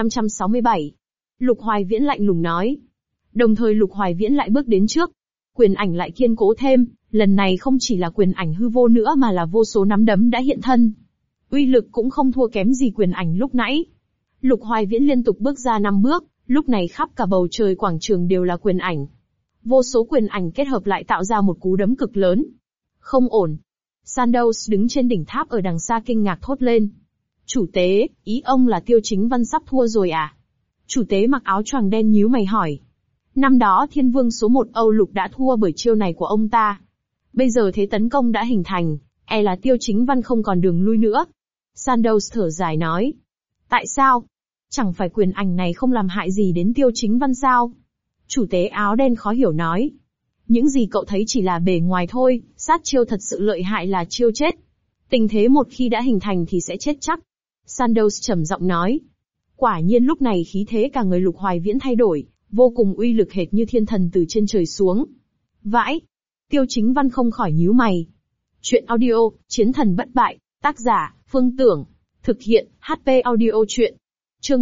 1567. Lục Hoài Viễn lạnh lùng nói. Đồng thời Lục Hoài Viễn lại bước đến trước. Quyền ảnh lại kiên cố thêm, lần này không chỉ là quyền ảnh hư vô nữa mà là vô số nắm đấm đã hiện thân. Uy lực cũng không thua kém gì quyền ảnh lúc nãy. Lục Hoài Viễn liên tục bước ra 5 bước, lúc này khắp cả bầu trời quảng trường đều là quyền ảnh. Vô số quyền ảnh kết hợp lại tạo ra một cú đấm cực lớn. Không ổn. Sandoz đứng trên đỉnh tháp ở đằng xa kinh ngạc thốt lên. Chủ tế, ý ông là Tiêu Chính Văn sắp thua rồi à? Chủ tế mặc áo choàng đen nhíu mày hỏi. Năm đó thiên vương số 1 Âu Lục đã thua bởi chiêu này của ông ta. Bây giờ thế tấn công đã hình thành, e là Tiêu Chính Văn không còn đường lui nữa. Sandoz thở dài nói. Tại sao? Chẳng phải quyền ảnh này không làm hại gì đến Tiêu Chính Văn sao? Chủ tế áo đen khó hiểu nói. Những gì cậu thấy chỉ là bề ngoài thôi, sát chiêu thật sự lợi hại là chiêu chết. Tình thế một khi đã hình thành thì sẽ chết chắc. Sandoz trầm giọng nói. Quả nhiên lúc này khí thế cả người Lục Hoài Viễn thay đổi, vô cùng uy lực hệt như thiên thần từ trên trời xuống. Vãi! Tiêu Chính Văn không khỏi nhíu mày. Chuyện audio, Chiến thần bất bại, tác giả, Phương Tưởng. Thực hiện, HP audio chuyện. Chương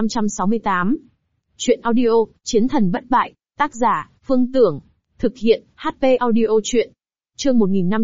1568. Chuyện audio, Chiến thần bất bại, tác giả, Phương Tưởng. Thực hiện, HP audio chuyện. Chương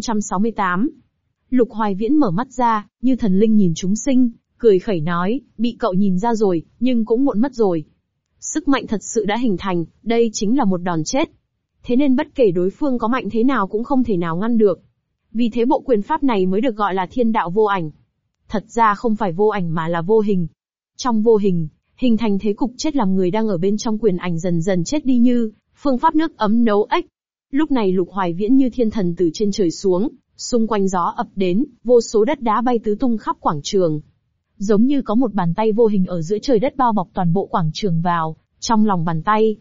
1568. Lục Hoài Viễn mở mắt ra, như thần linh nhìn chúng sinh, cười khẩy nói, bị cậu nhìn ra rồi, nhưng cũng muộn mất rồi. Sức mạnh thật sự đã hình thành, đây chính là một đòn chết. Thế nên bất kể đối phương có mạnh thế nào cũng không thể nào ngăn được. Vì thế bộ quyền pháp này mới được gọi là thiên đạo vô ảnh. Thật ra không phải vô ảnh mà là vô hình. Trong vô hình, hình thành thế cục chết làm người đang ở bên trong quyền ảnh dần dần chết đi như phương pháp nước ấm nấu ếch. Lúc này Lục Hoài Viễn như thiên thần từ trên trời xuống, xung quanh gió ập đến, vô số đất đá bay tứ tung khắp quảng trường. Giống như có một bàn tay vô hình ở giữa trời đất bao bọc toàn bộ quảng trường vào, trong lòng bàn tay.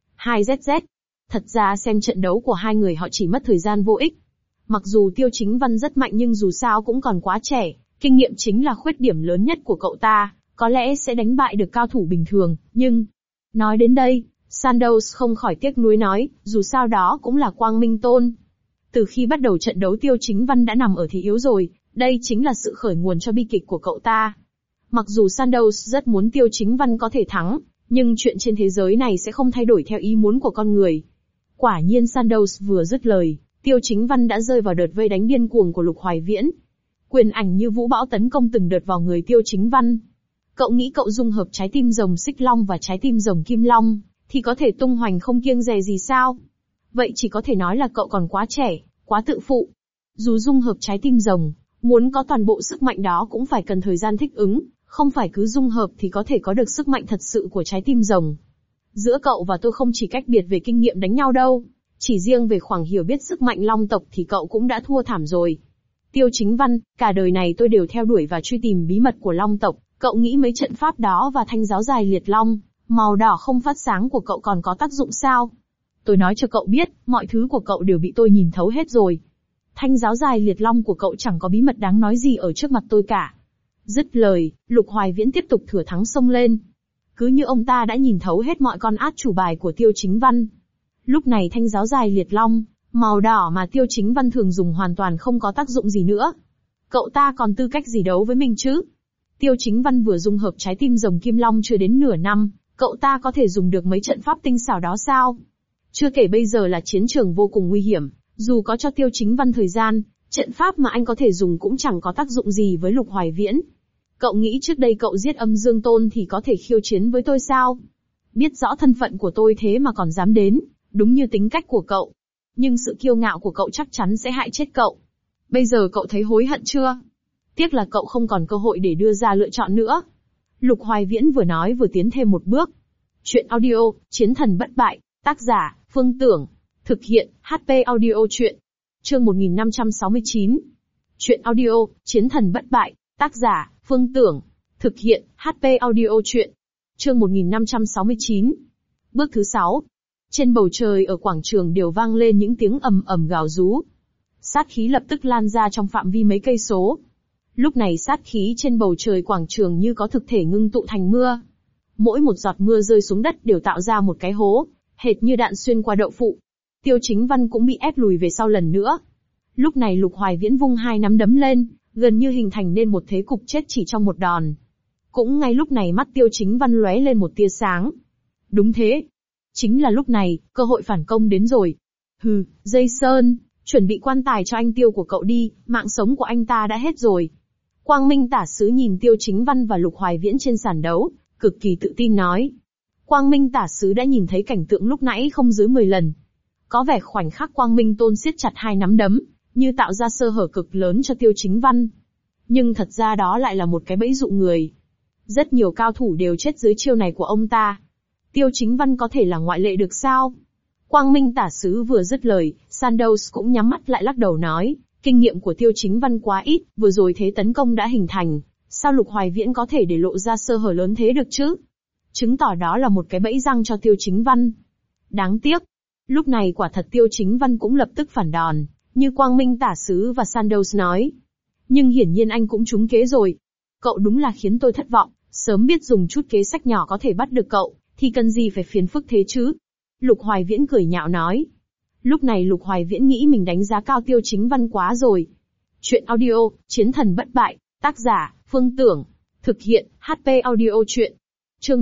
2ZZ. Thật ra xem trận đấu của hai người họ chỉ mất thời gian vô ích. Mặc dù Tiêu Chính Văn rất mạnh nhưng dù sao cũng còn quá trẻ, kinh nghiệm chính là khuyết điểm lớn nhất của cậu ta, có lẽ sẽ đánh bại được cao thủ bình thường, nhưng... Nói đến đây, Sandoz không khỏi tiếc nuối nói, dù sao đó cũng là Quang Minh Tôn. Từ khi bắt đầu trận đấu Tiêu Chính Văn đã nằm ở thế yếu rồi, đây chính là sự khởi nguồn cho bi kịch của cậu ta. Mặc dù Sandoz rất muốn Tiêu Chính Văn có thể thắng, nhưng chuyện trên thế giới này sẽ không thay đổi theo ý muốn của con người. Quả nhiên Sandoz vừa dứt lời, Tiêu Chính Văn đã rơi vào đợt vây đánh điên cuồng của Lục Hoài Viễn. Quyền ảnh như vũ bão tấn công từng đợt vào người Tiêu Chính Văn. Cậu nghĩ cậu dung hợp trái tim rồng xích long và trái tim rồng kim long, thì có thể tung hoành không kiêng dè gì sao? Vậy chỉ có thể nói là cậu còn quá trẻ, quá tự phụ. Dù dung hợp trái tim rồng, muốn có toàn bộ sức mạnh đó cũng phải cần thời gian thích ứng, không phải cứ dung hợp thì có thể có được sức mạnh thật sự của trái tim rồng. Giữa cậu và tôi không chỉ cách biệt về kinh nghiệm đánh nhau đâu, chỉ riêng về khoảng hiểu biết sức mạnh long tộc thì cậu cũng đã thua thảm rồi. Tiêu Chính Văn, cả đời này tôi đều theo đuổi và truy tìm bí mật của long tộc, cậu nghĩ mấy trận pháp đó và thanh giáo dài liệt long, màu đỏ không phát sáng của cậu còn có tác dụng sao? Tôi nói cho cậu biết, mọi thứ của cậu đều bị tôi nhìn thấu hết rồi. Thanh giáo dài liệt long của cậu chẳng có bí mật đáng nói gì ở trước mặt tôi cả. Dứt lời, Lục Hoài Viễn tiếp tục thừa thắng xông lên. Cứ như ông ta đã nhìn thấu hết mọi con át chủ bài của Tiêu Chính Văn. Lúc này thanh giáo dài liệt long, màu đỏ mà Tiêu Chính Văn thường dùng hoàn toàn không có tác dụng gì nữa. Cậu ta còn tư cách gì đấu với mình chứ? Tiêu Chính Văn vừa dung hợp trái tim rồng kim long chưa đến nửa năm, cậu ta có thể dùng được mấy trận pháp tinh xảo đó sao? Chưa kể bây giờ là chiến trường vô cùng nguy hiểm, dù có cho Tiêu Chính Văn thời gian, trận pháp mà anh có thể dùng cũng chẳng có tác dụng gì với Lục Hoài Viễn. Cậu nghĩ trước đây cậu giết Âm Dương Tôn thì có thể khiêu chiến với tôi sao? Biết rõ thân phận của tôi thế mà còn dám đến, đúng như tính cách của cậu. Nhưng sự kiêu ngạo của cậu chắc chắn sẽ hại chết cậu. Bây giờ cậu thấy hối hận chưa? Tiếc là cậu không còn cơ hội để đưa ra lựa chọn nữa. Lục Hoài Viễn vừa nói vừa tiến thêm một bước. Chuyện audio, Chiến thần bất bại, tác giả, Phương Tưởng. Thực hiện, HP audio chuyện. Chương 1569. Chuyện audio, Chiến thần bất bại, tác giả, Phương Tưởng. Thực hiện, HP audio chuyện. Chương 1569. Bước thứ 6. Trên bầu trời ở quảng trường đều vang lên những tiếng ầm ầm gào rú. Sát khí lập tức lan ra trong phạm vi mấy cây số. Lúc này sát khí trên bầu trời quảng trường như có thực thể ngưng tụ thành mưa. Mỗi một giọt mưa rơi xuống đất đều tạo ra một cái hố, hệt như đạn xuyên qua đậu phụ. Tiêu Chính Văn cũng bị ép lùi về sau lần nữa. Lúc này Lục Hoài Viễn vung hai nắm đấm lên, gần như hình thành nên một thế cục chết chỉ trong một đòn. Cũng ngay lúc này mắt Tiêu Chính Văn lóe lên một tia sáng. Đúng thế. Chính là lúc này, cơ hội phản công đến rồi. Hừ, Dây Sơn, chuẩn bị quan tài cho anh Tiêu của cậu đi, mạng sống của anh ta đã hết rồi. Quang Minh Tả Sứ nhìn Tiêu Chính Văn và Lục Hoài Viễn trên sàn đấu, cực kỳ tự tin nói. Quang Minh Tả Sứ đã nhìn thấy cảnh tượng lúc nãy không dưới 10 lần. Có vẻ khoảnh khắc Quang Minh Tôn siết chặt hai nắm đấm, như tạo ra sơ hở cực lớn cho Tiêu Chính Văn. Nhưng thật ra đó lại là một cái bẫy dụ người. Rất nhiều cao thủ đều chết dưới chiêu này của ông ta. Tiêu Chính Văn có thể là ngoại lệ được sao? Quang Minh Tả Sứ vừa dứt lời, Sandoz cũng nhắm mắt lại lắc đầu nói, kinh nghiệm của Tiêu Chính Văn quá ít, vừa rồi thế tấn công đã hình thành, sao Lục Hoài Viễn có thể để lộ ra sơ hở lớn thế được chứ? Chứng tỏ đó là một cái bẫy răng cho Tiêu Chính Văn. Đáng tiếc. Lúc này quả thật Tiêu Chính Văn cũng lập tức phản đòn, như Quang Minh Tả Sứ và Sandoz nói. Nhưng hiển nhiên anh cũng trúng kế rồi. Cậu đúng là khiến tôi thất vọng, sớm biết dùng chút kế sách nhỏ có thể bắt được cậu, thì cần gì phải phiền phức thế chứ? Lục Hoài Viễn cười nhạo nói. Lúc này Lục Hoài Viễn nghĩ mình đánh giá cao Tiêu Chính Văn quá rồi. Chuyện audio, Chiến thần bất bại, tác giả, Phương Tưởng. Thực hiện, HP Audio Chuyện. Chương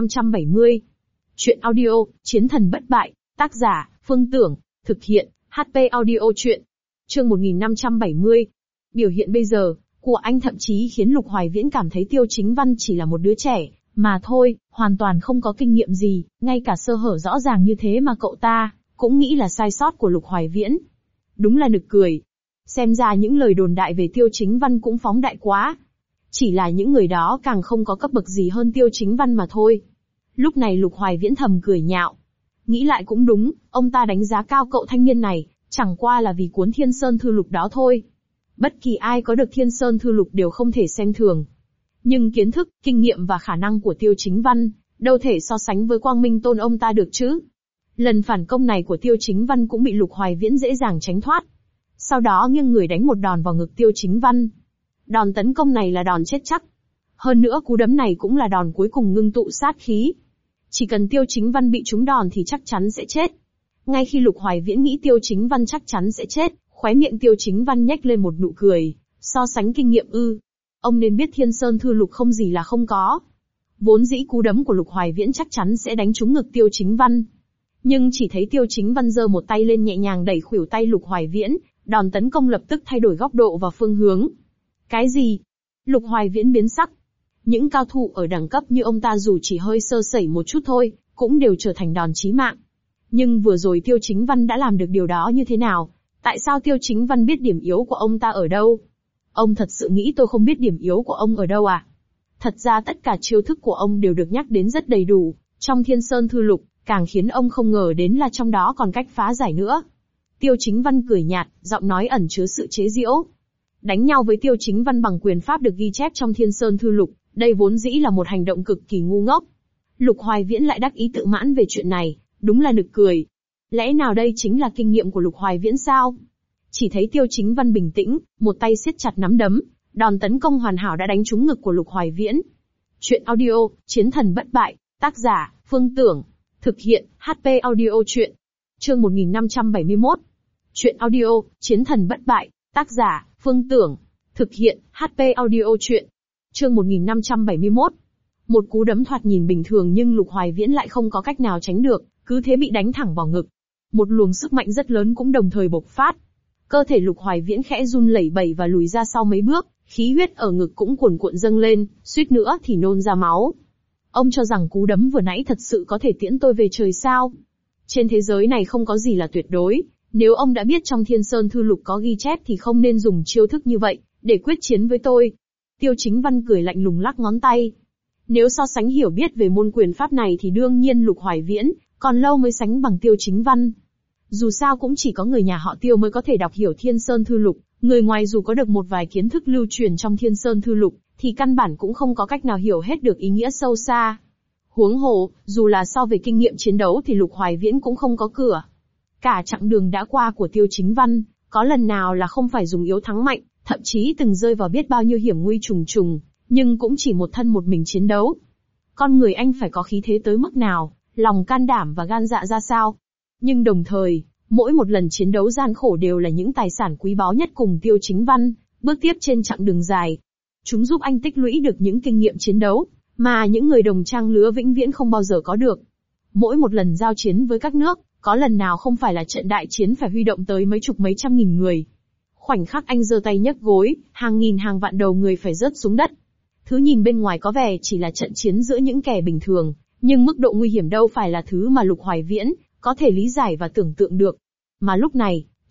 1570. Chuyện audio, Chiến thần bất bại, tác giả, Phương Tưởng. Thực hiện, HP Audio Chuyện. Chương 1570. Biểu hiện bây giờ của anh thậm chí khiến Lục Hoài Viễn cảm thấy Tiêu Chính Văn chỉ là một đứa trẻ mà thôi, hoàn toàn không có kinh nghiệm gì, ngay cả sơ hở rõ ràng như thế mà cậu ta cũng nghĩ là sai sót của Lục Hoài Viễn. Đúng là nực cười. Xem ra những lời đồn đại về Tiêu Chính Văn cũng phóng đại quá. Chỉ là những người đó càng không có cấp bậc gì hơn Tiêu Chính Văn mà thôi. Lúc này Lục Hoài Viễn thầm cười nhạo. Nghĩ lại cũng đúng, ông ta đánh giá cao cậu thanh niên này, chẳng qua là vì cuốn Thiên Sơn Thư Lục đó thôi. Bất kỳ ai có được Thiên Sơn Thư Lục đều không thể xem thường. Nhưng kiến thức, kinh nghiệm và khả năng của Tiêu Chính Văn, đâu thể so sánh với Quang Minh Tôn ông ta được chứ. Lần phản công này của Tiêu Chính Văn cũng bị Lục Hoài Viễn dễ dàng tránh thoát. Sau đó nghiêng người đánh một đòn vào ngực Tiêu Chính Văn. Đòn tấn công này là đòn chết chắc. Hơn nữa cú đấm này cũng là đòn cuối cùng ngưng tụ sát khí. Chỉ cần Tiêu Chính Văn bị trúng đòn thì chắc chắn sẽ chết. Ngay khi Lục Hoài Viễn nghĩ Tiêu Chính Văn chắc chắn sẽ chết, khóe miệng Tiêu Chính Văn nhếch lên một nụ cười. So sánh kinh nghiệm ư? Ông nên biết Thiên Sơn Thư Lục không gì là không có. Vốn dĩ cú đấm của Lục Hoài Viễn chắc chắn sẽ đánh trúng ngực Tiêu Chính Văn. Nhưng chỉ thấy Tiêu Chính Văn giơ một tay lên nhẹ nhàng đẩy khuỷu tay Lục Hoài Viễn, đòn tấn công lập tức thay đổi góc độ và phương hướng. Cái gì? Lục Hoài Viễn biến sắc. Những cao thủ ở đẳng cấp như ông ta dù chỉ hơi sơ sẩy một chút thôi, cũng đều trở thành đòn chí mạng. Nhưng vừa rồi Tiêu Chính Văn đã làm được điều đó như thế nào? Tại sao Tiêu Chính Văn biết điểm yếu của ông ta ở đâu? Ông thật sự nghĩ tôi không biết điểm yếu của ông ở đâu à? Thật ra tất cả chiêu thức của ông đều được nhắc đến rất đầy đủ, trong Thiên Sơn Thư Lục, càng khiến ông không ngờ đến là trong đó còn cách phá giải nữa. Tiêu Chính Văn cười nhạt, giọng nói ẩn chứa sự chế giễu. Đánh nhau với Tiêu Chính Văn bằng quyền pháp được ghi chép trong Thiên Sơn Thư Lục, đây vốn dĩ là một hành động cực kỳ ngu ngốc. Lục Hoài Viễn lại đắc ý tự mãn về chuyện này, đúng là nực cười. Lẽ nào đây chính là kinh nghiệm của Lục Hoài Viễn sao? Chỉ thấy Tiêu Chính Văn bình tĩnh, một tay siết chặt nắm đấm, đòn tấn công hoàn hảo đã đánh trúng ngực của Lục Hoài Viễn. Chuyện audio, Chiến thần bất bại, tác giả, Phương Tưởng. Thực hiện, HP Audio Chuyện. Chương 1571. Chuyện audio, Chiến thần bất bại, tác giả, Phương Tưởng. Thực hiện, HP Audio Chuyện. Chương 1571. Một cú đấm thoạt nhìn bình thường nhưng Lục Hoài Viễn lại không có cách nào tránh được, cứ thế bị đánh thẳng vào ngực. Một luồng sức mạnh rất lớn cũng đồng thời bộc phát. Cơ thể Lục Hoài Viễn khẽ run lẩy bẩy và lùi ra sau mấy bước, khí huyết ở ngực cũng cuồn cuộn dâng lên, suýt nữa thì nôn ra máu. Ông cho rằng cú đấm vừa nãy thật sự có thể tiễn tôi về trời sao? Trên thế giới này không có gì là tuyệt đối, nếu ông đã biết trong Thiên Sơn Thư Lục có ghi chép thì không nên dùng chiêu thức như vậy, để quyết chiến với tôi. Tiêu Chính Văn cười lạnh lùng lắc ngón tay. Nếu so sánh hiểu biết về môn quyền pháp này thì đương nhiên Lục Hoài Viễn còn lâu mới sánh bằng Tiêu Chính Văn. Dù sao cũng chỉ có người nhà họ Tiêu mới có thể đọc hiểu Thiên Sơn Thư Lục, người ngoài dù có được một vài kiến thức lưu truyền trong Thiên Sơn Thư Lục, thì căn bản cũng không có cách nào hiểu hết được ý nghĩa sâu xa. Huống hồ, dù là so về kinh nghiệm chiến đấu thì Lục Hoài Viễn cũng không có cửa. Cả chặng đường đã qua của Tiêu Chính Văn, có lần nào là không phải dùng yếu thắng mạnh, thậm chí từng rơi vào biết bao nhiêu hiểm nguy trùng trùng, nhưng cũng chỉ một thân một mình chiến đấu. Con người anh phải có khí thế tới mức nào, lòng can đảm và gan dạ ra sao. Nhưng đồng thời, mỗi một lần chiến đấu gian khổ đều là những tài sản quý báu nhất cùng Tiêu Chính Văn, bước tiếp trên chặng đường dài. Chúng giúp anh tích lũy được những kinh nghiệm chiến đấu, mà những người đồng trang lứa vĩnh viễn không bao giờ có được. Mỗi một lần giao chiến với các nước, có lần nào không phải là trận đại chiến phải huy động tới mấy chục mấy trăm nghìn người. Khoảnh khắc anh giơ tay nhấc gối, hàng nghìn hàng vạn đầu người phải rớt xuống đất. Thứ nhìn bên ngoài có vẻ chỉ là trận chiến giữa những kẻ bình thường, nhưng mức độ nguy hiểm đâu phải là thứ mà Lục Hoài Viễn có thể lý giải và tưởng tượng được. Mà lúc này,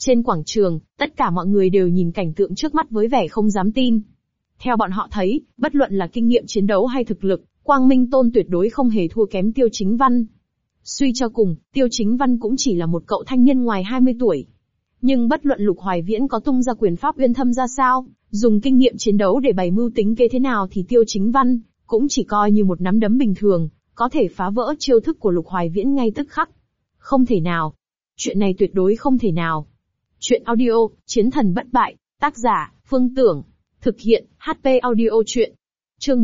Trên quảng trường, tất cả mọi người đều nhìn cảnh tượng trước mắt với vẻ không dám tin. Theo bọn họ thấy, bất luận là kinh nghiệm chiến đấu hay thực lực, Quang Minh Tôn tuyệt đối không hề thua kém Tiêu Chính Văn. Suy cho cùng, Tiêu Chính Văn cũng chỉ là một cậu thanh niên ngoài 20 tuổi. Nhưng bất luận Lục Hoài Viễn có tung ra quyền pháp uyên thâm ra sao, dùng kinh nghiệm chiến đấu để bày mưu tính kế thế nào thì Tiêu Chính Văn cũng chỉ coi như một nắm đấm bình thường, có thể phá vỡ chiêu thức của Lục Hoài Viễn ngay tức khắc. Không thể nào. Chuyện này tuyệt đối không thể nào. Chuyện audio, Chiến thần bất bại, tác giả, Phương Tưởng. Thực hiện, HP audio chuyện. Chương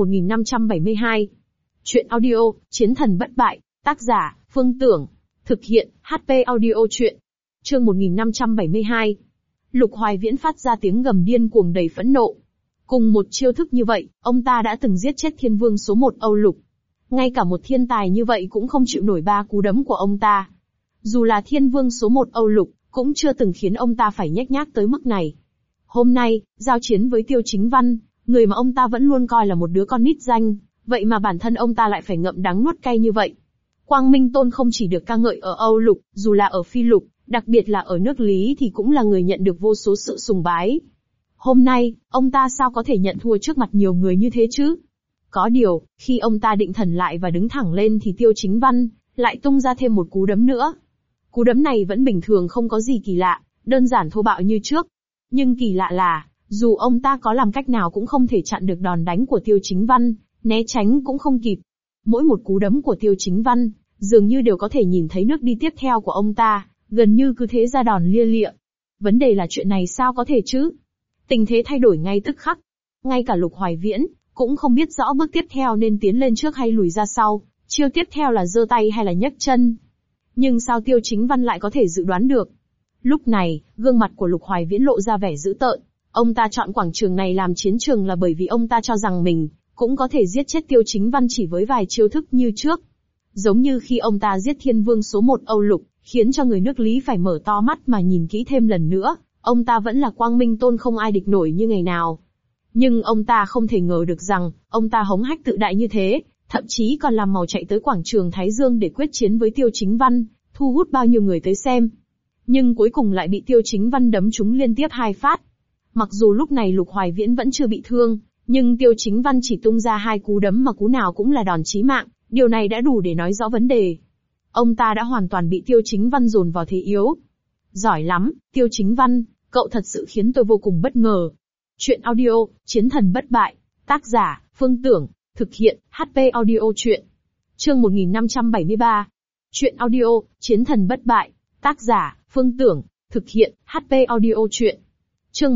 1572. Chuyện audio, Chiến thần bất bại, tác giả, Phương Tưởng. Thực hiện, HP audio chuyện. Chương 1572. Lục Hoài Viễn phát ra tiếng gầm điên cuồng đầy phẫn nộ. Cùng một chiêu thức như vậy, ông ta đã từng giết chết thiên vương số 1 Âu Lục. Ngay cả một thiên tài như vậy cũng không chịu nổi 3 cú đấm của ông ta. Dù là thiên vương số 1 Âu Lục, cũng chưa từng khiến ông ta phải nhếch nhác tới mức này. Hôm nay, giao chiến với Tiêu Chính Văn, người mà ông ta vẫn luôn coi là một đứa con nít danh, vậy mà bản thân ông ta lại phải ngậm đắng nuốt cay như vậy. Quang Minh Tôn không chỉ được ca ngợi ở Âu Lục, dù là ở Phi Lục, đặc biệt là ở nước Lý thì cũng là người nhận được vô số sự sùng bái. Hôm nay, ông ta sao có thể nhận thua trước mặt nhiều người như thế chứ? Có điều, khi ông ta định thần lại và đứng thẳng lên thì Tiêu Chính Văn lại tung ra thêm một cú đấm nữa. Cú đấm này vẫn bình thường không có gì kỳ lạ, đơn giản thô bạo như trước. Nhưng kỳ lạ là, dù ông ta có làm cách nào cũng không thể chặn được đòn đánh của Tiêu Chính Văn, né tránh cũng không kịp. Mỗi một cú đấm của Tiêu Chính Văn, dường như đều có thể nhìn thấy nước đi tiếp theo của ông ta, gần như cứ thế ra đòn lia lịa. Vấn đề là chuyện này sao có thể chứ? Tình thế thay đổi ngay tức khắc. Ngay cả Lục Hoài Viễn cũng không biết rõ bước tiếp theo nên tiến lên trước hay lùi ra sau, chiêu tiếp theo là giơ tay hay là nhấc chân. Nhưng sao Tiêu Chính Văn lại có thể dự đoán được? Lúc này, gương mặt của Lục Hoài Viễn lộ ra vẻ dữ tợn. Ông ta chọn quảng trường này làm chiến trường là bởi vì ông ta cho rằng mình cũng có thể giết chết Tiêu Chính Văn chỉ với vài chiêu thức như trước. Giống như khi ông ta giết thiên vương số 1 Âu Lục, khiến cho người nước Lý phải mở to mắt mà nhìn kỹ thêm lần nữa, ông ta vẫn là Quang Minh Tôn không ai địch nổi như ngày nào. Nhưng ông ta không thể ngờ được rằng, ông ta hống hách tự đại như thế, thậm chí còn làm màu chạy tới quảng trường Thái Dương để quyết chiến với Tiêu Chính Văn, thu hút bao nhiêu người tới xem. Nhưng cuối cùng lại bị Tiêu Chính Văn đấm trúng liên tiếp 2 phát. Mặc dù lúc này Lục Hoài Viễn vẫn chưa bị thương, nhưng Tiêu Chính Văn chỉ tung ra 2 cú đấm mà cú nào cũng là đòn chí mạng, điều này đã đủ để nói rõ vấn đề. Ông ta đã hoàn toàn bị Tiêu Chính Văn dồn vào thế yếu. Giỏi lắm, Tiêu Chính Văn, cậu thật sự khiến tôi vô cùng bất ngờ. Chuyện audio, Chiến thần bất bại, tác giả, Phương Tưởng, thực hiện, HP audio chuyện. Chương 1573. Chuyện audio, Chiến thần bất bại, tác giả, Phương Tưởng, thực hiện, HP audio chuyện. Chương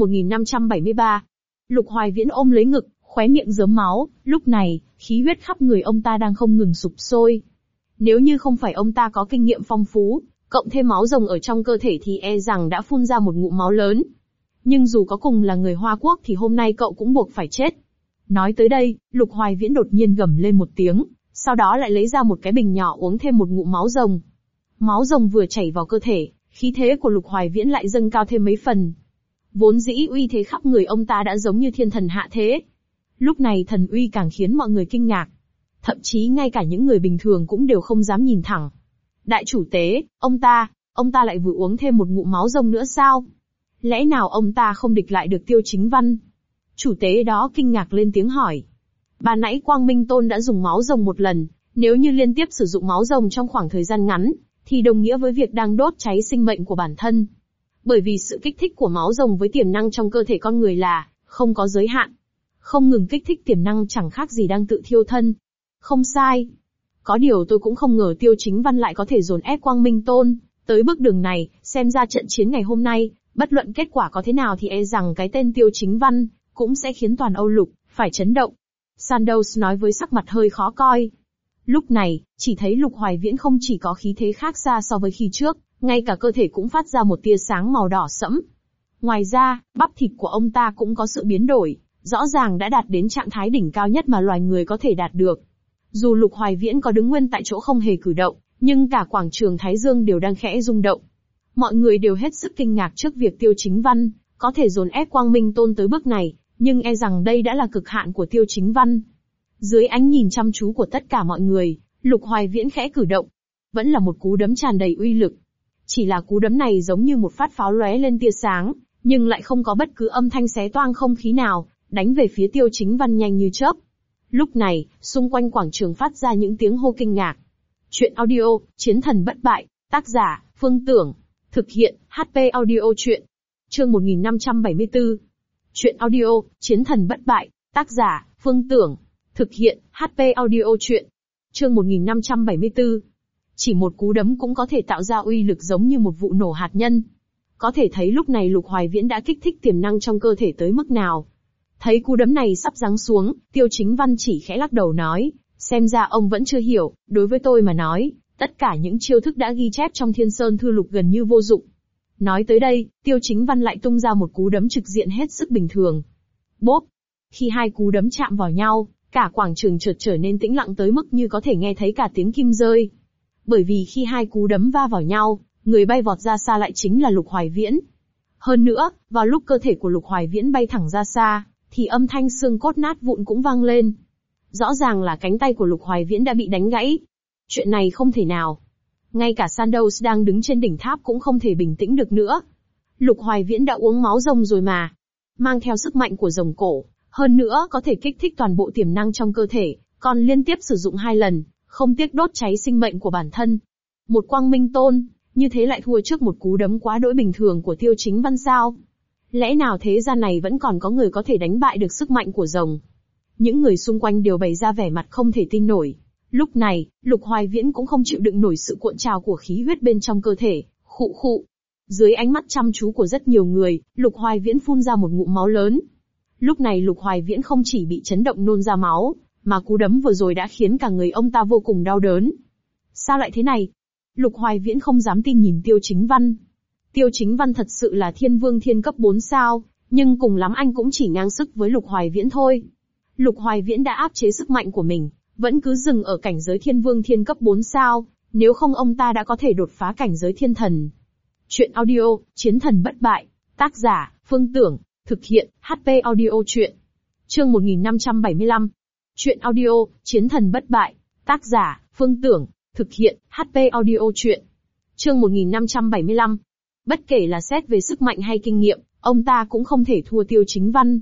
1573. Lục Hoài Viễn ôm lấy ngực, khóe miệng rớm máu, lúc này, khí huyết khắp người ông ta đang không ngừng sục sôi. Nếu như không phải ông ta có kinh nghiệm phong phú, cộng thêm máu rồng ở trong cơ thể thì e rằng đã phun ra một ngụm máu lớn. Nhưng dù có cùng là người Hoa Quốc thì hôm nay cậu cũng buộc phải chết. Nói tới đây, Lục Hoài Viễn đột nhiên gầm lên một tiếng, sau đó lại lấy ra một cái bình nhỏ uống thêm một ngụm máu rồng. Máu rồng vừa chảy vào cơ thể, khí thế của Lục Hoài Viễn lại dâng cao thêm mấy phần. Vốn dĩ uy thế khắp người ông ta đã giống như thiên thần hạ thế. Lúc này thần uy càng khiến mọi người kinh ngạc. Thậm chí ngay cả những người bình thường cũng đều không dám nhìn thẳng. Đại chủ tế, ông ta lại vừa uống thêm một ngụm máu rồng nữa sao? Lẽ nào ông ta không địch lại được Tiêu Chính Văn? Chủ tế đó kinh ngạc lên tiếng hỏi. Ban nãy Quang Minh Tôn đã dùng máu rồng một lần, nếu như liên tiếp sử dụng máu rồng trong khoảng thời gian ngắn, thì đồng nghĩa với việc đang đốt cháy sinh mệnh của bản thân. Bởi vì sự kích thích của máu rồng với tiềm năng trong cơ thể con người là không có giới hạn. Không ngừng kích thích tiềm năng chẳng khác gì đang tự thiêu thân. Không sai. Có điều tôi cũng không ngờ Tiêu Chính Văn lại có thể dồn ép Quang Minh Tôn tới bước đường này, xem ra trận chiến ngày hôm nay, bất luận kết quả có thế nào thì e rằng cái tên Tiêu Chính Văn cũng sẽ khiến toàn Âu Lục phải chấn động. Sandoz nói với sắc mặt hơi khó coi. Lúc này, chỉ thấy Lục Hoài Viễn không chỉ có khí thế khác xa so với khi trước, ngay cả cơ thể cũng phát ra một tia sáng màu đỏ sẫm. Ngoài ra, bắp thịt của ông ta cũng có sự biến đổi, rõ ràng đã đạt đến trạng thái đỉnh cao nhất mà loài người có thể đạt được. Dù Lục Hoài Viễn có đứng nguyên tại chỗ không hề cử động, nhưng cả quảng trường Thái Dương đều đang khẽ rung động. Mọi người đều hết sức kinh ngạc trước việc Tiêu Chính Văn có thể dồn ép Quang Minh Tôn tới bước này, nhưng e rằng đây đã là cực hạn của Tiêu Chính Văn. Dưới ánh nhìn chăm chú của tất cả mọi người, Lục Hoài Viễn khẽ cử động. Vẫn là một cú đấm tràn đầy uy lực. Chỉ là cú đấm này giống như một phát pháo lóe lên tia sáng, nhưng lại không có bất cứ âm thanh xé toang không khí nào, đánh về phía Tiêu Chính Văn nhanh như chớp. Lúc này, xung quanh quảng trường phát ra những tiếng hô kinh ngạc. Chuyện audio, Chiến thần bất bại, tác giả, Phương Tưởng. Thực hiện, HP audio truyện. Chương 1574. Chuyện audio, Chiến thần bất bại, tác giả, Phương Tưởng. Thực hiện, HP audio truyện. Chương 1574. Chỉ một cú đấm cũng có thể tạo ra uy lực giống như một vụ nổ hạt nhân. Có thể thấy lúc này Lục Hoài Viễn đã kích thích tiềm năng trong cơ thể tới mức nào. Thấy cú đấm này sắp giáng xuống, Tiêu Chính Văn chỉ khẽ lắc đầu nói, xem ra ông vẫn chưa hiểu, đối với tôi mà nói, tất cả những chiêu thức đã ghi chép trong Thiên Sơn Thư Lục gần như vô dụng. Nói tới đây, Tiêu Chính Văn lại tung ra một cú đấm trực diện hết sức bình thường. Bốp! Khi hai cú đấm chạm vào nhau, cả quảng trường chợt trở nên tĩnh lặng tới mức như có thể nghe thấy cả tiếng kim rơi. Bởi vì khi hai cú đấm va vào nhau, người bay vọt ra xa lại chính là Lục Hoài Viễn. Hơn nữa, vào lúc cơ thể của Lục Hoài Viễn bay thẳng ra xa, thì âm thanh xương cốt nát vụn cũng vang lên. Rõ ràng là cánh tay của Lục Hoài Viễn đã bị đánh gãy. Chuyện này không thể nào. Ngay cả Sandoz đang đứng trên đỉnh tháp cũng không thể bình tĩnh được nữa. Lục Hoài Viễn đã uống máu rồng rồi mà. Mang theo sức mạnh của rồng cổ, hơn nữa có thể kích thích toàn bộ tiềm năng trong cơ thể, còn liên tiếp sử dụng 2 lần, không tiếc đốt cháy sinh mệnh của bản thân. Một Quang Minh Tôn, như thế lại thua trước một cú đấm quá đỗi bình thường của Tiêu Chính Văn sao? Lẽ nào thế gian này vẫn còn có người có thể đánh bại được sức mạnh của rồng? Những người xung quanh đều bày ra vẻ mặt không thể tin nổi. Lúc này, Lục Hoài Viễn cũng không chịu đựng nổi sự cuộn trào của khí huyết bên trong cơ thể, khụ khụ. Dưới ánh mắt chăm chú của rất nhiều người, Lục Hoài Viễn phun ra một ngụm máu lớn. Lúc này Lục Hoài Viễn không chỉ bị chấn động nôn ra máu, mà cú đấm vừa rồi đã khiến cả người ông ta vô cùng đau đớn. Sao lại thế này? Lục Hoài Viễn không dám tin nhìn Tiêu Chính Văn. Tiêu Chính Văn thật sự là thiên vương thiên cấp 4 sao, nhưng cùng lắm anh cũng chỉ ngang sức với Lục Hoài Viễn thôi. Lục Hoài Viễn đã áp chế sức mạnh của mình, vẫn cứ dừng ở cảnh giới thiên vương thiên cấp 4 sao, nếu không ông ta đã có thể đột phá cảnh giới thiên thần. Chuyện audio, Chiến thần bất bại, tác giả, Phương Tưởng, thực hiện, HP audio truyện. Chương 1575. Chuyện audio, Chiến thần bất bại, tác giả, Phương Tưởng, thực hiện, HP audio truyện. Chương 1575. Bất kể là xét về sức mạnh hay kinh nghiệm, ông ta cũng không thể thua Tiêu Chính Văn.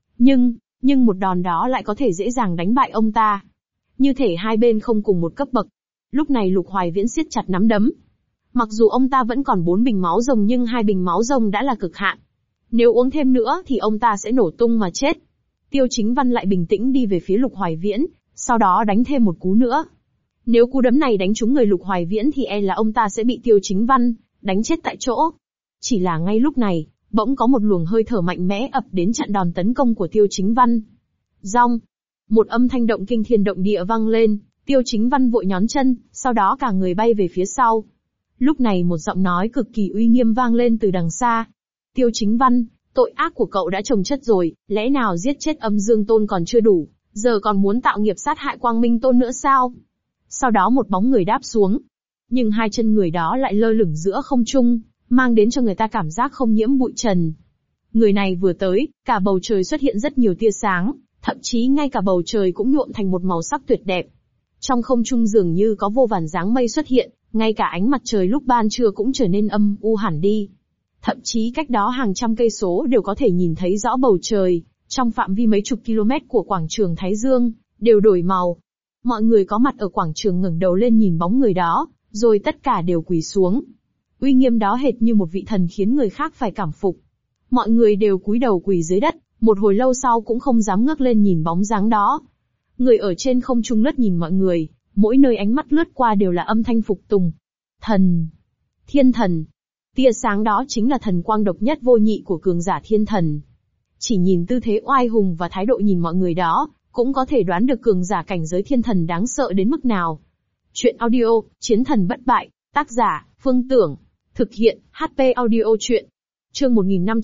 Nhưng một đòn đó lại có thể dễ dàng đánh bại ông ta. Như thể hai bên không cùng một cấp bậc. Lúc này Lục Hoài Viễn siết chặt nắm đấm. Mặc dù ông ta vẫn còn 4 bình máu rồng nhưng 2 bình máu rồng đã là cực hạn. Nếu uống thêm nữa thì ông ta sẽ nổ tung mà chết. Tiêu Chính Văn lại bình tĩnh đi về phía Lục Hoài Viễn, sau đó đánh thêm một cú nữa. Nếu cú đấm này đánh trúng người Lục Hoài Viễn thì e là ông ta sẽ bị Tiêu Chính Văn đánh chết tại chỗ. Chỉ là ngay lúc này, bỗng có một luồng hơi thở mạnh mẽ ập đến chặn đòn tấn công của Tiêu Chính Văn. Rong! Một âm thanh động kinh thiên động địa vang lên, Tiêu Chính Văn vội nhón chân, sau đó cả người bay về phía sau. Lúc này một giọng nói cực kỳ uy nghiêm vang lên từ đằng xa. Tiêu Chính Văn, tội ác của cậu đã chồng chất rồi, lẽ nào giết chết Âm Dương Tôn còn chưa đủ, giờ còn muốn tạo nghiệp sát hại Quang Minh Tôn nữa sao? Sau đó một bóng người đáp xuống. Nhưng hai chân người đó lại lơ lửng giữa không trung, mang đến cho người ta cảm giác không nhiễm bụi trần. Người này vừa tới, cả bầu trời xuất hiện rất nhiều tia sáng, thậm chí ngay cả bầu trời cũng nhuộm thành một màu sắc tuyệt đẹp. Trong không trung dường như có vô vàn dáng mây xuất hiện, ngay cả ánh mặt trời lúc ban trưa cũng trở nên âm u hẳn đi. Thậm chí cách đó hàng trăm cây số đều có thể nhìn thấy rõ bầu trời, trong phạm vi mấy chục km của quảng trường Thái Dương, đều đổi màu. Mọi người có mặt ở quảng trường ngẩng đầu lên nhìn bóng người đó, rồi tất cả đều quỳ xuống. Uy nghiêm đó hệt như một vị thần khiến người khác phải cảm phục. Mọi người đều cúi đầu quỳ dưới đất, một hồi lâu sau cũng không dám ngước lên nhìn bóng dáng đó. Người ở trên không trung lướt nhìn mọi người, mỗi nơi ánh mắt lướt qua đều là âm thanh phục tùng. Thần! Thiên thần! Tia sáng đó chính là thần quang độc nhất vô nhị của cường giả thiên thần. Chỉ nhìn tư thế oai hùng và thái độ nhìn mọi người đó, cũng có thể đoán được cường giả cảnh giới thiên thần đáng sợ đến mức nào. Chuyện audio, Chiến thần bất bại, tác giả, Phương Tưởng, thực hiện, HP audio truyện. Chương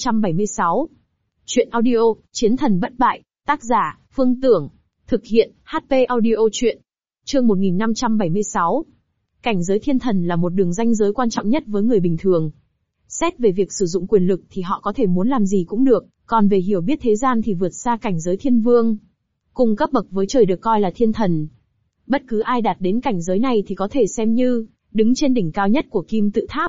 1576. Chuyện audio, Chiến thần bất bại, tác giả, Phương Tưởng, thực hiện, HP audio truyện. Chương 1576. Cảnh giới thiên thần là một đường ranh giới quan trọng nhất với người bình thường. Xét về việc sử dụng quyền lực thì họ có thể muốn làm gì cũng được, còn về hiểu biết thế gian thì vượt xa cảnh giới thiên vương. Cùng cấp bậc với trời được coi là thiên thần. Bất cứ ai đạt đến cảnh giới này thì có thể xem như đứng trên đỉnh cao nhất của kim tự tháp.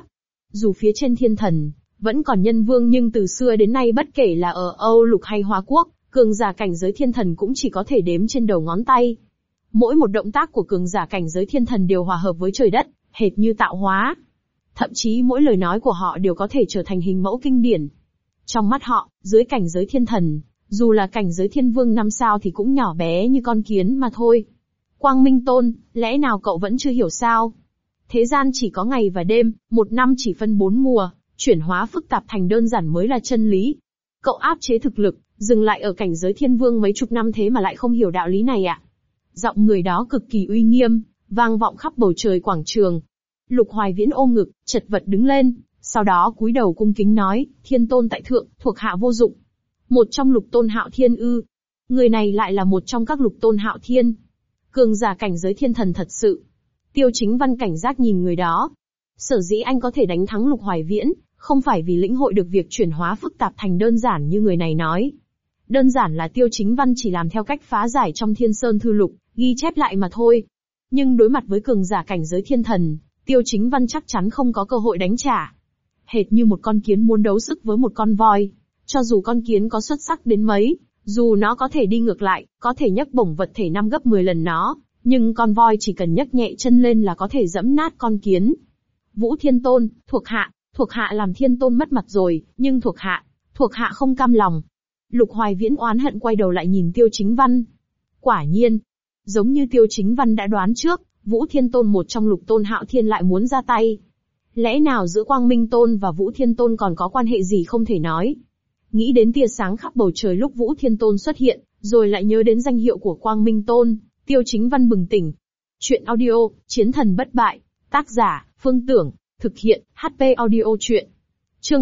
Dù phía trên thiên thần, vẫn còn nhân vương nhưng từ xưa đến nay bất kể là ở Âu Lục hay Hoa Quốc, cường giả cảnh giới thiên thần cũng chỉ có thể đếm trên đầu ngón tay. Mỗi một động tác của cường giả cảnh giới thiên thần đều hòa hợp với trời đất, hệt như tạo hóa. Thậm chí mỗi lời nói của họ đều có thể trở thành hình mẫu kinh điển. Trong mắt họ, dưới cảnh giới thiên thần, dù là cảnh giới thiên vương 5 sao thì cũng nhỏ bé như con kiến mà thôi. Quang Minh Tôn, lẽ nào cậu vẫn chưa hiểu sao? Thế gian chỉ có ngày và đêm, một năm chỉ phân 4 mùa, chuyển hóa phức tạp thành đơn giản mới là chân lý. Cậu áp chế thực lực, dừng lại ở cảnh giới thiên vương mấy chục năm thế mà lại không hiểu đạo lý này à? Giọng người đó cực kỳ uy nghiêm, vang vọng khắp bầu trời quảng trường. Lục Hoài Viễn ôm ngực, chật vật đứng lên, sau đó cúi đầu cung kính nói, Thiên Tôn tại thượng, thuộc hạ vô dụng. Một trong Lục Tôn Hạo Thiên ư? Người này lại là một trong các Lục Tôn Hạo Thiên. Cường giả cảnh giới thiên thần thật sự. Tiêu Chính Văn cảnh giác nhìn người đó. Sở dĩ anh có thể đánh thắng Lục Hoài Viễn, không phải vì lĩnh hội được việc chuyển hóa phức tạp thành đơn giản như người này nói. Đơn giản là Tiêu Chính Văn chỉ làm theo cách phá giải trong Thiên Sơn Thư Lục, ghi chép lại mà thôi. Nhưng đối mặt với cường giả cảnh giới thiên thần, Tiêu Chính Văn chắc chắn không có cơ hội đánh trả. Hệt như một con kiến muốn đấu sức với một con voi. Cho dù con kiến có xuất sắc đến mấy, dù nó có thể đi ngược lại, có thể nhấc bổng vật thể 5 gấp 10 lần nó, nhưng con voi chỉ cần nhấc nhẹ chân lên là có thể giẫm nát con kiến. Vũ Thiên Tôn, thuộc hạ làm Thiên Tôn mất mặt rồi, nhưng thuộc hạ không cam lòng. Lục Hoài Viễn oán hận quay đầu lại nhìn Tiêu Chính Văn. Quả nhiên, giống như Tiêu Chính Văn đã đoán trước, Vũ Thiên Tôn một trong Lục Tôn Hạo Thiên lại muốn ra tay. Lẽ nào giữa Quang Minh Tôn và Vũ Thiên Tôn còn có quan hệ gì không thể nói? Nghĩ đến tia sáng khắp bầu trời lúc Vũ Thiên Tôn xuất hiện, rồi lại nhớ đến danh hiệu của Quang Minh Tôn, Tiêu Chính Văn bừng tỉnh. Chuyện audio, Chiến Thần Bất Bại, tác giả, Phương Tưởng, thực hiện, HP Audio Chuyện. Chương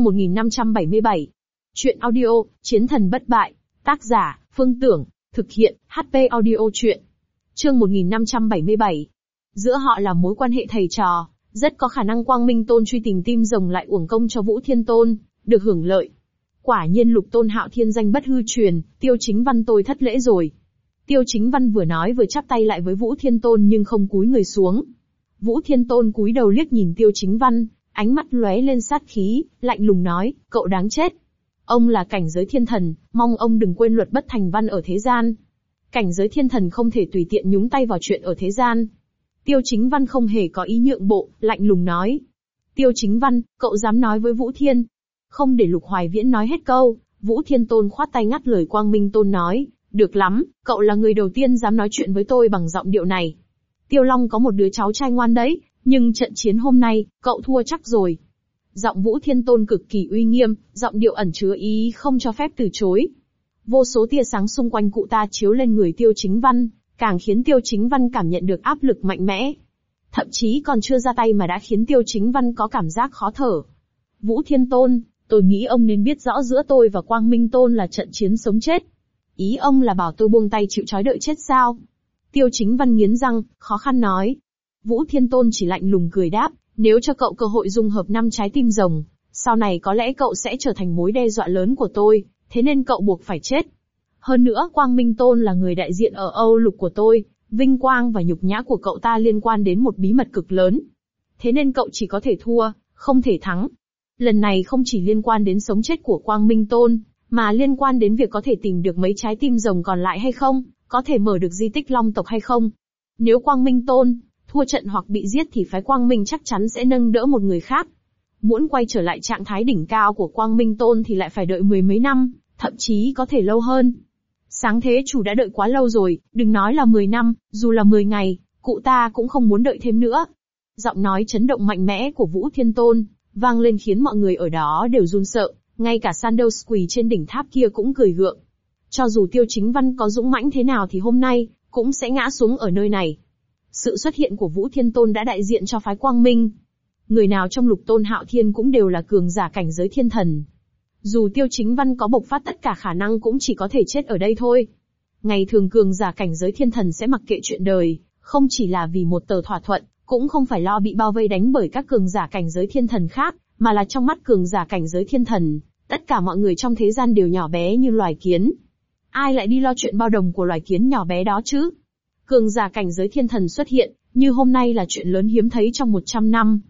1577. Chuyện audio, Chiến Thần Bất Bại, tác giả, Phương Tưởng, thực hiện, HP Audio Chuyện. Chương 1577. Giữa họ là mối quan hệ thầy trò, rất có khả năng Quang Minh Tôn truy tìm tim rồng lại uổng công cho Vũ Thiên Tôn, được hưởng lợi. Quả nhiên Lục Tôn Hạo Thiên danh bất hư truyền, Tiêu Chính Văn tôi thất lễ rồi. Tiêu Chính Văn vừa nói vừa chắp tay lại với Vũ Thiên Tôn nhưng không cúi người xuống. Vũ Thiên Tôn cúi đầu liếc nhìn Tiêu Chính Văn, ánh mắt lóe lên sát khí, lạnh lùng nói, cậu đáng chết. Ông là cảnh giới thiên thần, mong ông đừng quên luật bất thành văn ở thế gian. Cảnh giới thiên thần không thể tùy tiện nhúng tay vào chuyện ở thế gian. Tiêu Chính Văn không hề có ý nhượng bộ, lạnh lùng nói. Tiêu Chính Văn, cậu dám nói với Vũ Thiên? Không để Lục Hoài Viễn nói hết câu, Vũ Thiên Tôn khoát tay ngắt lời Quang Minh Tôn nói, được lắm, cậu là người đầu tiên dám nói chuyện với tôi bằng giọng điệu này. Tiêu Long có một đứa cháu trai ngoan đấy, nhưng trận chiến hôm nay, cậu thua chắc rồi. Giọng Vũ Thiên Tôn cực kỳ uy nghiêm, giọng điệu ẩn chứa ý không cho phép từ chối. Vô số tia sáng xung quanh cụ ta chiếu lên người Tiêu Chính Văn, càng khiến Tiêu Chính Văn cảm nhận được áp lực mạnh mẽ. Thậm chí còn chưa ra tay mà đã khiến Tiêu Chính Văn có cảm giác khó thở. Vũ Thiên Tôn, tôi nghĩ ông nên biết rõ giữa tôi và Quang Minh Tôn là trận chiến sống chết. Ý ông là bảo tôi buông tay chịu trói đợi chết sao? Tiêu Chính Văn nghiến răng, khó khăn nói. Vũ Thiên Tôn chỉ lạnh lùng cười đáp, nếu cho cậu cơ hội dung hợp 5 trái tim rồng, sau này có lẽ cậu sẽ trở thành mối đe dọa lớn của tôi, thế nên cậu buộc phải chết. Hơn nữa Quang Minh Tôn là người đại diện ở Âu Lục của tôi, vinh quang và nhục nhã của cậu ta liên quan đến một bí mật cực lớn. Thế nên cậu chỉ có thể thua, không thể thắng. Lần này không chỉ liên quan đến sống chết của Quang Minh Tôn, mà liên quan đến việc có thể tìm được mấy trái tim rồng còn lại hay không, có thể mở được di tích Long tộc hay không. Nếu Quang Minh Tôn thua trận hoặc bị giết thì phái Quang Minh chắc chắn sẽ nâng đỡ một người khác. Muốn quay trở lại trạng thái đỉnh cao của Quang Minh Tôn thì lại phải đợi 10 mấy năm, thậm chí có thể lâu hơn. Sáng thế chủ đã đợi quá lâu rồi, đừng nói là 10 năm, dù là 10 ngày, cụ ta cũng không muốn đợi thêm nữa. Giọng nói chấn động mạnh mẽ của Vũ Thiên Tôn vang lên khiến mọi người ở đó đều run sợ, ngay cả Sandos quỳ trên đỉnh tháp kia cũng cười gượng. Cho dù Tiêu Chính Văn có dũng mãnh thế nào thì hôm nay cũng sẽ ngã xuống ở nơi này. Sự xuất hiện của Vũ Thiên Tôn đã đại diện cho phái Quang Minh. Người nào trong Lục Tôn Hạo Thiên cũng đều là cường giả cảnh giới thiên thần. Dù Tiêu Chính Văn có bộc phát tất cả khả năng cũng chỉ có thể chết ở đây thôi. Ngày thường cường giả cảnh giới thiên thần sẽ mặc kệ chuyện đời, không chỉ là vì một tờ thỏa thuận, cũng không phải lo bị bao vây đánh bởi các cường giả cảnh giới thiên thần khác, mà là trong mắt cường giả cảnh giới thiên thần, tất cả mọi người trong thế gian đều nhỏ bé như loài kiến. Ai lại đi lo chuyện bao đồng của loài kiến nhỏ bé đó chứ? Cường giả cảnh giới thiên thần xuất hiện, như hôm nay là chuyện lớn hiếm thấy trong 100 năm.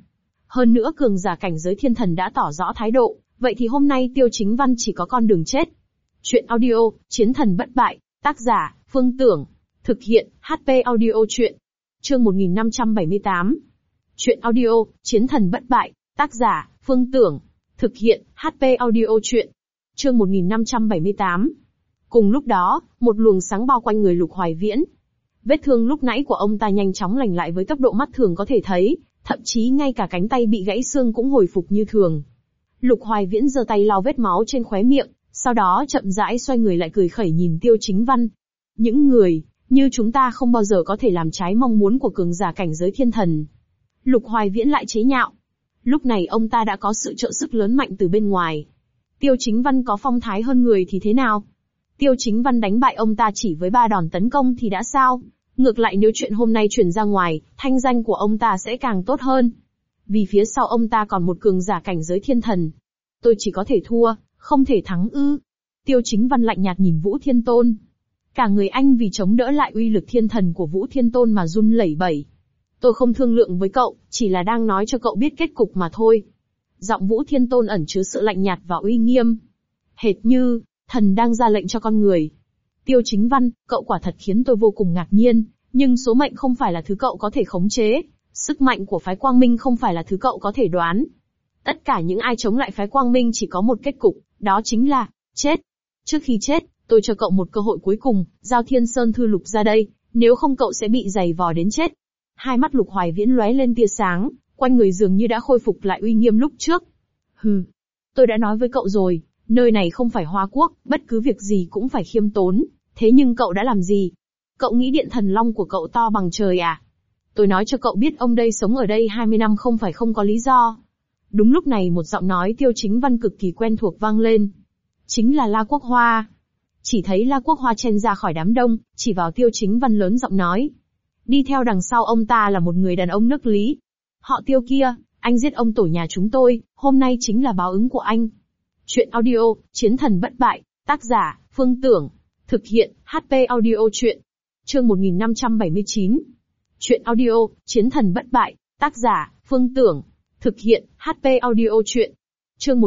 Hơn nữa cường giả cảnh giới thiên thần đã tỏ rõ thái độ, vậy thì hôm nay Tiêu Chính Văn chỉ có con đường chết. Chuyện audio, Chiến thần bất bại, tác giả, Phương Tưởng. Thực hiện, HP Audio Chuyện. Chương 1578. Chuyện audio, Chiến thần bất bại, tác giả, Phương Tưởng. Thực hiện, HP Audio Chuyện. Chương 1578. Cùng lúc đó, một luồng sáng bao quanh người Lục Hoài Viễn. Vết thương lúc nãy của ông ta nhanh chóng lành lại với tốc độ mắt thường có thể thấy, thậm chí ngay cả cánh tay bị gãy xương cũng hồi phục như thường. Lục Hoài Viễn giơ tay lau vết máu trên khóe miệng, sau đó chậm rãi xoay người lại cười khẩy nhìn Tiêu Chính Văn. Những người như chúng ta không bao giờ có thể làm trái mong muốn của cường giả cảnh giới thiên thần. Lục Hoài Viễn lại chế nhạo. Lúc này ông ta đã có sự trợ sức lớn mạnh từ bên ngoài. Tiêu Chính Văn có phong thái hơn người thì thế nào? Tiêu Chính Văn đánh bại ông ta chỉ với 3 đòn tấn công thì đã sao? Ngược lại nếu chuyện hôm nay truyền ra ngoài, thanh danh của ông ta sẽ càng tốt hơn. Vì phía sau ông ta còn một cường giả cảnh giới thiên thần. Tôi chỉ có thể thua, không thể thắng ư? Tiêu Chính Văn lạnh nhạt nhìn Vũ Thiên Tôn. Cả người anh vì chống đỡ lại uy lực thiên thần của Vũ Thiên Tôn mà run lẩy bẩy. Tôi không thương lượng với cậu, chỉ là đang nói cho cậu biết kết cục mà thôi. Giọng Vũ Thiên Tôn ẩn chứa sự lạnh nhạt và uy nghiêm. Hệt như thần đang ra lệnh cho con người. Tiêu Chính Văn, cậu quả thật khiến tôi vô cùng ngạc nhiên, nhưng số mệnh không phải là thứ cậu có thể khống chế, sức mạnh của phái Quang Minh không phải là thứ cậu có thể đoán. Tất cả những ai chống lại phái Quang Minh chỉ có một kết cục, đó chính là chết. Trước khi chết, tôi cho cậu một cơ hội cuối cùng, giao Thiên Sơn Thư Lục ra đây, nếu không cậu sẽ bị giày vò đến chết. Hai mắt Lục Hoài Viễn lóe lên tia sáng, quanh người dường như đã khôi phục lại uy nghiêm lúc trước. Hừ, tôi đã nói với cậu rồi, nơi này không phải Hoa Quốc, bất cứ việc gì cũng phải khiêm tốn, thế nhưng cậu đã làm gì? Cậu nghĩ điện thần long của cậu to bằng trời à? Tôi nói cho cậu biết ông đây sống ở đây 20 năm không phải không có lý do. Đúng lúc này một giọng nói Tiêu Chính Văn cực kỳ quen thuộc vang lên. Chính là La Quốc Hoa. Chỉ thấy La Quốc Hoa chen ra khỏi đám đông, chỉ vào Tiêu Chính Văn lớn giọng nói. Đi theo đằng sau ông ta là một người đàn ông nước Lý. Họ Tiêu kia, anh giết ông tổ nhà chúng tôi, hôm nay chính là báo ứng của anh. Chuyện audio, Chiến thần bất bại, tác giả, Phương Tưởng. Thực hiện, HP Audio Chuyện. Chương 1579. Chuyện audio, Chiến thần bất bại, tác giả, Phương Tưởng. Thực hiện, HP Audio Chuyện. Chương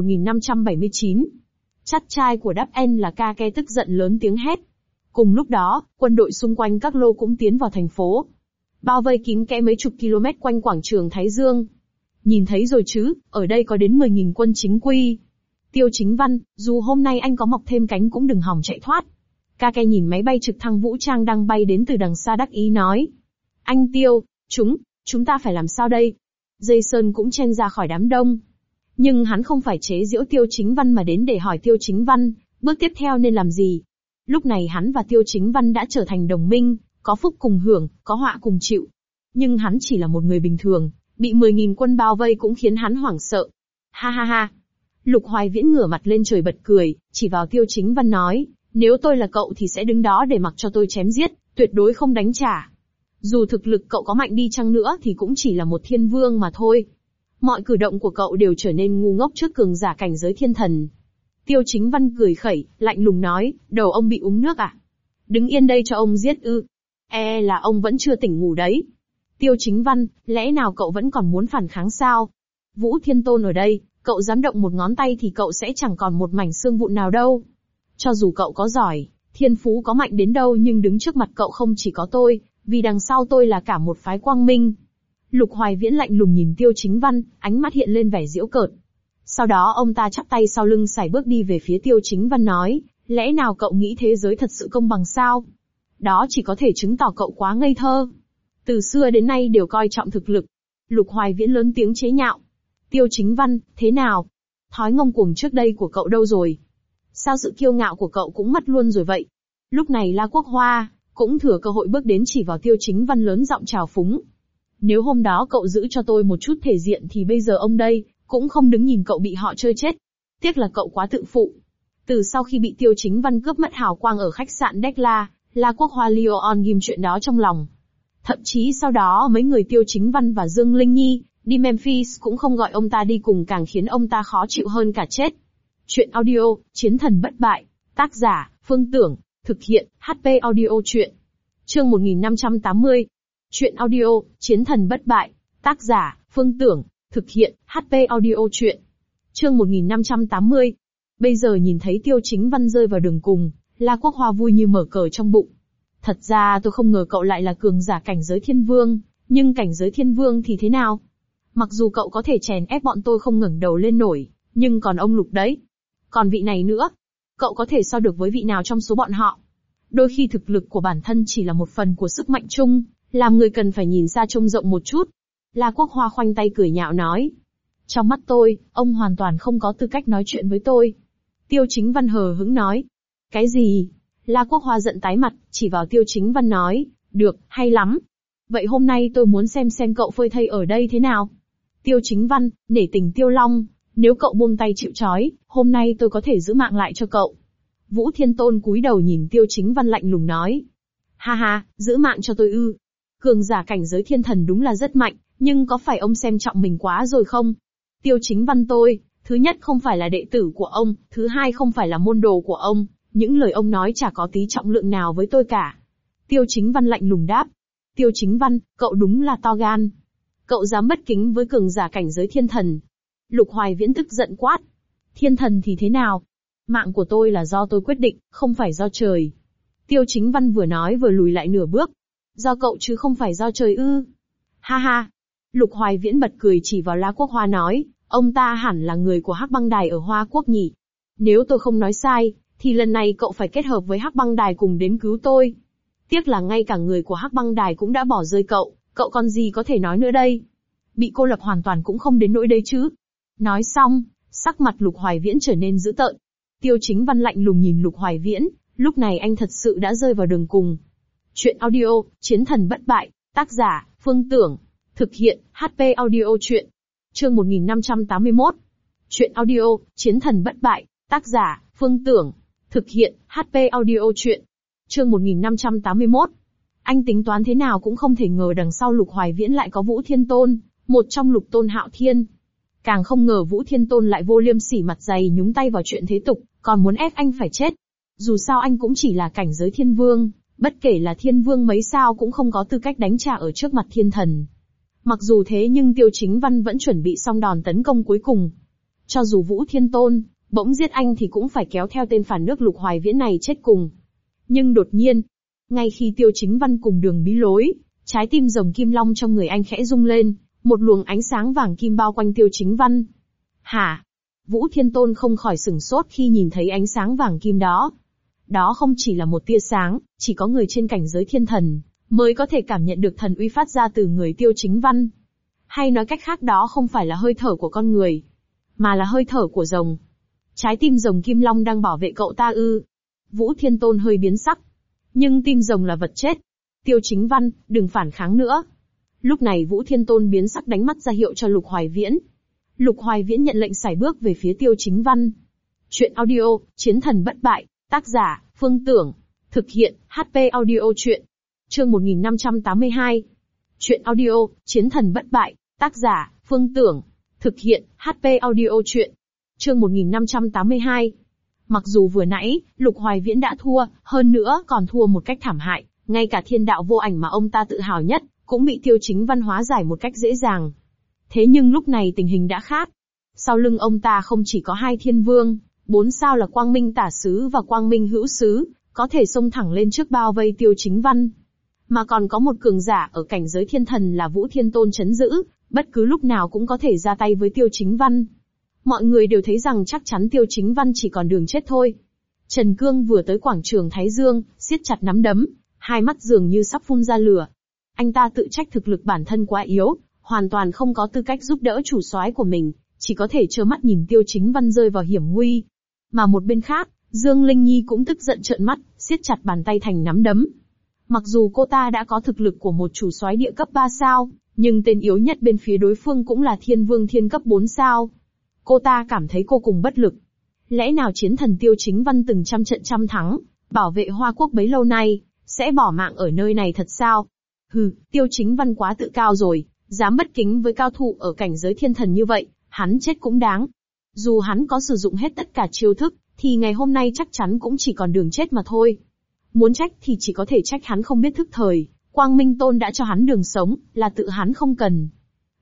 1579. Chắt trai của Đáp En là Ca Ke tức giận lớn tiếng hét. Cùng lúc đó, quân đội xung quanh các lô cũng tiến vào thành phố. Bao vây kín kẽ mấy chục km quanh quảng trường Thái Dương. Nhìn thấy rồi chứ, ở đây có đến 10.000 quân chính quy. Tiêu Chính Văn, dù hôm nay anh có mọc thêm cánh cũng đừng hòng chạy thoát. Ca Ke nhìn máy bay trực thăng vũ trang đang bay đến từ đằng xa đắc ý nói. Anh Tiêu, chúng ta phải làm sao đây? Jason cũng chen ra khỏi đám đông. Nhưng hắn không phải chế giễu Tiêu Chính Văn mà đến để hỏi Tiêu Chính Văn, bước tiếp theo nên làm gì? Lúc này hắn và Tiêu Chính Văn đã trở thành đồng minh, có phúc cùng hưởng, có họa cùng chịu. Nhưng hắn chỉ là một người bình thường, bị 10.000 quân bao vây cũng khiến hắn hoảng sợ. Ha ha ha. Lục Hoài Viễn ngửa mặt lên trời bật cười, chỉ vào Tiêu Chính Văn nói, nếu tôi là cậu thì sẽ đứng đó để mặc cho tôi chém giết, tuyệt đối không đánh trả. Dù thực lực cậu có mạnh đi chăng nữa thì cũng chỉ là một thiên vương mà thôi. Mọi cử động của cậu đều trở nên ngu ngốc trước cường giả cảnh giới thiên thần. Tiêu Chính Văn cười khẩy, lạnh lùng nói, đầu ông bị uống nước à? Đứng yên đây cho ông giết ư? Là ông vẫn chưa tỉnh ngủ đấy. Tiêu Chính Văn, lẽ nào cậu vẫn còn muốn phản kháng sao? Vũ Thiên Tôn ở đây, cậu dám động một ngón tay thì cậu sẽ chẳng còn một mảnh xương vụn nào đâu. Cho dù cậu có giỏi, thiên phú có mạnh đến đâu nhưng đứng trước mặt cậu không chỉ có tôi, vì đằng sau tôi là cả một phái Quang Minh. Lục Hoài Viễn lạnh lùng nhìn Tiêu Chính Văn, ánh mắt hiện lên vẻ giễu cợt. Sau đó ông ta chắp tay sau lưng sải bước đi về phía Tiêu Chính Văn nói, lẽ nào cậu nghĩ thế giới thật sự công bằng sao? Đó chỉ có thể chứng tỏ cậu quá ngây thơ. Từ xưa đến nay đều coi trọng thực lực. Lục Hoài Viễn lớn tiếng chế nhạo. Tiêu Chính Văn, thế nào? Thói ngông cuồng trước đây của cậu đâu rồi? Sao sự kiêu ngạo của cậu cũng mất luôn rồi vậy? Lúc này La Quốc Hoa cũng thừa cơ hội bước đến chỉ vào Tiêu Chính Văn lớn giọng trào phúng. Nếu hôm đó cậu giữ cho tôi một chút thể diện thì bây giờ ông đây cũng không đứng nhìn cậu bị họ chơi chết. Tiếc là cậu quá tự phụ. Từ sau khi bị Tiêu Chính Văn cướp mất hào quang ở khách sạn Dekla, La Quốc Hoa Lyon ghim chuyện đó trong lòng. Thậm chí sau đó mấy người Tiêu Chính Văn và Dương Linh Nhi đi Memphis cũng không gọi ông ta đi cùng, càng khiến ông ta khó chịu hơn cả chết. Chuyện audio, Chiến thần bất bại, tác giả, Phương Tưởng, thực hiện, HP Audio Chuyện. Chương 1580. Chuyện audio, Chiến thần bất bại, tác giả, Phương Tưởng, Thực hiện, HP audio truyện. Chương 1580. Bây giờ nhìn thấy Tiêu Chính Văn rơi vào đường cùng, La Quốc Hoa vui như mở cờ trong bụng. Thật ra tôi không ngờ cậu lại là cường giả cảnh giới thiên vương, nhưng cảnh giới thiên vương thì thế nào? Mặc dù cậu có thể chèn ép bọn tôi không ngẩng đầu lên nổi, nhưng còn ông Lục đấy. Còn vị này nữa. Cậu có thể so được với vị nào trong số bọn họ? Đôi khi thực lực của bản thân chỉ là một phần của sức mạnh chung, làm người cần phải nhìn xa trông rộng một chút. La Quốc Hoa khoanh tay cười nhạo nói. Trong mắt tôi, ông hoàn toàn không có tư cách nói chuyện với tôi. Tiêu Chính Văn hờ hững nói. Cái gì? La Quốc Hoa giận tái mặt, chỉ vào Tiêu Chính Văn nói. Được, hay lắm. Vậy hôm nay tôi muốn xem cậu phơi thây ở đây thế nào? Tiêu Chính Văn, nể tình Tiêu Long, nếu cậu buông tay chịu trói, hôm nay tôi có thể giữ mạng lại cho cậu. Vũ Thiên Tôn cúi đầu nhìn Tiêu Chính Văn lạnh lùng nói. Ha ha, giữ mạng cho tôi ư? Cường giả cảnh giới thiên thần đúng là rất mạnh, nhưng có phải ông xem trọng mình quá rồi không? Tiêu Chính Văn tôi, thứ nhất không phải là đệ tử của ông, thứ hai không phải là môn đồ của ông, những lời ông nói chả có tí trọng lượng nào với tôi cả. Tiêu Chính Văn lạnh lùng đáp. Tiêu Chính Văn, cậu đúng là to gan. Cậu dám bất kính với cường giả cảnh giới thiên thần. Lục Hoài Viễn tức giận quát. Thiên thần thì thế nào? Mạng của tôi là do tôi quyết định, không phải do trời. Tiêu Chính Văn vừa nói vừa lùi lại nửa bước. Do cậu chứ không phải do trời ư? Ha ha. Lục Hoài Viễn bật cười chỉ vào La Quốc Hoa nói, ông ta hẳn là người của Hắc Băng Đài ở Hoa Quốc nhỉ? Nếu tôi không nói sai, thì lần này cậu phải kết hợp với Hắc Băng Đài cùng đến cứu tôi. Tiếc là ngay cả người của Hắc Băng Đài cũng đã bỏ rơi cậu còn gì có thể nói nữa đây? Bị cô lập hoàn toàn cũng không đến nỗi đấy chứ. Nói xong, sắc mặt Lục Hoài Viễn trở nên dữ tợn. Tiêu Chính Văn lạnh lùng nhìn Lục Hoài Viễn, lúc này anh thật sự đã rơi vào đường cùng. Chuyện audio, Chiến Thần Bất Bại, tác giả, Phương Tưởng. Thực hiện, HP audio truyện. Chương 1581. Chuyện audio, Chiến Thần Bất Bại, tác giả, Phương Tưởng. Thực hiện, HP audio truyện. Chương 1581. Anh tính toán thế nào cũng không thể ngờ đằng sau Lục Hoài Viễn lại có Vũ Thiên Tôn, một trong Lục Tôn Hạo Thiên. Càng không ngờ Vũ Thiên Tôn lại vô liêm sỉ mặt dày nhúng tay vào chuyện thế tục, còn muốn ép anh phải chết. Dù sao anh cũng chỉ là cảnh giới thiên vương, bất kể là thiên vương mấy sao cũng không có tư cách đánh trả ở trước mặt thiên thần. Mặc dù thế nhưng Tiêu Chính Văn vẫn chuẩn bị xong đòn tấn công cuối cùng. Cho dù Vũ Thiên Tôn bỗng giết anh thì cũng phải kéo theo tên phản nước Lục Hoài Viễn này chết cùng. Nhưng đột nhiên, ngay khi Tiêu Chính Văn cùng đường bí lối, trái tim rồng kim long trong người anh khẽ rung lên, một luồng ánh sáng vàng kim bao quanh Tiêu Chính Văn. Hả? Vũ Thiên Tôn không khỏi sửng sốt khi nhìn thấy ánh sáng vàng kim đó. Đó không chỉ là một tia sáng, chỉ có người trên cảnh giới thiên thần mới có thể cảm nhận được thần uy phát ra từ người Tiêu Chính Văn. Hay nói cách khác đó không phải là hơi thở của con người, mà là hơi thở của rồng. Trái tim rồng kim long đang bảo vệ cậu ta ư? Vũ Thiên Tôn hơi biến sắc. Nhưng tim rồng là vật chết. Tiêu Chính Văn, đừng phản kháng nữa. Lúc này Vũ Thiên Tôn biến sắc đánh mắt ra hiệu cho Lục Hoài Viễn. Lục Hoài Viễn nhận lệnh sải bước về phía Tiêu Chính Văn. Chuyện audio, Chiến Thần Bất Bại, tác giả, Phương Tưởng. Thực hiện, HP audio truyện. Chương 1582. Chuyện audio, Chiến Thần Bất Bại, tác giả, Phương Tưởng. Thực hiện, HP audio truyện. Chương 1582. Mặc dù vừa nãy, Lục Hoài Viễn đã thua, hơn nữa còn thua một cách thảm hại, ngay cả thiên đạo vô ảnh mà ông ta tự hào nhất, cũng bị Tiêu Chính Văn hóa giải một cách dễ dàng. Thế nhưng lúc này tình hình đã khác. Sau lưng ông ta không chỉ có hai thiên vương, 4 sao là Quang Minh Tả Sứ và Quang Minh Hữu Sứ, có thể xông thẳng lên trước bao vây Tiêu Chính Văn. Mà còn có một cường giả ở cảnh giới thiên thần là Vũ Thiên Tôn trấn giữ, bất cứ lúc nào cũng có thể ra tay với Tiêu Chính Văn. Mọi người đều thấy rằng chắc chắn Tiêu Chính Văn chỉ còn đường chết thôi. Trần Cương vừa tới quảng trường Thái Dương, siết chặt nắm đấm, hai mắt dường như sắp phun ra lửa. Anh ta tự trách thực lực bản thân quá yếu, hoàn toàn không có tư cách giúp đỡ chủ soái của mình, chỉ có thể trơ mắt nhìn Tiêu Chính Văn rơi vào hiểm nguy. Mà một bên khác, Dương Linh Nhi cũng tức giận trợn mắt, siết chặt bàn tay thành nắm đấm. Mặc dù cô ta đã có thực lực của một chủ soái địa cấp 3 sao, nhưng tên yếu nhất bên phía đối phương cũng là thiên vương thiên cấp 4 sao. Cô ta cảm thấy cô cùng bất lực. Lẽ nào chiến thần Tiêu Chính Văn từng trăm trận trăm thắng, bảo vệ Hoa Quốc bấy lâu nay, sẽ bỏ mạng ở nơi này thật sao? Hừ, Tiêu Chính Văn quá tự cao rồi, dám bất kính với cao thủ ở cảnh giới thiên thần như vậy, hắn chết cũng đáng. Dù hắn có sử dụng hết tất cả chiêu thức, thì ngày hôm nay chắc chắn cũng chỉ còn đường chết mà thôi. Muốn trách thì chỉ có thể trách hắn không biết thức thời, Quang Minh Tôn đã cho hắn đường sống, là tự hắn không cần.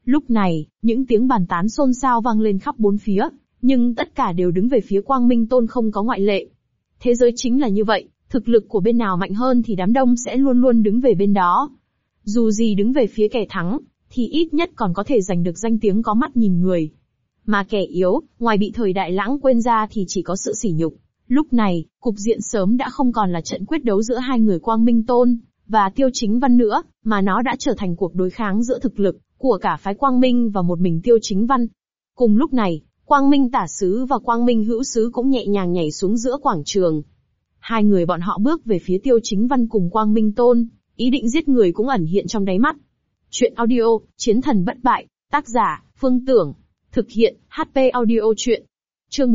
Lúc này, những tiếng bàn tán xôn xao vang lên khắp bốn phía, nhưng tất cả đều đứng về phía Quang Minh Tôn không có ngoại lệ. Thế giới chính là như vậy, thực lực của bên nào mạnh hơn thì đám đông sẽ luôn luôn đứng về bên đó. Dù gì đứng về phía kẻ thắng, thì ít nhất còn có thể giành được danh tiếng có mắt nhìn người. Mà kẻ yếu, ngoài bị thời đại lãng quên ra thì chỉ có sự sỉ nhục. Lúc này, cục diện sớm đã không còn là trận quyết đấu giữa hai người Quang Minh Tôn và Tiêu Chính Văn nữa, mà nó đã trở thành cuộc đối kháng giữa thực lực của cả phái Quang Minh và một mình Tiêu Chính Văn. Cùng lúc này, Quang Minh Tả Sứ và Quang Minh Hữu Sứ cũng nhẹ nhàng nhảy xuống giữa quảng trường. Hai người bọn họ bước về phía Tiêu Chính Văn cùng Quang Minh Tôn, ý định giết người cũng ẩn hiện trong đáy mắt. Chuyện audio, Chiến Thần Bất Bại, tác giả, Phương Tưởng. Thực hiện, HP Audio Chuyện. Chương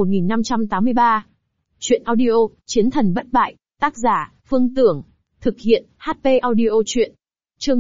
1583. Chuyện audio, Chiến Thần Bất Bại, tác giả, Phương Tưởng. Thực hiện, HP Audio Chuyện. Chương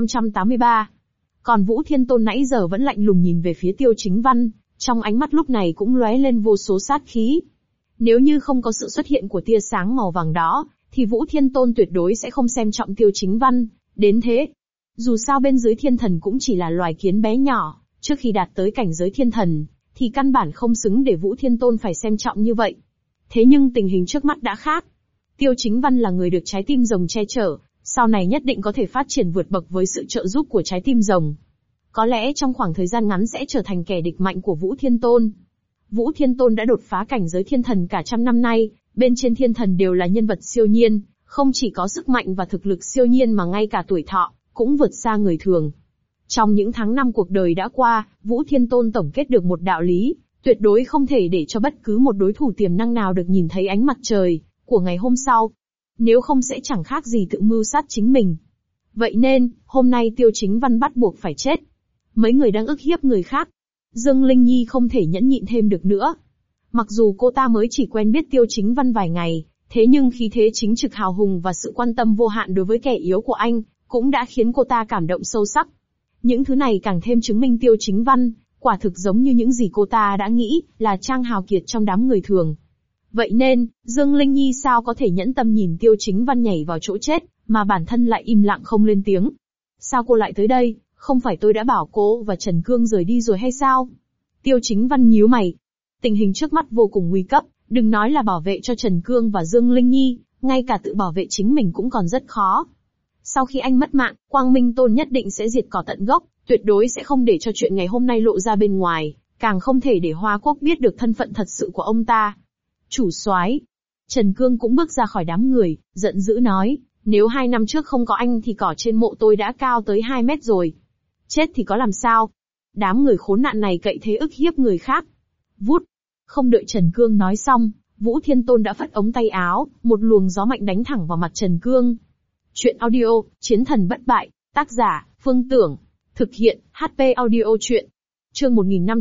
1583. Còn Vũ Thiên Tôn nãy giờ vẫn lạnh lùng nhìn về phía Tiêu Chính Văn, trong ánh mắt lúc này cũng lóe lên vô số sát khí. Nếu như không có sự xuất hiện của tia sáng màu vàng đó, thì Vũ Thiên Tôn tuyệt đối sẽ không xem trọng Tiêu Chính Văn đến thế. Dù sao bên dưới thiên thần cũng chỉ là loài kiến bé nhỏ, trước khi đạt tới cảnh giới thiên thần, thì căn bản không xứng để Vũ Thiên Tôn phải xem trọng như vậy. Thế nhưng tình hình trước mắt đã khác. Tiêu Chính Văn là người được trái tim rồng che chở, sau này nhất định có thể phát triển vượt bậc với sự trợ giúp của trái tim rồng. Có lẽ trong khoảng thời gian ngắn sẽ trở thành kẻ địch mạnh của Vũ Thiên Tôn. Vũ Thiên Tôn đã đột phá cảnh giới thiên thần cả trăm năm nay, bên trên thiên thần đều là nhân vật siêu nhiên, không chỉ có sức mạnh và thực lực siêu nhiên mà ngay cả tuổi thọ cũng vượt xa người thường. Trong những tháng năm cuộc đời đã qua, Vũ Thiên Tôn tổng kết được một đạo lý, tuyệt đối không thể để cho bất cứ một đối thủ tiềm năng nào được nhìn thấy ánh mặt trời của ngày hôm sau. Nếu không sẽ chẳng khác gì tự mưu sát chính mình. Vậy nên, hôm nay Tiêu Chính Văn bắt buộc phải chết. Mấy người đang ức hiếp người khác. Dương Linh Nhi không thể nhẫn nhịn thêm được nữa. Mặc dù cô ta mới chỉ quen biết Tiêu Chính Văn vài ngày, thế nhưng khí thế chính trực hào hùng và sự quan tâm vô hạn đối với kẻ yếu của anh, cũng đã khiến cô ta cảm động sâu sắc. Những thứ này càng thêm chứng minh Tiêu Chính Văn, quả thực giống như những gì cô ta đã nghĩ, là trang hào kiệt trong đám người thường. Vậy nên, Dương Linh Nhi sao có thể nhẫn tâm nhìn Tiêu Chính Văn nhảy vào chỗ chết, mà bản thân lại im lặng không lên tiếng. Sao cô lại tới đây, không phải tôi đã bảo cô và Trần Cương rời đi rồi hay sao? Tiêu Chính Văn nhíu mày. Tình hình trước mắt vô cùng nguy cấp, đừng nói là bảo vệ cho Trần Cương và Dương Linh Nhi, ngay cả tự bảo vệ chính mình cũng còn rất khó. Sau khi anh mất mạng, Quang Minh Tôn nhất định sẽ diệt cỏ tận gốc, tuyệt đối sẽ không để cho chuyện ngày hôm nay lộ ra bên ngoài, càng không thể để Hoa Quốc biết được thân phận thật sự của ông ta. Chủ soái, Trần Cương cũng bước ra khỏi đám người, giận dữ nói, nếu 2 năm trước không có anh thì cỏ trên mộ tôi đã cao tới 2 mét rồi. Chết thì có làm sao? Đám người khốn nạn này cậy thế ức hiếp người khác. Vút. Không đợi Trần Cương nói xong, Vũ Thiên Tôn đã phất ống tay áo, một luồng gió mạnh đánh thẳng vào mặt Trần Cương. Chuyện audio, Chiến Thần Bất Bại, tác giả, Phương Tưởng. Thực hiện, HP Audio Chuyện. Chương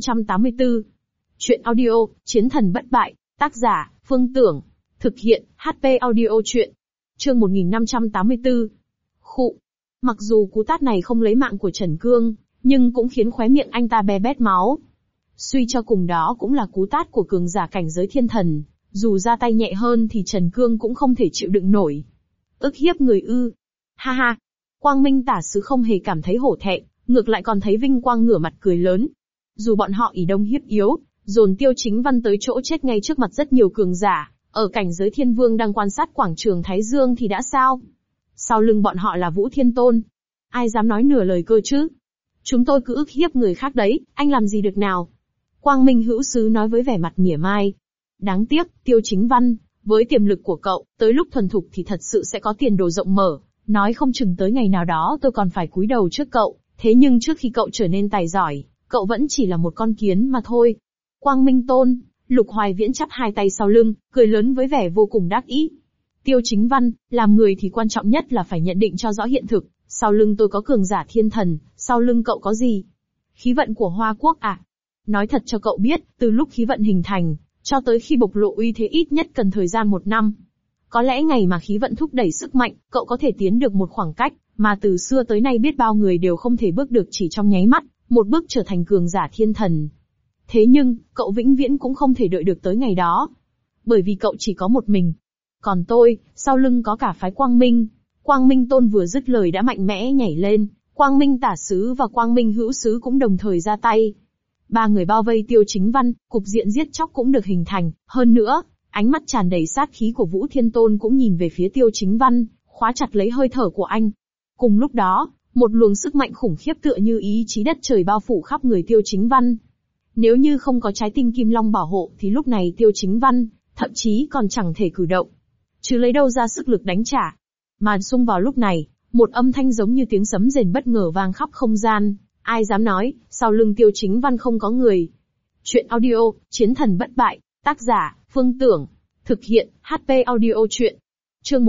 1584. Chuyện audio, Chiến Thần Bất Bại, tác giả, Phương Tưởng. Thực hiện, HP Audio Chuyện. Chương 1584. Khụ. Mặc dù cú tát này không lấy mạng của Trần Cương, nhưng cũng khiến khóe miệng anh ta be bét máu. Suy cho cùng đó cũng là cú tát của cường giả cảnh giới thiên thần, dù ra tay nhẹ hơn thì Trần Cương cũng không thể chịu đựng nổi. Ức hiếp người ư? Ha ha. Quang Minh Tả Sứ không hề cảm thấy hổ thẹn, ngược lại còn thấy vinh quang ngửa mặt cười lớn. Dù bọn họ ỷ đông hiếp yếu, dồn Tiêu Chính Văn tới chỗ chết ngay trước mặt rất nhiều cường giả, ở cảnh giới thiên vương đang quan sát quảng trường Thái Dương thì đã sao? Sau lưng bọn họ là Vũ Thiên Tôn. Ai dám nói nửa lời cơ chứ? Chúng tôi cứ ức hiếp người khác đấy, anh làm gì được nào? Quang Minh Hữu Sứ nói với vẻ mặt mỉa mai. Đáng tiếc, Tiêu Chính Văn, với tiềm lực của cậu, tới lúc thuần thục thì thật sự sẽ có tiền đồ rộng mở, nói không chừng tới ngày nào đó tôi còn phải cúi đầu trước cậu, thế nhưng trước khi cậu trở nên tài giỏi, cậu vẫn chỉ là một con kiến mà thôi. Quang Minh Tôn, Lục Hoài Viễn chắp hai tay sau lưng, cười lớn với vẻ vô cùng đắc ý. Tiêu Chính Văn, làm người thì quan trọng nhất là phải nhận định cho rõ hiện thực, sau lưng tôi có cường giả thiên thần, sau lưng cậu có gì? Khí vận của Hoa Quốc à? Nói thật cho cậu biết, từ lúc khí vận hình thành, cho tới khi bộc lộ uy thế ít nhất cần thời gian 1 năm. Có lẽ ngày mà khí vận thúc đẩy sức mạnh, cậu có thể tiến được một khoảng cách, mà từ xưa tới nay biết bao người đều không thể bước được chỉ trong nháy mắt, một bước trở thành cường giả thiên thần. Thế nhưng, cậu vĩnh viễn cũng không thể đợi được tới ngày đó. Bởi vì cậu chỉ có một mình. Còn tôi, sau lưng có cả phái Quang Minh. Quang Minh Tôn vừa dứt lời đã mạnh mẽ nhảy lên, Quang Minh Tả Sứ và Quang Minh Hữu Sứ cũng đồng thời ra tay. Ba người bao vây Tiêu Chính Văn, cục diện giết chóc cũng được hình thành. Hơn nữa, ánh mắt tràn đầy sát khí của Vũ Thiên Tôn cũng nhìn về phía Tiêu Chính Văn, khóa chặt lấy hơi thở của anh. Cùng lúc đó, một luồng sức mạnh khủng khiếp tựa như ý chí đất trời bao phủ khắp người Tiêu Chính Văn. Nếu như không có trái tim Kim Long bảo hộ thì lúc này Tiêu Chính Văn, thậm chí còn chẳng thể cử động. Chứ lấy đâu ra sức lực đánh trả. Mà xung vào lúc này, một âm thanh giống như tiếng sấm rền bất ngờ vang khắp không gian. Ai dám nói, sau lưng Tiêu Chính Văn không có người. Chuyện audio, Chiến Thần Bất Bại, tác giả, Phương Tưởng. Thực hiện, HP Audio Chuyện. Chương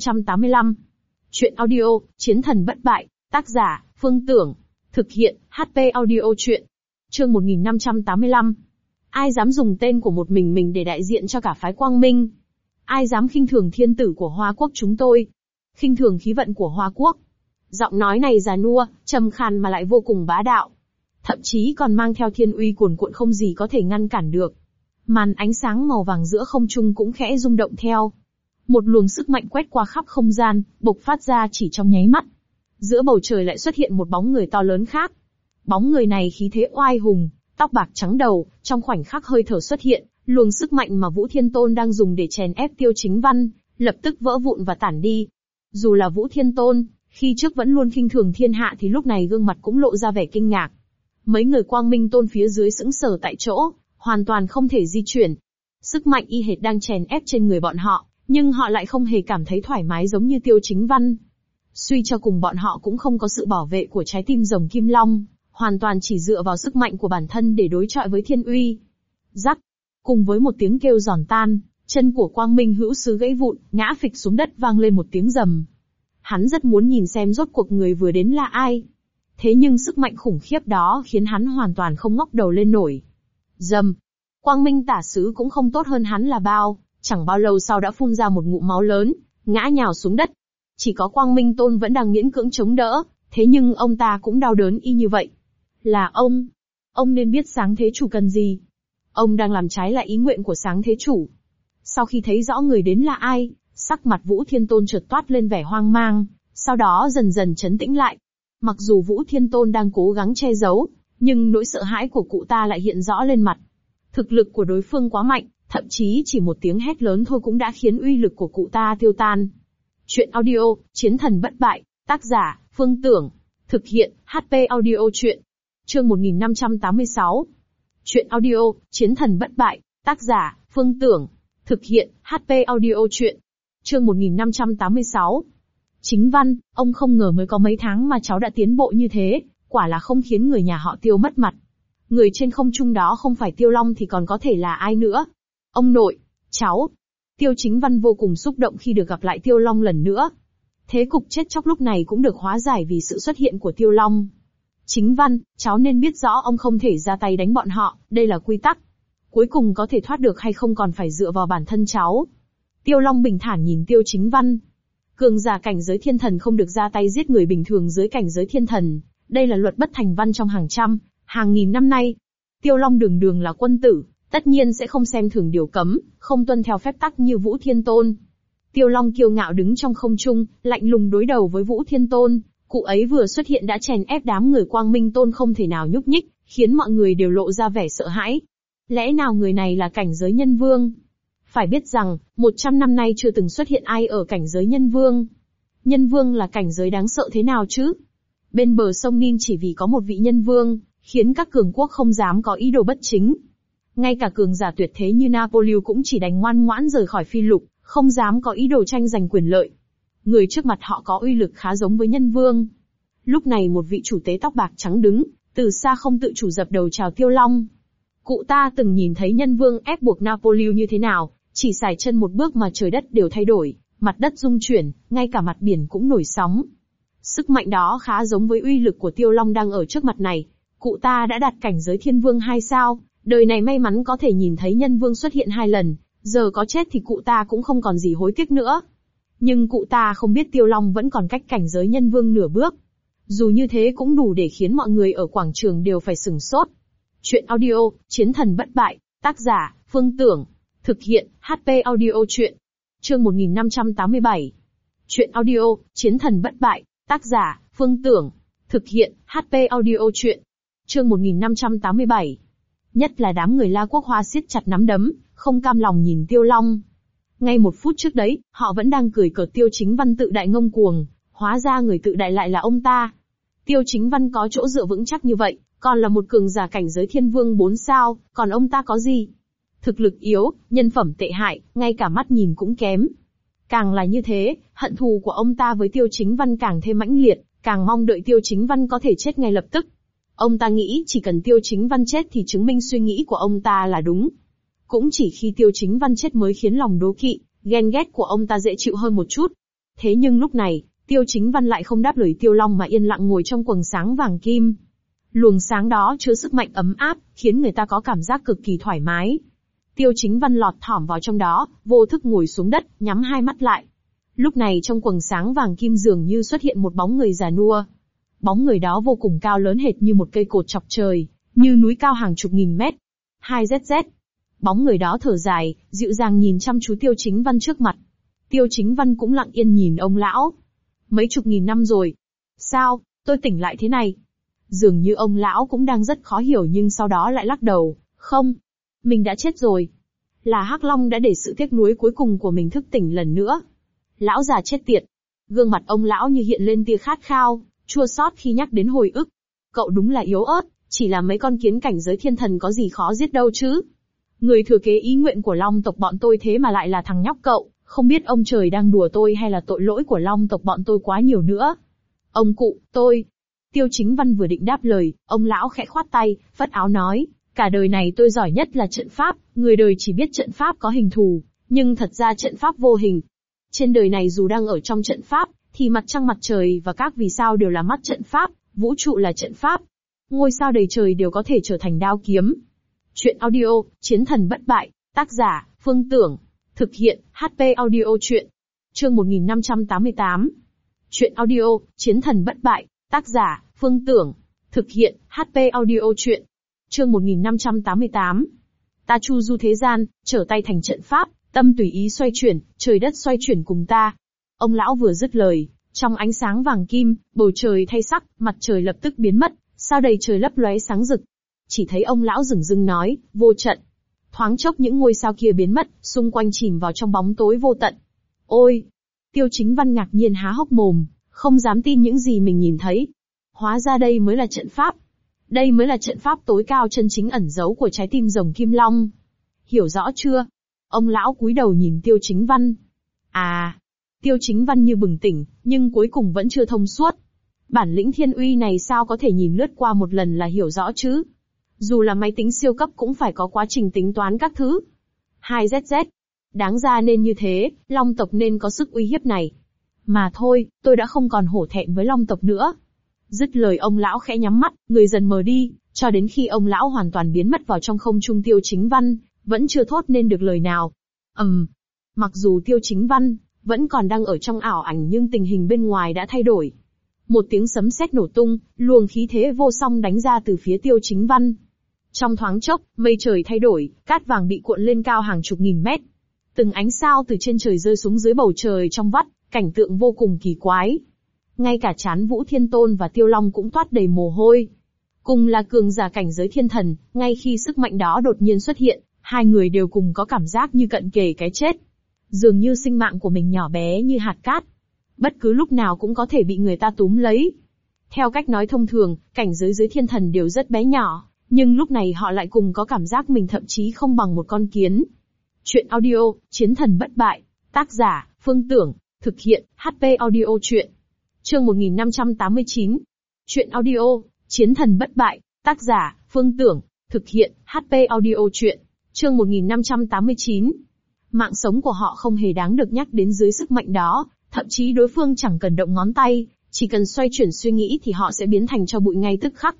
1585. Chuyện audio, Chiến Thần Bất Bại, tác giả, Phương Tưởng. Thực hiện, HP Audio Chuyện. Chương 1585. Ai dám dùng tên của một mình để đại diện cho cả phái Quang Minh? Ai dám khinh thường thiên tử của Hoa Quốc chúng tôi? Khinh thường khí vận của Hoa Quốc? Giọng nói này già nua, trầm khàn mà lại vô cùng bá đạo. Thậm chí còn mang theo thiên uy cuồn cuộn không gì có thể ngăn cản được. Màn ánh sáng màu vàng giữa không trung cũng khẽ rung động theo. Một luồng sức mạnh quét qua khắp không gian, bộc phát ra chỉ trong nháy mắt. Giữa bầu trời lại xuất hiện một bóng người to lớn khác. Bóng người này khí thế oai hùng, tóc bạc trắng đầu, trong khoảnh khắc hơi thở xuất hiện, luồng sức mạnh mà Vũ Thiên Tôn đang dùng để chèn ép Tiêu Chính Văn, lập tức vỡ vụn và tản đi. Dù là Vũ Thiên Tôn, khi trước vẫn luôn khinh thường thiên hạ thì lúc này gương mặt cũng lộ ra vẻ kinh ngạc. Mấy người Quang Minh Tôn phía dưới sững sờ tại chỗ, hoàn toàn không thể di chuyển. Sức mạnh y hệt đang chèn ép trên người bọn họ, nhưng họ lại không hề cảm thấy thoải mái giống như Tiêu Chính Văn. Suy cho cùng bọn họ cũng không có sự bảo vệ của trái tim rồng Kim Long, hoàn toàn chỉ dựa vào sức mạnh của bản thân để đối chọi với thiên uy. Rắc, cùng với một tiếng kêu giòn tan, chân của Quang Minh Hữu Sứ gãy vụn, ngã phịch xuống đất vang lên một tiếng rầm. Hắn rất muốn nhìn xem rốt cuộc người vừa đến là ai. Thế nhưng sức mạnh khủng khiếp đó khiến hắn hoàn toàn không ngóc đầu lên nổi. Rầm. Quang Minh Tả Sứ cũng không tốt hơn hắn là bao, chẳng bao lâu sau đã phun ra một ngụm máu lớn, ngã nhào xuống đất. Chỉ có Quang Minh Tôn vẫn đang miễn cưỡng chống đỡ, thế nhưng ông ta cũng đau đớn y như vậy. Là ông nên biết Sáng Thế Chủ cần gì. Ông đang làm trái lại ý nguyện của Sáng Thế Chủ. Sau khi thấy rõ người đến là ai, sắc mặt Vũ Thiên Tôn chợt toát lên vẻ hoang mang, sau đó dần dần trấn tĩnh lại. Mặc dù Vũ Thiên Tôn đang cố gắng che giấu, nhưng nỗi sợ hãi của cụ ta lại hiện rõ lên mặt. Thực lực của đối phương quá mạnh, thậm chí chỉ một tiếng hét lớn thôi cũng đã khiến uy lực của cụ ta tiêu tan. Chuyện audio, Chiến Thần Bất Bại, tác giả, Phương Tưởng. Thực hiện, HP Audio Chuyện. Chương 1586. Chuyện audio, Chiến Thần Bất Bại, tác giả, Phương Tưởng. Thực hiện, HP Audio Chuyện. Chương 1586. Chính Văn, ông không ngờ mới có mấy tháng mà cháu đã tiến bộ như thế, quả là không khiến người nhà họ Tiêu mất mặt. Người trên không trung đó không phải Tiêu Long thì còn có thể là ai nữa? Ông nội, cháu. Tiêu Chính Văn vô cùng xúc động khi được gặp lại Tiêu Long lần nữa. Thế cục chết chóc lúc này cũng được hóa giải vì sự xuất hiện của Tiêu Long. Chính Văn, cháu nên biết rõ ông không thể ra tay đánh bọn họ, đây là quy tắc. Cuối cùng có thể thoát được hay không còn phải dựa vào bản thân cháu. Tiêu Long bình thản nhìn Tiêu Chính Văn. Cường giả cảnh giới thiên thần không được ra tay giết người bình thường dưới cảnh giới thiên thần, đây là luật bất thành văn trong hàng trăm, hàng nghìn năm nay. Tiêu Long đường đường là quân tử, tất nhiên sẽ không xem thường điều cấm, không tuân theo phép tắc như Vũ Thiên Tôn. Tiêu Long kiêu ngạo đứng trong không trung, lạnh lùng đối đầu với Vũ Thiên Tôn, cụ ấy vừa xuất hiện đã chèn ép đám người Quang Minh Tôn không thể nào nhúc nhích, khiến mọi người đều lộ ra vẻ sợ hãi. Lẽ nào người này là cảnh giới nhân vương? Phải biết rằng, 100 năm nay chưa từng xuất hiện ai ở cảnh giới nhân vương. Nhân vương là cảnh giới đáng sợ thế nào chứ? Bên bờ sông Nin chỉ vì có một vị nhân vương, khiến các cường quốc không dám có ý đồ bất chính. Ngay cả cường giả tuyệt thế như Napoleon cũng chỉ đành ngoan ngoãn rời khỏi Phi Lục, không dám có ý đồ tranh giành quyền lợi. Người trước mặt họ có uy lực khá giống với nhân vương. Lúc này một vị chủ tế tóc bạc trắng đứng, từ xa không tự chủ dập đầu chào Tiêu Long. Cụ ta từng nhìn thấy nhân vương ép buộc Napoleon như thế nào, chỉ xài chân một bước mà trời đất đều thay đổi, mặt đất rung chuyển, ngay cả mặt biển cũng nổi sóng. Sức mạnh đó khá giống với uy lực của Tiêu Long đang ở trước mặt này. Cụ ta đã đạt cảnh giới thiên vương 2 sao, đời này may mắn có thể nhìn thấy nhân vương xuất hiện 2 lần, giờ có chết thì cụ ta cũng không còn gì hối tiếc nữa. Nhưng cụ ta không biết Tiêu Long vẫn còn cách cảnh giới nhân vương nửa bước. Dù như thế cũng đủ để khiến mọi người ở quảng trường đều phải sửng sốt. Chuyện audio, Chiến Thần Bất Bại, tác giả, Phương Tưởng. Thực hiện, HP Audio Chuyện. Chương 1587. Chuyện audio, Chiến Thần Bất Bại, tác giả, Phương Tưởng. Thực hiện, HP audio truyện. Chương 1587. Nhất là đám người La Quốc Hoa siết chặt nắm đấm, không cam lòng nhìn Tiêu Long. Ngay một phút trước đấy, họ vẫn đang cười cợt Tiêu Chính Văn tự đại ngông cuồng, hóa ra người tự đại lại là ông ta. Tiêu Chính Văn có chỗ dựa vững chắc như vậy, còn là một cường giả cảnh giới thiên vương 4 sao, còn ông ta có gì? Thực lực yếu, nhân phẩm tệ hại, ngay cả mắt nhìn cũng kém. Càng là như thế, hận thù của ông ta với Tiêu Chính Văn càng thêm mãnh liệt, càng mong đợi Tiêu Chính Văn có thể chết ngay lập tức. Ông ta nghĩ chỉ cần Tiêu Chính Văn chết thì chứng minh suy nghĩ của ông ta là đúng. Cũng chỉ khi Tiêu Chính Văn chết mới khiến lòng đố kỵ, ghen ghét của ông ta dễ chịu hơn một chút. Thế nhưng lúc này, Tiêu Chính Văn lại không đáp lời Tiêu Long mà yên lặng ngồi trong quầng sáng vàng kim. Luồng sáng đó chứa sức mạnh ấm áp, khiến người ta có cảm giác cực kỳ thoải mái. Tiêu Chính Văn lọt thỏm vào trong đó, vô thức ngồi xuống đất, nhắm hai mắt lại. Lúc này trong quầng sáng vàng kim dường như xuất hiện một bóng người già nua. Bóng người đó vô cùng cao lớn hệt như một cây cột chọc trời, như núi cao hàng chục nghìn mét. 2ZZ. Bóng người đó thở dài, dịu dàng nhìn chăm chú Tiêu Chính Văn trước mặt. Tiêu Chính Văn cũng lặng yên nhìn ông lão. Mấy chục nghìn năm rồi. Sao, tôi tỉnh lại thế này? Dường như ông lão cũng đang rất khó hiểu nhưng sau đó lại lắc đầu. Không. Mình đã chết rồi. Là Hắc Long đã để sự tiếc nuối cuối cùng của mình thức tỉnh lần nữa. Lão già chết tiệt. Gương mặt ông lão như hiện lên tia khát khao, chua xót khi nhắc đến hồi ức. Cậu đúng là yếu ớt, chỉ là mấy con kiến cảnh giới thiên thần có gì khó giết đâu chứ. Người thừa kế ý nguyện của Long tộc bọn tôi thế mà lại là thằng nhóc cậu, không biết ông trời đang đùa tôi hay là tội lỗi của Long tộc bọn tôi quá nhiều nữa. Ông cụ, tôi. Tiêu Chính Văn vừa định đáp lời, ông lão khẽ khoát tay, phất áo nói, cả đời này tôi giỏi nhất là trận pháp, người đời chỉ biết trận pháp có hình thù, nhưng thật ra trận pháp vô hình. Trên đời này dù đang ở trong trận pháp, thì mặt trăng mặt trời và các vì sao đều là mắt trận pháp, vũ trụ là trận pháp. Ngôi sao đầy trời đều có thể trở thành đao kiếm. Chuyện audio, Chiến thần bất bại, tác giả, Phương Tưởng. Thực hiện, HP audio truyện. Chương 1588. Chuyện audio, Chiến thần bất bại, tác giả, Phương Tưởng. Thực hiện, HP audio truyện. Chương 1588. Ta chu du thế gian, trở tay thành trận pháp, tâm tùy ý xoay chuyển, trời đất xoay chuyển cùng ta. Ông lão vừa dứt lời, trong ánh sáng vàng kim, bầu trời thay sắc, mặt trời lập tức biến mất, sao đầy trời lấp lóe sáng rực. Chỉ thấy ông lão dửng dưng nói, vô trận. Thoáng chốc những ngôi sao kia biến mất, xung quanh chìm vào trong bóng tối vô tận. Ôi! Tiêu Chính Văn ngạc nhiên há hốc mồm, không dám tin những gì mình nhìn thấy. Hóa ra đây mới là trận pháp. Đây mới là trận pháp tối cao chân chính ẩn giấu của trái tim rồng Kim Long. Hiểu rõ chưa? Ông lão cúi đầu nhìn Tiêu Chính Văn. À! Tiêu Chính Văn như bừng tỉnh, nhưng cuối cùng vẫn chưa thông suốt. Bản lĩnh thiên uy này sao có thể nhìn lướt qua một lần là hiểu rõ chứ? Dù là máy tính siêu cấp cũng phải có quá trình tính toán các thứ. 2ZZ. Đáng ra nên như thế, Long tộc nên có sức uy hiếp này. Mà thôi, tôi đã không còn hổ thẹn với Long tộc nữa. Dứt lời ông lão khẽ nhắm mắt, người dần mờ đi, cho đến khi ông lão hoàn toàn biến mất vào trong không trung. Tiêu Chính Văn vẫn chưa thốt nên được lời nào. Mặc dù Tiêu Chính Văn vẫn còn đang ở trong ảo ảnh nhưng tình hình bên ngoài đã thay đổi. Một tiếng sấm sét nổ tung, luồng khí thế vô song đánh ra từ phía Tiêu Chính Văn. Trong thoáng chốc, mây trời thay đổi, cát vàng bị cuộn lên cao hàng chục nghìn mét. Từng ánh sao từ trên trời rơi xuống dưới bầu trời trong vắt, cảnh tượng vô cùng kỳ quái. Ngay cả trán Vũ Thiên Tôn và Tiêu Long cũng toát đầy mồ hôi. Cùng là cường giả cảnh giới thiên thần, ngay khi sức mạnh đó đột nhiên xuất hiện, hai người đều cùng có cảm giác như cận kề cái chết. Dường như sinh mạng của mình nhỏ bé như hạt cát. Bất cứ lúc nào cũng có thể bị người ta túm lấy. Theo cách nói thông thường, cảnh giới dưới thiên thần đều rất bé nhỏ, nhưng lúc này họ lại cùng có cảm giác mình thậm chí không bằng một con kiến. Chuyện audio, Chiến thần bất bại, tác giả, Phương Tưởng, thực hiện, HP audio truyện. Chương 1589. Chuyện audio, Chiến thần bất bại, tác giả, Phương Tưởng, thực hiện, HP audio truyện. Chương 1589. Mạng sống của họ không hề đáng được nhắc đến dưới sức mạnh đó, thậm chí đối phương chẳng cần động ngón tay, chỉ cần xoay chuyển suy nghĩ thì họ sẽ biến thành tro bụi ngay tức khắc.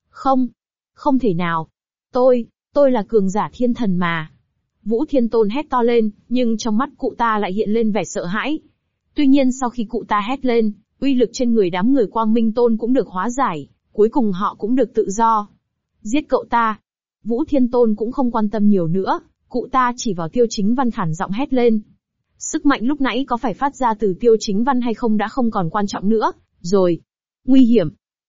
Không thể nào. Tôi là cường giả thiên thần mà. Vũ Thiên Tôn hét to lên, nhưng trong mắt cụ ta lại hiện lên vẻ sợ hãi. Tuy nhiên sau khi cụ ta hét lên, uy lực trên người đám người Quang Minh Tôn cũng được hóa giải, cuối cùng họ cũng được tự do. Giết cậu ta. Vũ Thiên Tôn cũng không quan tâm nhiều nữa, cụ ta chỉ vào Tiêu Chính Văn khản giọng hét lên. Sức mạnh lúc nãy có phải phát ra từ Tiêu Chính Văn hay không đã không còn quan trọng nữa, rồi. Nguy hiểm.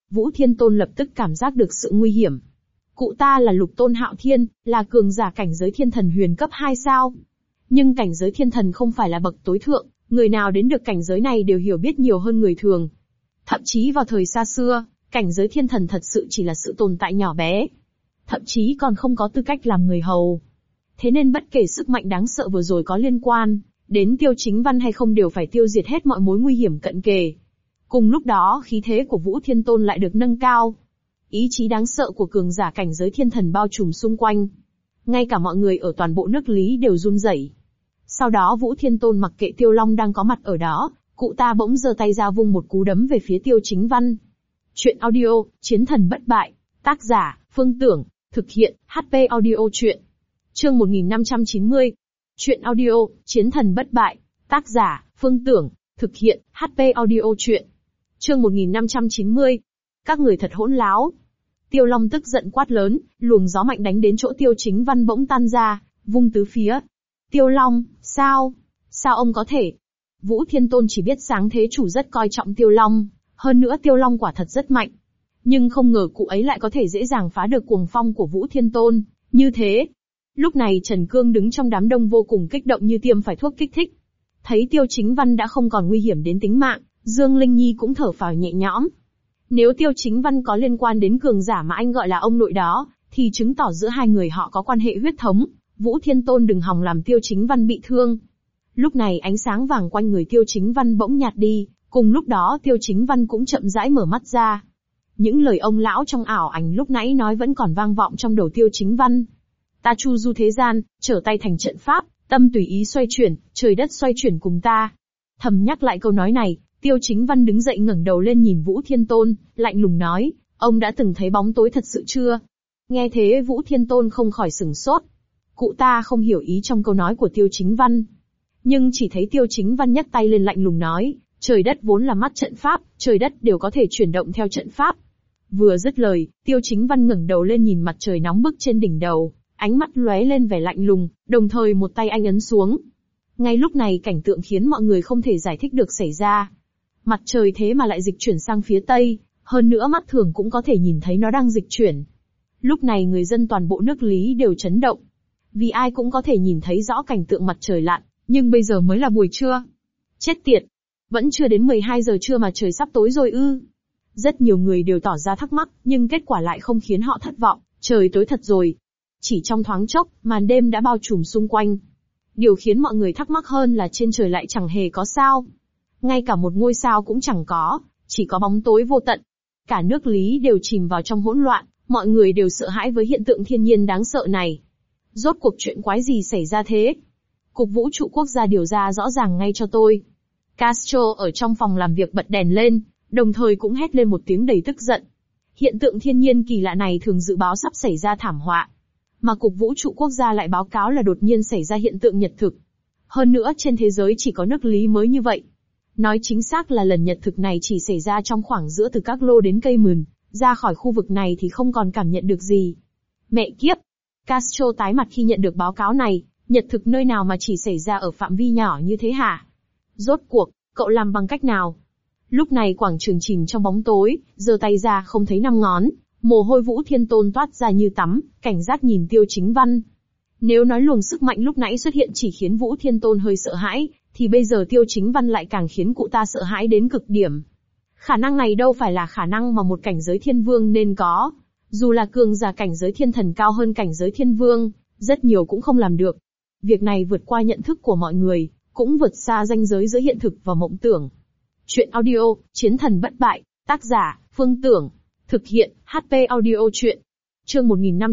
Vũ Thiên Tôn lập tức cảm giác được sự nguy hiểm. Cụ ta là Lục Tôn Hạo Thiên, là cường giả cảnh giới thiên thần huyền cấp 2 sao. Nhưng cảnh giới thiên thần không phải là bậc tối thượng, người nào đến được cảnh giới này đều hiểu biết nhiều hơn người thường. Thậm chí vào thời xa xưa, cảnh giới thiên thần thật sự chỉ là sự tồn tại nhỏ bé. Thậm chí còn không có tư cách làm người hầu. Thế nên bất kể sức mạnh đáng sợ vừa rồi có liên quan đến Tiêu Chính Văn hay không đều phải tiêu diệt hết mọi mối nguy hiểm cận kề. Cùng lúc đó khí thế của Vũ Thiên Tôn lại được nâng cao. Ý chí đáng sợ của cường giả cảnh giới thiên thần bao trùm xung quanh. Ngay cả mọi người ở toàn bộ nước Lý đều run rẩy. Sau đó Vũ Thiên Tôn mặc kệ Tiêu Long đang có mặt ở đó, cụ ta bỗng giơ tay ra vung một cú đấm về phía Tiêu Chính Văn. Chuyện audio, Chiến thần bất bại. Tác giả, Phương Tưởng. Thực hiện, HP Audio Chuyện. Chương 1590. Chuyện audio, Chiến thần bất bại. Tác giả, Phương Tưởng. Thực hiện, HP Audio Chuyện. Chương 1590. Các người thật hỗn láo. Tiêu Long tức giận quát lớn, luồng gió mạnh đánh đến chỗ Tiêu Chính Văn bỗng tan ra, vung tứ phía. Tiêu Long, sao? Sao ông có thể? Vũ Thiên Tôn chỉ biết sáng thế chủ rất coi trọng Tiêu Long, hơn nữa Tiêu Long quả thật rất mạnh. Nhưng không ngờ cụ ấy lại có thể dễ dàng phá được cuồng phong của Vũ Thiên Tôn, như thế. Lúc này Trần Cương đứng trong đám đông vô cùng kích động như tiêm phải thuốc kích thích. Thấy Tiêu Chính Văn đã không còn nguy hiểm đến tính mạng, Dương Linh Nhi cũng thở phào nhẹ nhõm. Nếu Tiêu Chính Văn có liên quan đến cường giả mà anh gọi là ông nội đó, thì chứng tỏ giữa hai người họ có quan hệ huyết thống. Vũ Thiên Tôn đừng hòng làm Tiêu Chính Văn bị thương. Lúc này ánh sáng vàng quanh người Tiêu Chính Văn bỗng nhạt đi, cùng lúc đó Tiêu Chính Văn cũng chậm rãi mở mắt ra. Những lời ông lão trong ảo ảnh lúc nãy nói vẫn còn vang vọng trong đầu Tiêu Chính Văn. Ta chu du thế gian, trở tay thành trận pháp, tâm tùy ý xoay chuyển, trời đất xoay chuyển cùng ta. Thầm nhắc lại câu nói này, Tiêu Chính Văn đứng dậy ngẩng đầu lên nhìn Vũ Thiên Tôn, lạnh lùng nói, ông đã từng thấy bóng tối thật sự chưa? Nghe thế Vũ Thiên Tôn không khỏi sửng sốt. Cụ ta không hiểu ý trong câu nói của Tiêu Chính Văn. Nhưng chỉ thấy Tiêu Chính Văn nhấc tay lên lạnh lùng nói, trời đất vốn là mắt trận pháp, trời đất đều có thể chuyển động theo trận pháp. Vừa dứt lời, Tiêu Chính Văn ngẩng đầu lên nhìn mặt trời nóng bức trên đỉnh đầu, ánh mắt lóe lên vẻ lạnh lùng, đồng thời một tay anh ấn xuống. Ngay lúc này cảnh tượng khiến mọi người không thể giải thích được xảy ra. Mặt trời thế mà lại dịch chuyển sang phía tây, hơn nữa mắt thường cũng có thể nhìn thấy nó đang dịch chuyển. Lúc này người dân toàn bộ nước Lý đều chấn động. Vì ai cũng có thể nhìn thấy rõ cảnh tượng mặt trời lặn, nhưng bây giờ mới là buổi trưa. Chết tiệt! Vẫn chưa đến 12 giờ trưa mà trời sắp tối rồi ư? Rất nhiều người đều tỏ ra thắc mắc, nhưng kết quả lại không khiến họ thất vọng, trời tối thật rồi. Chỉ trong thoáng chốc, màn đêm đã bao trùm xung quanh. Điều khiến mọi người thắc mắc hơn là trên trời lại chẳng hề có sao. Ngay cả một ngôi sao cũng chẳng có, chỉ có bóng tối vô tận. Cả nước Lý đều chìm vào trong hỗn loạn, mọi người đều sợ hãi với hiện tượng thiên nhiên đáng sợ này. Rốt cuộc chuyện quái gì xảy ra thế? Cục Vũ trụ Quốc gia điều ra rõ ràng ngay cho tôi. Castro ở trong phòng làm việc bật đèn lên, đồng thời cũng hét lên một tiếng đầy tức giận. Hiện tượng thiên nhiên kỳ lạ này thường dự báo sắp xảy ra thảm họa. Mà Cục Vũ trụ Quốc gia lại báo cáo là đột nhiên xảy ra hiện tượng nhật thực. Hơn nữa trên thế giới chỉ có nước Lý mới như vậy. Nói chính xác là lần nhật thực này chỉ xảy ra trong khoảng giữa từ các lô đến cây mườn, ra khỏi khu vực này thì không còn cảm nhận được gì. Mẹ kiếp! Castro tái mặt khi nhận được báo cáo này, nhật thực nơi nào mà chỉ xảy ra ở phạm vi nhỏ như thế hả? Rốt cuộc, cậu làm bằng cách nào? Lúc này quảng trường chìm trong bóng tối, giơ tay ra không thấy năm ngón, mồ hôi Vũ Thiên Tôn toát ra như tắm, cảnh giác nhìn Tiêu Chính Văn. Nếu nói luồng sức mạnh lúc nãy xuất hiện chỉ khiến Vũ Thiên Tôn hơi sợ hãi, thì bây giờ Tiêu Chính Văn lại càng khiến cụ ta sợ hãi đến cực điểm. Khả năng này đâu phải là khả năng mà một cảnh giới thiên vương nên có. Dù là cường giả cảnh giới thiên thần cao hơn cảnh giới thiên vương, rất nhiều cũng không làm được. Việc này vượt qua nhận thức của mọi người, cũng vượt xa ranh giới giữa hiện thực và mộng tưởng. Chuyện audio, Chiến thần bất bại, tác giả, Phương Tưởng. Thực hiện, HP Audio Chuyện. Chương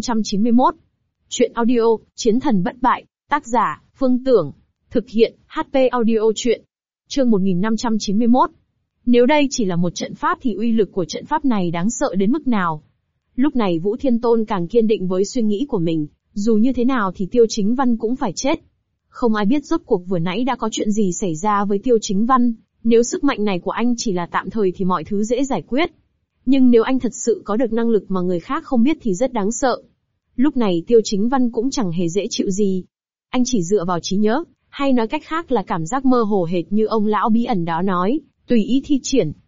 1591. Chuyện audio, Chiến thần bất bại, tác giả, Phương Tưởng. Thực hiện, HP Audio Chuyện. Chương 1591. Nếu đây chỉ là một trận pháp thì uy lực của trận pháp này đáng sợ đến mức nào? Lúc này Vũ Thiên Tôn càng kiên định với suy nghĩ của mình, dù như thế nào thì Tiêu Chính Văn cũng phải chết. Không ai biết rốt cuộc vừa nãy đã có chuyện gì xảy ra với Tiêu Chính Văn, nếu sức mạnh này của anh chỉ là tạm thời thì mọi thứ dễ giải quyết. Nhưng nếu anh thật sự có được năng lực mà người khác không biết thì rất đáng sợ. Lúc này Tiêu Chính Văn cũng chẳng hề dễ chịu gì. Anh chỉ dựa vào trí nhớ, hay nói cách khác là cảm giác mơ hồ hệt như ông lão bí ẩn đó nói, tùy ý thi triển.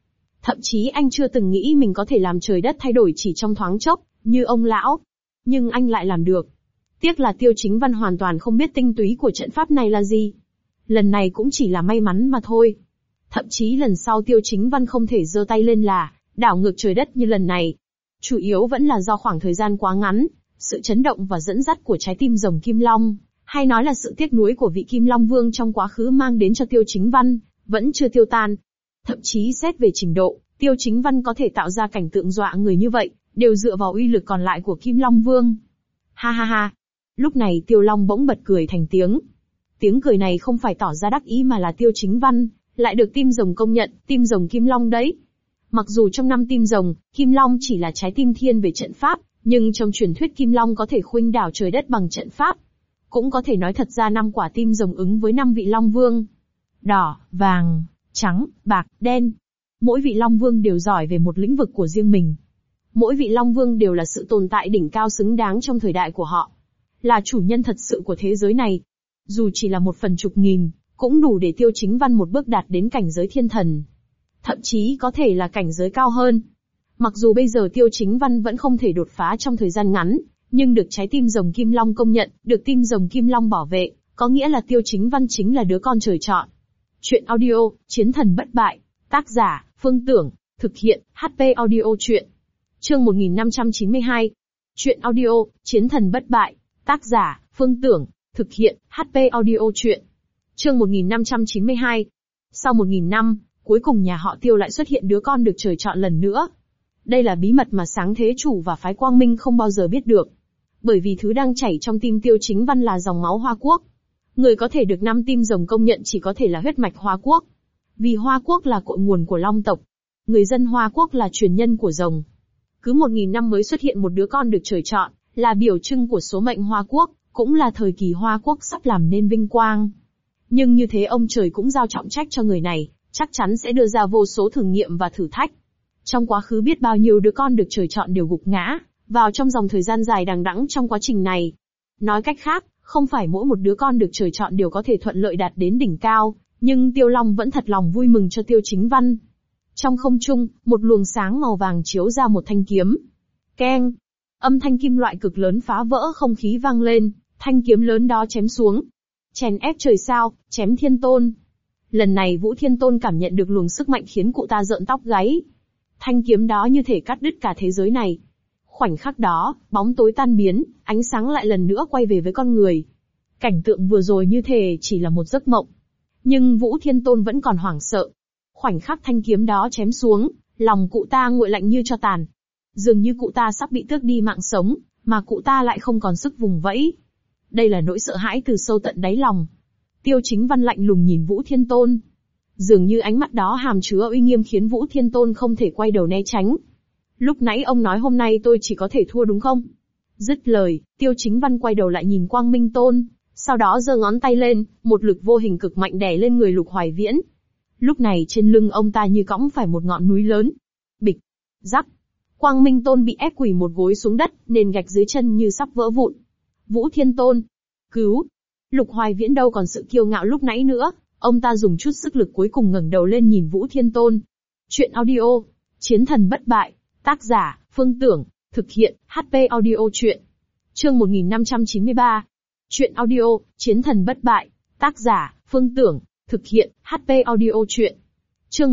Thậm chí anh chưa từng nghĩ mình có thể làm trời đất thay đổi chỉ trong thoáng chốc, như ông lão. Nhưng anh lại làm được. Tiếc là Tiêu Chính Văn hoàn toàn không biết tinh túy của trận pháp này là gì. Lần này cũng chỉ là may mắn mà thôi. Thậm chí lần sau Tiêu Chính Văn không thể giơ tay lên là đảo ngược trời đất như lần này. Chủ yếu vẫn là do khoảng thời gian quá ngắn, sự chấn động và dẫn dắt của trái tim rồng Kim Long, hay nói là sự tiếc nuối của vị Kim Long Vương trong quá khứ mang đến cho Tiêu Chính Văn, vẫn chưa tiêu tan. Thậm chí xét về trình độ, Tiêu Chính Văn có thể tạo ra cảnh tượng dọa người như vậy, đều dựa vào uy lực còn lại của Kim Long Vương. Ha ha ha. Lúc này Tiêu Long bỗng bật cười thành tiếng. Tiếng cười này không phải tỏ ra đắc ý mà là Tiêu Chính Văn lại được tim rồng công nhận, tim rồng Kim Long đấy. Mặc dù trong 5 tim rồng, Kim Long chỉ là trái tim thiên về trận pháp, nhưng trong truyền thuyết Kim Long có thể khuynh đảo trời đất bằng trận pháp. Cũng có thể nói thật ra 5 quả tim rồng ứng với 5 vị Long Vương. Đỏ, vàng, trắng, bạc, đen. Mỗi vị Long Vương đều giỏi về một lĩnh vực của riêng mình. Mỗi vị Long Vương đều là sự tồn tại đỉnh cao xứng đáng trong thời đại của họ. Là chủ nhân thật sự của thế giới này. Dù chỉ là 1/10.000, cũng đủ để Tiêu Chính Văn một bước đạt đến cảnh giới thiên thần. Thậm chí có thể là cảnh giới cao hơn. Mặc dù bây giờ Tiêu Chính Văn vẫn không thể đột phá trong thời gian ngắn, nhưng được trái tim rồng Kim Long công nhận, được tim rồng Kim Long bảo vệ, có nghĩa là Tiêu Chính Văn chính là đứa con trời chọn. Chuyện audio, Chiến thần bất bại. Tác giả, Phương Tưởng. Thực hiện, HP Audio Chuyện. Chương 1592. Chuyện audio, Chiến thần bất bại. Tác giả, Phương Tưởng. Thực hiện, HP Audio Chuyện. Chương 1592. Sau 1000 năm, cuối cùng nhà họ Tiêu lại xuất hiện đứa con được trời chọn lần nữa. Đây là bí mật mà Sáng Thế Chủ và phái Quang Minh không bao giờ biết được. Bởi vì thứ đang chảy trong tim Tiêu Chính Văn là dòng máu Hoa Quốc. Người có thể được 5 tim rồng công nhận chỉ có thể là huyết mạch Hoa Quốc. Vì Hoa Quốc là cội nguồn của Long tộc. Người dân Hoa Quốc là truyền nhân của rồng. Cứ 1000 năm mới xuất hiện một đứa con được trời chọn, là biểu trưng của số mệnh Hoa Quốc, cũng là thời kỳ Hoa Quốc sắp làm nên vinh quang. Nhưng như thế ông trời cũng giao trọng trách cho người này, chắc chắn sẽ đưa ra vô số thử nghiệm và thử thách. Trong quá khứ biết bao nhiêu đứa con được trời chọn đều gục ngã, vào trong dòng thời gian dài đằng đẵng trong quá trình này. Nói cách khác, không phải mỗi một đứa con được trời chọn đều có thể thuận lợi đạt đến đỉnh cao, nhưng Tiêu Long vẫn thật lòng vui mừng cho Tiêu Chính Văn. Trong không trung, một luồng sáng màu vàng chiếu ra một thanh kiếm. Keng! Âm thanh kim loại cực lớn phá vỡ không khí vang lên, thanh kiếm lớn đó chém xuống. Chèn ép trời sao, chém thiên tôn. Lần này Vũ Thiên Tôn cảm nhận được luồng sức mạnh khiến cụ ta rợn tóc gáy. Thanh kiếm đó như thể cắt đứt cả thế giới này. Khoảnh khắc đó, bóng tối tan biến, ánh sáng lại lần nữa quay về với con người. Cảnh tượng vừa rồi như thể chỉ là một giấc mộng. Nhưng Vũ Thiên Tôn vẫn còn hoảng sợ. Khoảnh khắc thanh kiếm đó chém xuống, lòng cụ ta nguội lạnh như tro tàn. Dường như cụ ta sắp bị tước đi mạng sống, mà cụ ta lại không còn sức vùng vẫy. Đây là nỗi sợ hãi từ sâu tận đáy lòng. Tiêu Chính Văn lạnh lùng nhìn Vũ Thiên Tôn. Dường như ánh mắt đó hàm chứa uy nghiêm khiến Vũ Thiên Tôn không thể quay đầu né tránh. Lúc nãy ông nói hôm nay tôi chỉ có thể thua đúng không? Dứt lời, Tiêu Chính Văn quay đầu lại nhìn Quang Minh Tôn, sau đó giơ ngón tay lên, một lực vô hình cực mạnh đè lên người Lục Hoài Viễn. Lúc này trên lưng ông ta như cõng phải một ngọn núi lớn. Bịch, rắc. Quang Minh Tôn bị ép quỳ một gối xuống đất, nền gạch dưới chân như sắp vỡ vụn. Vũ Thiên Tôn, cứu! Lục Hoài Viễn đâu còn sự kiêu ngạo lúc nãy nữa, ông ta dùng chút sức lực cuối cùng ngẩng đầu lên nhìn Vũ Thiên Tôn. Chuyện audio, Chiến thần bất bại, tác giả, Phương Tưởng, thực hiện, HP Audio Chuyện. Chương 1593. Chuyện audio, Chiến thần bất bại, tác giả, Phương Tưởng, thực hiện, HP Audio Chuyện. Chương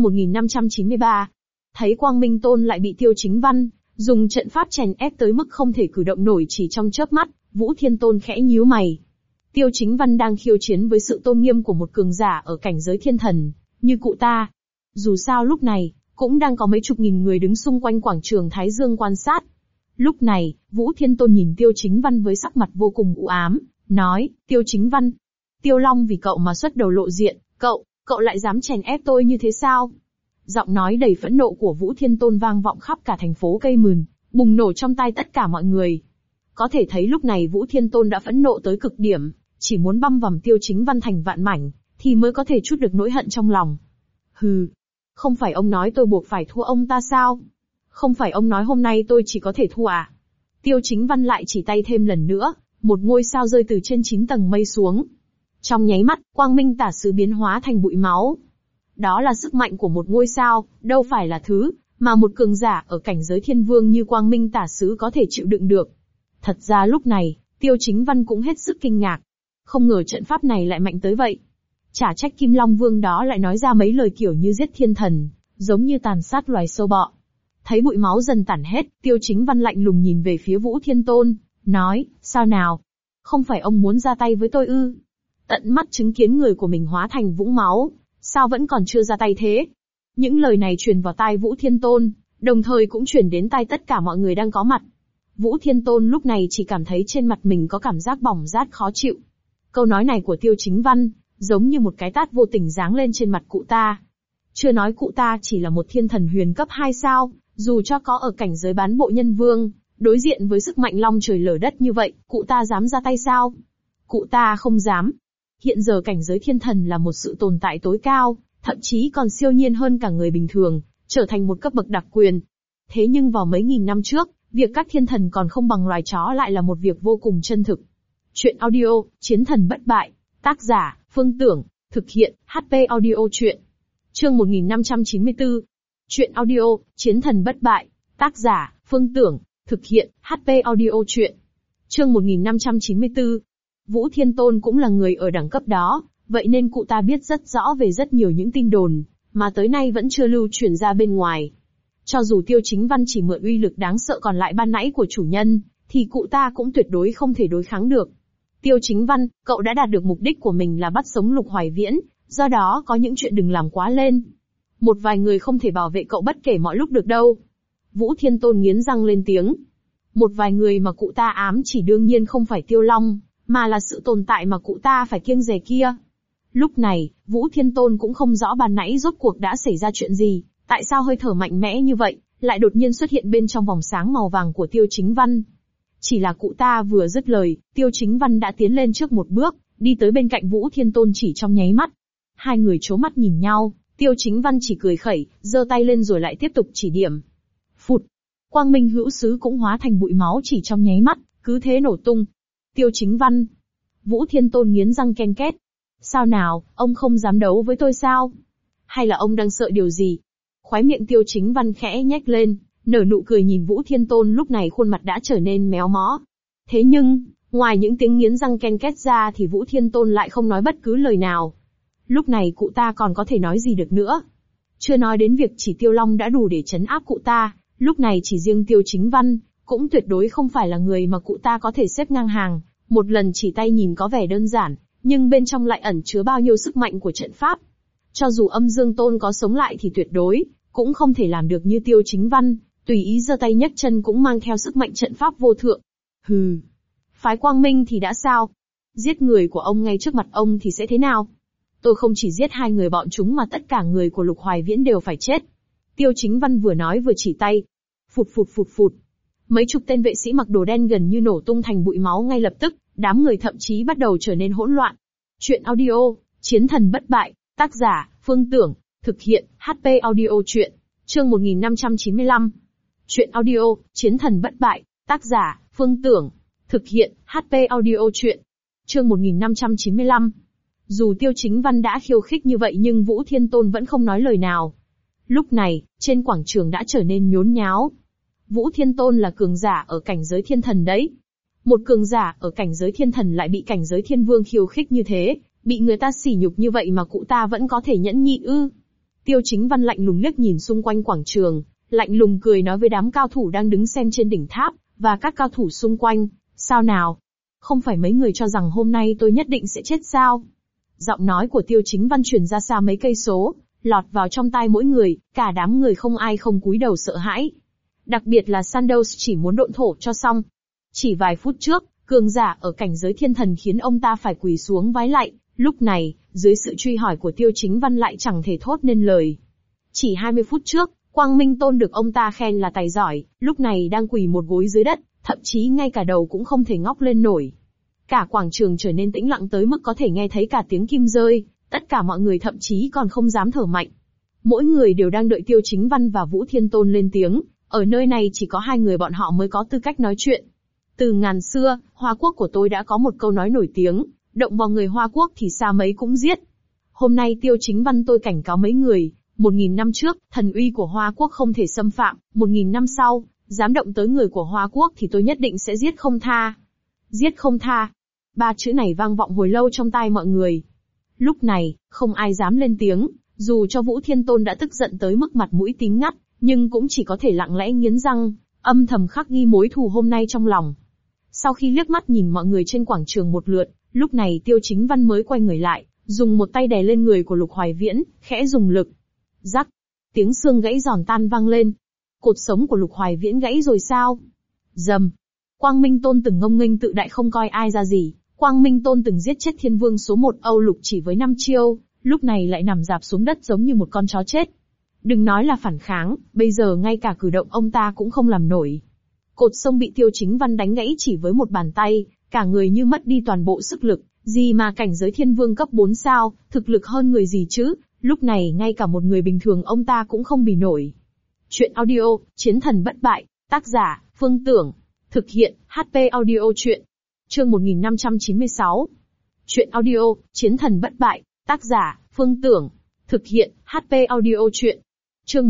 1593. Thấy Quang Minh Tôn lại bị Tiêu Chính Văn dùng trận pháp chèn ép tới mức không thể cử động nổi chỉ trong chớp mắt, Vũ Thiên Tôn khẽ nhíu mày. Tiêu Chính Văn đang khiêu chiến với sự tôn nghiêm của một cường giả ở cảnh giới thiên thần, như cụ ta. Dù sao lúc này, cũng đang có mấy chục nghìn người đứng xung quanh quảng trường Thái Dương quan sát. Lúc này, Vũ Thiên Tôn nhìn Tiêu Chính Văn với sắc mặt vô cùng u ám, nói, Tiêu Chính Văn, Tiêu Long vì cậu mà xuất đầu lộ diện, cậu lại dám chèn ép tôi như thế sao? Giọng nói đầy phẫn nộ của Vũ Thiên Tôn vang vọng khắp cả thành phố Cây Mườn, bùng nổ trong tai tất cả mọi người. Có thể thấy lúc này Vũ Thiên Tôn đã phẫn nộ tới cực điểm, chỉ muốn băm vằm Tiêu Chính Văn thành vạn mảnh, thì mới có thể trút được nỗi hận trong lòng. Hừ, không phải ông nói tôi buộc phải thua ông ta sao? Không phải ông nói hôm nay tôi chỉ có thể thua à? Tiêu Chính Văn lại chỉ tay thêm lần nữa, một ngôi sao rơi từ trên 9 tầng mây xuống. Trong nháy mắt, Quang Minh Tả Sứ biến hóa thành bụi máu. Đó là sức mạnh của một ngôi sao, đâu phải là thứ mà một cường giả ở cảnh giới thiên vương như Quang Minh Tả Sứ có thể chịu đựng được. Thật ra lúc này, Tiêu Chính Văn cũng hết sức kinh ngạc. Không ngờ trận pháp này lại mạnh tới vậy. Chả trách Kim Long Vương đó lại nói ra mấy lời kiểu như giết thiên thần, giống như tàn sát loài sâu bọ. Thấy bụi máu dần tản hết, Tiêu Chính Văn lạnh lùng nhìn về phía Vũ Thiên Tôn, nói, sao nào? Không phải ông muốn ra tay với tôi ư? Tận mắt chứng kiến người của mình hóa thành vũng máu, sao vẫn còn chưa ra tay thế? Những lời này truyền vào tai Vũ Thiên Tôn, đồng thời cũng truyền đến tai tất cả mọi người đang có mặt. Vũ Thiên Tôn lúc này chỉ cảm thấy trên mặt mình có cảm giác bỏng rát khó chịu. Câu nói này của Tiêu Chính Văn, giống như một cái tát vô tình giáng lên trên mặt cụ ta. Chưa nói cụ ta chỉ là một thiên thần huyền cấp 2 sao, dù cho có ở cảnh giới bán bộ nhân vương, đối diện với sức mạnh long trời lở đất như vậy, cụ ta dám ra tay sao? Cụ ta không dám. Hiện giờ cảnh giới thiên thần là một sự tồn tại tối cao, thậm chí còn siêu nhiên hơn cả người bình thường, trở thành một cấp bậc đặc quyền. Thế nhưng vào mấy nghìn năm trước, việc các thiên thần còn không bằng loài chó lại là một việc vô cùng chân thực. Chuyện audio, Chiến thần bất bại, tác giả, Phương Tưởng, thực hiện, HP Audio Chuyện. Chương 1594. Chuyện audio, Chiến thần bất bại, tác giả, Phương Tưởng, thực hiện, HP Audio Chuyện. Chương 1594. Vũ Thiên Tôn cũng là người ở đẳng cấp đó, vậy nên cụ ta biết rất rõ về rất nhiều những tin đồn, mà tới nay vẫn chưa lưu truyền ra bên ngoài. Cho dù Tiêu Chính Văn chỉ mượn uy lực đáng sợ còn lại ban nãy của chủ nhân, thì cụ ta cũng tuyệt đối không thể đối kháng được. Tiêu Chính Văn, cậu đã đạt được mục đích của mình là bắt sống Lục Hoài Viễn, do đó có những chuyện đừng làm quá lên. Một vài người không thể bảo vệ cậu bất kể mọi lúc được đâu. Vũ Thiên Tôn nghiến răng lên tiếng. Một vài người mà cụ ta ám chỉ đương nhiên không phải Tiêu Long, mà là sự tồn tại mà cụ ta phải kiêng dè kia. Lúc này, Vũ Thiên Tôn cũng không rõ ban nãy rốt cuộc đã xảy ra chuyện gì, tại sao hơi thở mạnh mẽ như vậy, lại đột nhiên xuất hiện bên trong vòng sáng màu vàng của Tiêu Chính Văn. Chỉ là cụ ta vừa dứt lời, Tiêu Chính Văn đã tiến lên trước một bước, đi tới bên cạnh Vũ Thiên Tôn chỉ trong nháy mắt. Hai người chố mắt nhìn nhau, Tiêu Chính Văn chỉ cười khẩy, giơ tay lên rồi lại tiếp tục chỉ điểm. Phụt! Quang Minh Hữu Sứ cũng hóa thành bụi máu chỉ trong nháy mắt, cứ thế nổ tung. Tiêu Chính Văn! Vũ Thiên Tôn nghiến răng ken két. Sao nào, ông không dám đấu với tôi sao? Hay là ông đang sợ điều gì? Khóe miệng Tiêu Chính Văn khẽ nhếch lên, nở nụ cười nhìn Vũ Thiên Tôn lúc này khuôn mặt đã trở nên méo mó. Thế nhưng, ngoài những tiếng nghiến răng ken két ra thì Vũ Thiên Tôn lại không nói bất cứ lời nào. Lúc này cụ ta còn có thể nói gì được nữa? Chưa nói đến việc chỉ Tiêu Long đã đủ để trấn áp cụ ta, lúc này chỉ riêng Tiêu Chính Văn, cũng tuyệt đối không phải là người mà cụ ta có thể xếp ngang hàng. Một lần chỉ tay nhìn có vẻ đơn giản, nhưng bên trong lại ẩn chứa bao nhiêu sức mạnh của trận pháp. Cho dù Âm Dương Tôn có sống lại thì tuyệt đối cũng không thể làm được như Tiêu Chính Văn, tùy ý giơ tay nhấc chân cũng mang theo sức mạnh trận pháp vô thượng. Hừ, phái Quang Minh thì đã sao? Giết người của ông ngay trước mặt ông thì sẽ thế nào? Tôi không chỉ giết hai người bọn chúng mà tất cả người của Lục Hoài Viễn đều phải chết. Tiêu Chính Văn vừa nói vừa chỉ tay. Phụt phụt phụt phụt. Mấy chục tên vệ sĩ mặc đồ đen gần như nổ tung thành bụi máu ngay lập tức, đám người thậm chí bắt đầu trở nên hỗn loạn. Chuyện audio, Chiến thần bất bại, tác giả, Phương Tưởng, thực hiện, HP Audio Chuyện. Chương 1595. Chuyện audio, Chiến thần bất bại, tác giả, Phương Tưởng, thực hiện, HP Audio Chuyện. Chương 1595. Dù Tiêu Chính Văn đã khiêu khích như vậy nhưng Vũ Thiên Tôn vẫn không nói lời nào. Lúc này, trên quảng trường đã trở nên nhốn nháo. Vũ Thiên Tôn là cường giả ở cảnh giới thiên thần đấy. Một cường giả ở cảnh giới thiên thần lại bị cảnh giới thiên vương khiêu khích như thế, bị người ta sỉ nhục như vậy mà cụ ta vẫn có thể nhẫn nhịn ư? Tiêu Chính Văn lạnh lùng liếc nhìn xung quanh quảng trường, lạnh lùng cười nói với đám cao thủ đang đứng xem trên đỉnh tháp, và các cao thủ xung quanh, sao nào? Không phải mấy người cho rằng hôm nay tôi nhất định sẽ chết sao? Giọng nói của Tiêu Chính Văn truyền ra xa mấy cây số, lọt vào trong tai mỗi người, cả đám người không ai không cúi đầu sợ hãi. Đặc biệt là Sandoz chỉ muốn độn thổ cho xong. Chỉ vài phút trước, cường giả ở cảnh giới thiên thần khiến ông ta phải quỳ xuống vái lạy, lúc này, dưới sự truy hỏi của Tiêu Chính Văn lại chẳng thể thốt nên lời. Chỉ 20 phút trước, Quang Minh Tôn được ông ta khen là tài giỏi, lúc này đang quỳ một gối dưới đất, thậm chí ngay cả đầu cũng không thể ngóc lên nổi. Cả quảng trường trở nên tĩnh lặng tới mức có thể nghe thấy cả tiếng kim rơi, tất cả mọi người thậm chí còn không dám thở mạnh. Mỗi người đều đang đợi Tiêu Chính Văn và Vũ Thiên Tôn lên tiếng, ở nơi này chỉ có hai người bọn họ mới có tư cách nói chuyện. Từ ngàn xưa, Hoa Quốc của tôi đã có một câu nói nổi tiếng, động vào người Hoa Quốc thì xa mấy cũng giết. Hôm nay Tiêu Chính Văn tôi cảnh cáo mấy người, 1.000 năm trước, thần uy của Hoa Quốc không thể xâm phạm, 1.000 năm sau, dám động tới người của Hoa Quốc thì tôi nhất định sẽ giết không tha. Giết không tha. Ba chữ này vang vọng hồi lâu trong tai mọi người. Lúc này, không ai dám lên tiếng, dù cho Vũ Thiên Tôn đã tức giận tới mức mặt mũi tím ngắt, nhưng cũng chỉ có thể lặng lẽ nghiến răng, âm thầm khắc ghi mối thù hôm nay trong lòng. Sau khi liếc mắt nhìn mọi người trên quảng trường một lượt, lúc này Tiêu Chính Văn mới quay người lại, dùng một tay đè lên người của Lục Hoài Viễn, khẽ dùng lực. Rắc, tiếng xương gãy giòn tan vang lên. Cột sống của Lục Hoài Viễn gãy rồi sao? Rầm. Quang Minh Tôn từng ngông nghênh tự đại không coi ai ra gì, Quang Minh Tôn từng giết chết Thiên Vương số 1 Âu Lục chỉ với 5 chiêu, lúc này lại nằm rạp xuống đất giống như một con chó chết. Đừng nói là phản kháng, bây giờ ngay cả cử động ông ta cũng không làm nổi. Cột sống bị Tiêu Chính Văn đánh gãy chỉ với một bàn tay, cả người như mất đi toàn bộ sức lực, gì mà cảnh giới Thiên Vương cấp 4 sao, thực lực hơn người gì chứ, lúc này ngay cả một người bình thường ông ta cũng không bì nổi. Chuyện audio, Chiến thần bất bại, tác giả, Phương Tưởng. Thực hiện, HP Audio Chuyện. Chương 1596. Chuyện audio, Chiến thần bất bại, tác giả, Phương Tưởng. Thực hiện, HP Audio Chuyện. Chương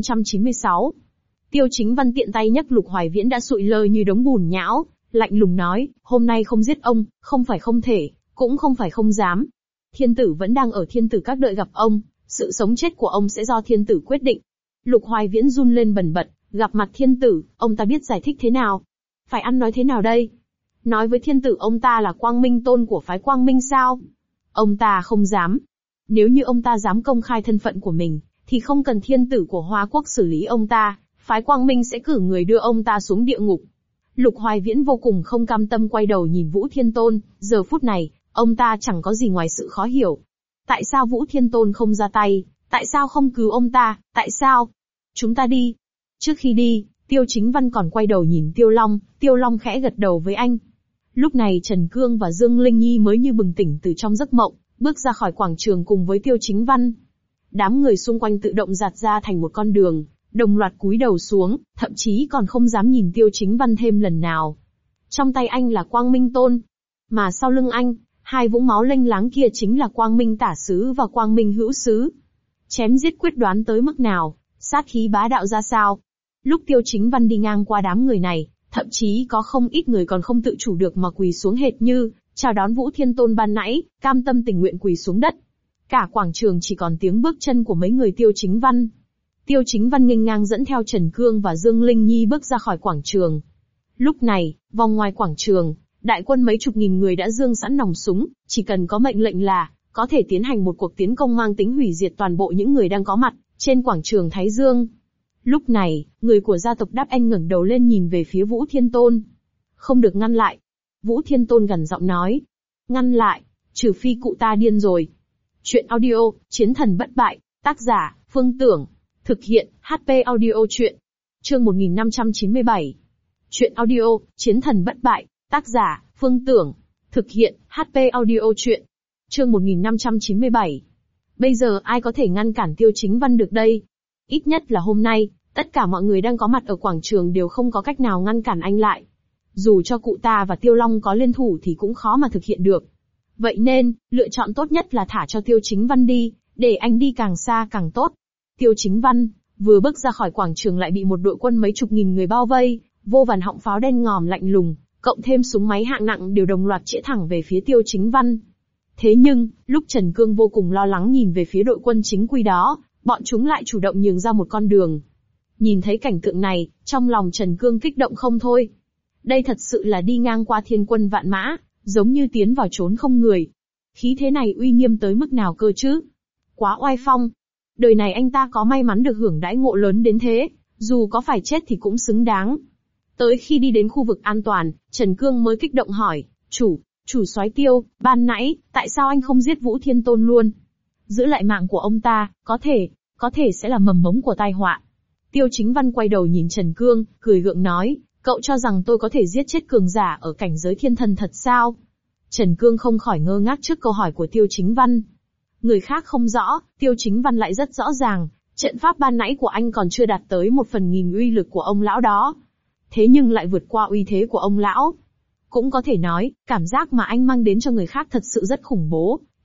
1596. Tiêu Chính Văn tiện tay nhấc Lục Hoài Viễn đã sụi lơ như đống bùn nhão, lạnh lùng nói, hôm nay không giết ông, không phải không thể, cũng không phải không dám. Thiên tử vẫn đang ở Thiên Tử Các đợi gặp ông, sự sống chết của ông sẽ do Thiên tử quyết định. Lục Hoài Viễn run lên bần bật, gặp mặt Thiên tử, ông ta biết giải thích thế nào? Phải ăn nói thế nào đây? Nói với Thiên tử ông ta là Quang Minh Tôn của phái Quang Minh sao? Ông ta không dám. Nếu như ông ta dám công khai thân phận của mình, thì không cần Thiên tử của Hoa Quốc xử lý ông ta, phái Quang Minh sẽ cử người đưa ông ta xuống địa ngục. Lục Hoài Viễn vô cùng không cam tâm quay đầu nhìn Vũ Thiên Tôn, giờ phút này, ông ta chẳng có gì ngoài sự khó hiểu. Tại sao Vũ Thiên Tôn không ra tay? Tại sao không cứu ông ta? Tại sao? Chúng ta đi. Trước khi đi, Tiêu Chính Văn còn quay đầu nhìn Tiêu Long khẽ gật đầu với anh. Lúc này Trần Cương và Dương Linh Nhi mới như bừng tỉnh từ trong giấc mộng, bước ra khỏi quảng trường cùng với Tiêu Chính Văn. Đám người xung quanh tự động dạt ra thành một con đường, đồng loạt cúi đầu xuống, thậm chí còn không dám nhìn Tiêu Chính Văn thêm lần nào. Trong tay anh là Quang Minh Tôn, mà sau lưng anh, hai vũng máu lênh láng kia chính là Quang Minh Tả Sứ và Quang Minh Hữu Sứ. Chém giết quyết đoán tới mức nào, sát khí bá đạo ra sao. Lúc Tiêu Chính Văn đi ngang qua đám người này, thậm chí có không ít người còn không tự chủ được mà quỳ xuống hệt như, chào đón Vũ Thiên Tôn ban nãy, cam tâm tình nguyện quỳ xuống đất. Cả quảng trường chỉ còn tiếng bước chân của mấy người Tiêu Chính Văn. Tiêu Chính Văn nghênh ngang dẫn theo Trần Cương và Dương Linh Nhi bước ra khỏi quảng trường. Lúc này, vòng ngoài quảng trường, đại quân mấy chục nghìn người đã giương sẵn nòng súng, chỉ cần có mệnh lệnh là, có thể tiến hành một cuộc tiến công mang tính hủy diệt toàn bộ những người đang có mặt, trên quảng trường Thái Dương. Lúc này, người của gia tộc Đáp En ngẩng đầu lên nhìn về phía Vũ Thiên Tôn. Không được ngăn lại. Vũ Thiên Tôn gằn giọng nói. Ngăn lại, trừ phi cụ ta điên rồi. Chuyện audio, Chiến thần bất bại, tác giả, Phương Tưởng. Thực hiện, HP Audio Chuyện. Chương 1597. Chuyện audio, Chiến thần bất bại, tác giả, Phương Tưởng. Thực hiện, HP Audio Chuyện. Chương 1597. Bây giờ ai có thể ngăn cản Tiêu Chính Văn được đây? Ít nhất là hôm nay, tất cả mọi người đang có mặt ở quảng trường đều không có cách nào ngăn cản anh lại. Dù cho cụ ta và Tiêu Long có liên thủ thì cũng khó mà thực hiện được. Vậy nên, lựa chọn tốt nhất là thả cho Tiêu Chính Văn đi, để anh đi càng xa càng tốt. Tiêu Chính Văn, vừa bước ra khỏi quảng trường lại bị một đội quân mấy chục nghìn người bao vây, vô vàn họng pháo đen ngòm lạnh lùng, cộng thêm súng máy hạng nặng đều đồng loạt chĩa thẳng về phía Tiêu Chính Văn. Thế nhưng, lúc Trần Cương vô cùng lo lắng nhìn về phía đội quân chính quy đó, bọn chúng lại chủ động nhường ra một con đường. Nhìn thấy cảnh tượng này, trong lòng Trần Cương kích động không thôi. Đây thật sự là đi ngang qua thiên quân vạn mã, giống như tiến vào chốn không người. Khí thế này uy nghiêm tới mức nào cơ chứ? Quá oai phong. Đời này anh ta có may mắn được hưởng đãi ngộ lớn đến thế, dù có phải chết thì cũng xứng đáng. Tới khi đi đến khu vực an toàn, Trần Cương mới kích động hỏi, chủ soái Tiêu, ban nãy, tại sao anh không giết Vũ Thiên Tôn luôn? Giữ lại mạng của ông ta, có thể sẽ là mầm mống của tai họa. Tiêu Chính Văn quay đầu nhìn Trần Cương, cười gượng nói, cậu cho rằng tôi có thể giết chết cường giả ở cảnh giới thiên thần thật sao? Trần Cương không khỏi ngơ ngác trước câu hỏi của Tiêu Chính Văn. Người khác không rõ, Tiêu Chính Văn lại rất rõ ràng, trận pháp ban nãy của anh còn chưa đạt tới 1/1000 uy lực của ông lão đó. Thế nhưng lại vượt qua uy thế của ông lão. Cũng có thể nói, cảm giác mà anh mang đến cho người khác thật sự rất khủng bố,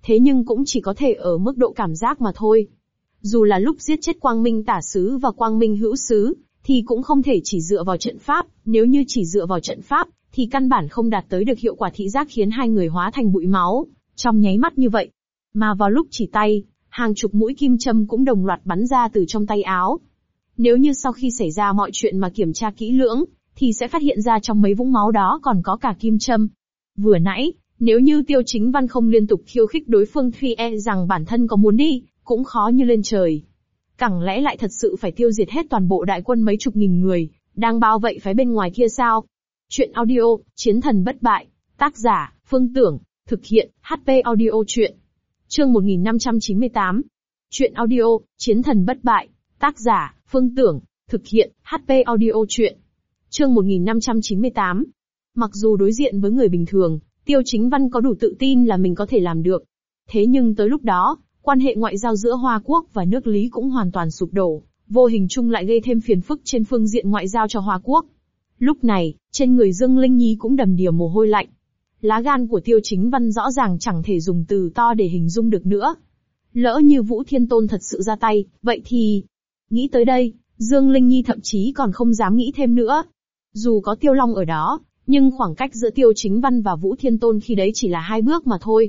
thế nhưng cũng chỉ có thể ở mức độ cảm giác mà thôi. Dù là lúc giết chết Quang Minh Tả Sứ và Quang Minh Hữu Sứ, thì cũng không thể chỉ dựa vào trận pháp, nếu như chỉ dựa vào trận pháp, thì căn bản không đạt tới được hiệu quả thị giác khiến hai người hóa thành bụi máu, trong nháy mắt như vậy. Mà vào lúc chỉ tay, hàng chục mũi kim châm cũng đồng loạt bắn ra từ trong tay áo. Nếu như sau khi xảy ra mọi chuyện mà kiểm tra kỹ lưỡng, thì sẽ phát hiện ra trong mấy vũng máu đó còn có cả kim châm. Vừa nãy, nếu như Tiêu Chính Văn không liên tục khiêu khích đối phương thì e rằng bản thân có muốn đi, cũng khó như lên trời. Chẳng lẽ lại thật sự phải tiêu diệt hết toàn bộ đại quân mấy chục nghìn người, đang bao vây phái bên ngoài kia sao? Chuyện audio, Chiến thần bất bại, tác giả, Phương Tưởng, thực hiện, HP audio chuyện. Chương 1598. Chuyện audio, Chiến thần bất bại, tác giả, Phương Tưởng, thực hiện, HP audio chuyện. Chương 1598. Mặc dù đối diện với người bình thường, Tiêu Chính Văn có đủ tự tin là mình có thể làm được. Thế nhưng tới lúc đó, quan hệ ngoại giao giữa Hoa Quốc và nước Lý cũng hoàn toàn sụp đổ, vô hình chung lại gây thêm phiền phức trên phương diện ngoại giao cho Hoa Quốc. Lúc này, trên người Dương Linh Nhi cũng đầm đìa mồ hôi lạnh. Lá gan của Tiêu Chính Văn rõ ràng chẳng thể dùng từ to để hình dung được nữa. Lỡ như Vũ Thiên Tôn thật sự ra tay, vậy thì... Nghĩ tới đây, Dương Linh Nhi thậm chí còn không dám nghĩ thêm nữa. Dù có Tiêu Long ở đó, nhưng khoảng cách giữa Tiêu Chính Văn và Vũ Thiên Tôn khi đấy chỉ là 2 bước mà thôi.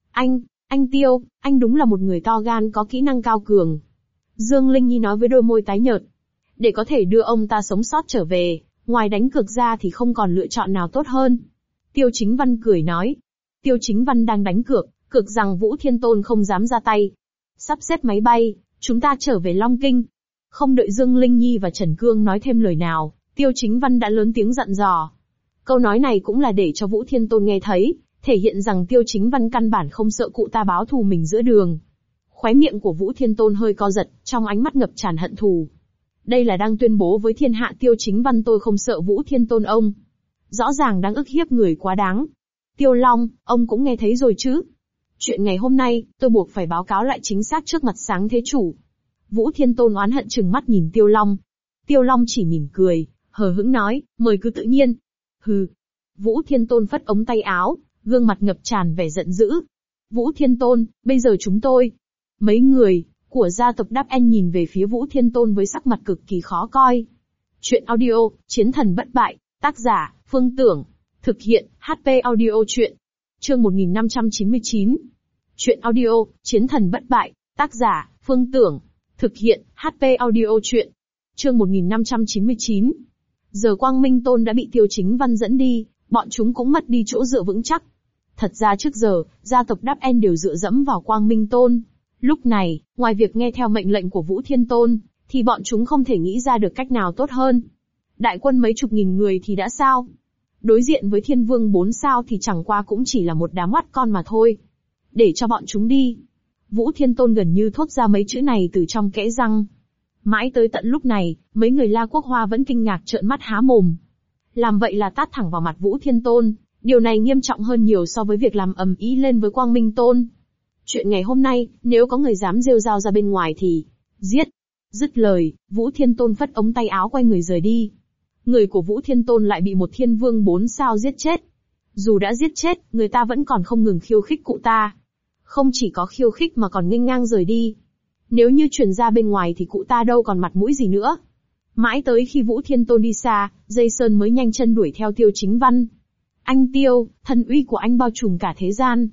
Anh Tiêu, anh đúng là một người to gan có kỹ năng cao cường. Dương Linh Nhi nói với đôi môi tái nhợt. Để có thể đưa ông ta sống sót trở về, ngoài đánh cược ra thì không còn lựa chọn nào tốt hơn. Tiêu Chính Văn cười nói. Tiêu Chính Văn đang đánh cược rằng Vũ Thiên Tôn không dám ra tay. Sắp xếp máy bay, chúng ta trở về Long Kinh. Không đợi Dương Linh Nhi và Trần Cương nói thêm lời nào, Tiêu Chính Văn đã lớn tiếng dặn dò. Câu nói này cũng là để cho Vũ Thiên Tôn nghe thấy, thể hiện rằng Tiêu Chính Văn căn bản không sợ cụ ta báo thù mình giữa đường. Khóe miệng của Vũ Thiên Tôn hơi co giật, trong ánh mắt ngập tràn hận thù. Đây là đang tuyên bố với thiên hạ Tiêu Chính Văn tôi không sợ Vũ Thiên Tôn ông. Rõ ràng đang ức hiếp người quá đáng. Tiêu Long, ông cũng nghe thấy rồi chứ? Chuyện ngày hôm nay, tôi buộc phải báo cáo lại chính xác trước mặt Sáng Thế Chủ. Vũ Thiên Tôn oán hận trừng mắt nhìn Tiêu Long. Tiêu Long chỉ mỉm cười, hờ hững nói, mời cứ tự nhiên. Hừ. Vũ Thiên Tôn phất ống tay áo, gương mặt ngập tràn vẻ giận dữ. Vũ Thiên Tôn, bây giờ chúng tôi... Mấy người của gia tộc Đáp En nhìn về phía Vũ Thiên Tôn với sắc mặt cực kỳ khó coi. Chuyện audio, Chiến thần bất bại, tác giả, Phương Tưởng, thực hiện, HP audio chuyện. Chương 1599. Chuyện audio, Chiến thần bất bại, tác giả, Phương Tưởng, thực hiện, HP audio chuyện. Chương 1599. Giờ Quang Minh Tôn đã bị Tiêu Chính Văn dẫn đi, bọn chúng cũng mất đi chỗ dựa vững chắc. Thật ra trước giờ, gia tộc Đáp En đều dựa dẫm vào Quang Minh Tôn. Lúc này, ngoài việc nghe theo mệnh lệnh của Vũ Thiên Tôn, thì bọn chúng không thể nghĩ ra được cách nào tốt hơn. Đại quân mấy chục nghìn người thì đã sao? Đối diện với Thiên Vương 4 sao thì chẳng qua cũng chỉ là một đám oắt con mà thôi. Để cho bọn chúng đi. Vũ Thiên Tôn gần như thốt ra mấy chữ này từ trong kẽ răng. Mãi tới tận lúc này, mấy người La Quốc Hoa vẫn kinh ngạc trợn mắt há mồm. Làm vậy là tát thẳng vào mặt Vũ Thiên Tôn, điều này nghiêm trọng hơn nhiều so với việc làm ầm ĩ lên với Quang Minh Tôn. Chuyện ngày hôm nay, nếu có người dám rêu rao ra bên ngoài thì... giết! Dứt lời, Vũ Thiên Tôn phất ống tay áo quay người rời đi. Người của Vũ Thiên Tôn lại bị một Thiên Vương 4 sao giết chết. Dù đã giết chết, người ta vẫn còn không ngừng khiêu khích cụ ta. Không chỉ có khiêu khích mà còn nghênh ngang rời đi. Nếu như truyền ra bên ngoài thì cụ ta đâu còn mặt mũi gì nữa. Mãi tới khi Vũ Thiên Tôn đi xa, Dây Sơn mới nhanh chân đuổi theo Tiêu Chính Văn. Anh Tiêu, thần uy của anh bao trùm cả thế gian.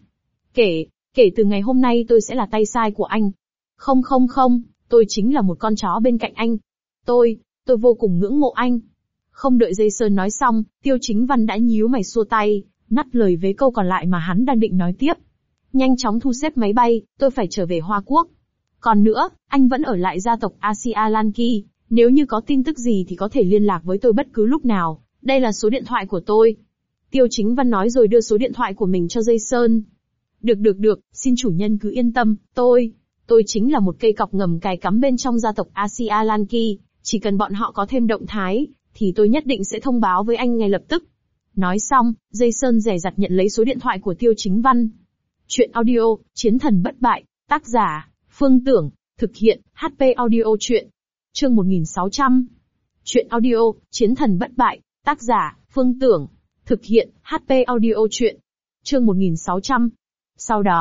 Kể từ ngày hôm nay tôi sẽ là tay sai của anh. Không, tôi chính là một con chó bên cạnh anh. Tôi vô cùng ngưỡng mộ anh. Không đợi Dây Sơn nói xong, Tiêu Chính Văn đã nhíu mày xua tay, ngắt lời với câu còn lại mà hắn đang định nói tiếp. Nhanh chóng thu xếp máy bay, tôi phải trở về Hoa Quốc. Còn nữa, anh vẫn ở lại gia tộc Asia Lan Ki, nếu như có tin tức gì thì có thể liên lạc với tôi bất cứ lúc nào, đây là số điện thoại của tôi. Tiêu Chính Văn nói rồi đưa số điện thoại của mình cho Dây Sơn. Được, xin chủ nhân cứ yên tâm, tôi chính là một cây cọc ngầm cài cắm bên trong gia tộc Asia Lan Ki, chỉ cần bọn họ có thêm động thái, thì tôi nhất định sẽ thông báo với anh ngay lập tức. Nói xong, Dây Sơn dè dặt nhận lấy số điện thoại của Tiêu Chính Văn. Chuyện audio, Chiến thần bất bại, tác giả, Phương Tưởng, thực hiện, HP audio chuyện. Chương 1600. Chuyện audio, Chiến thần bất bại, tác giả, Phương Tưởng, thực hiện, HP audio chuyện. Chương 1600. Sau đó,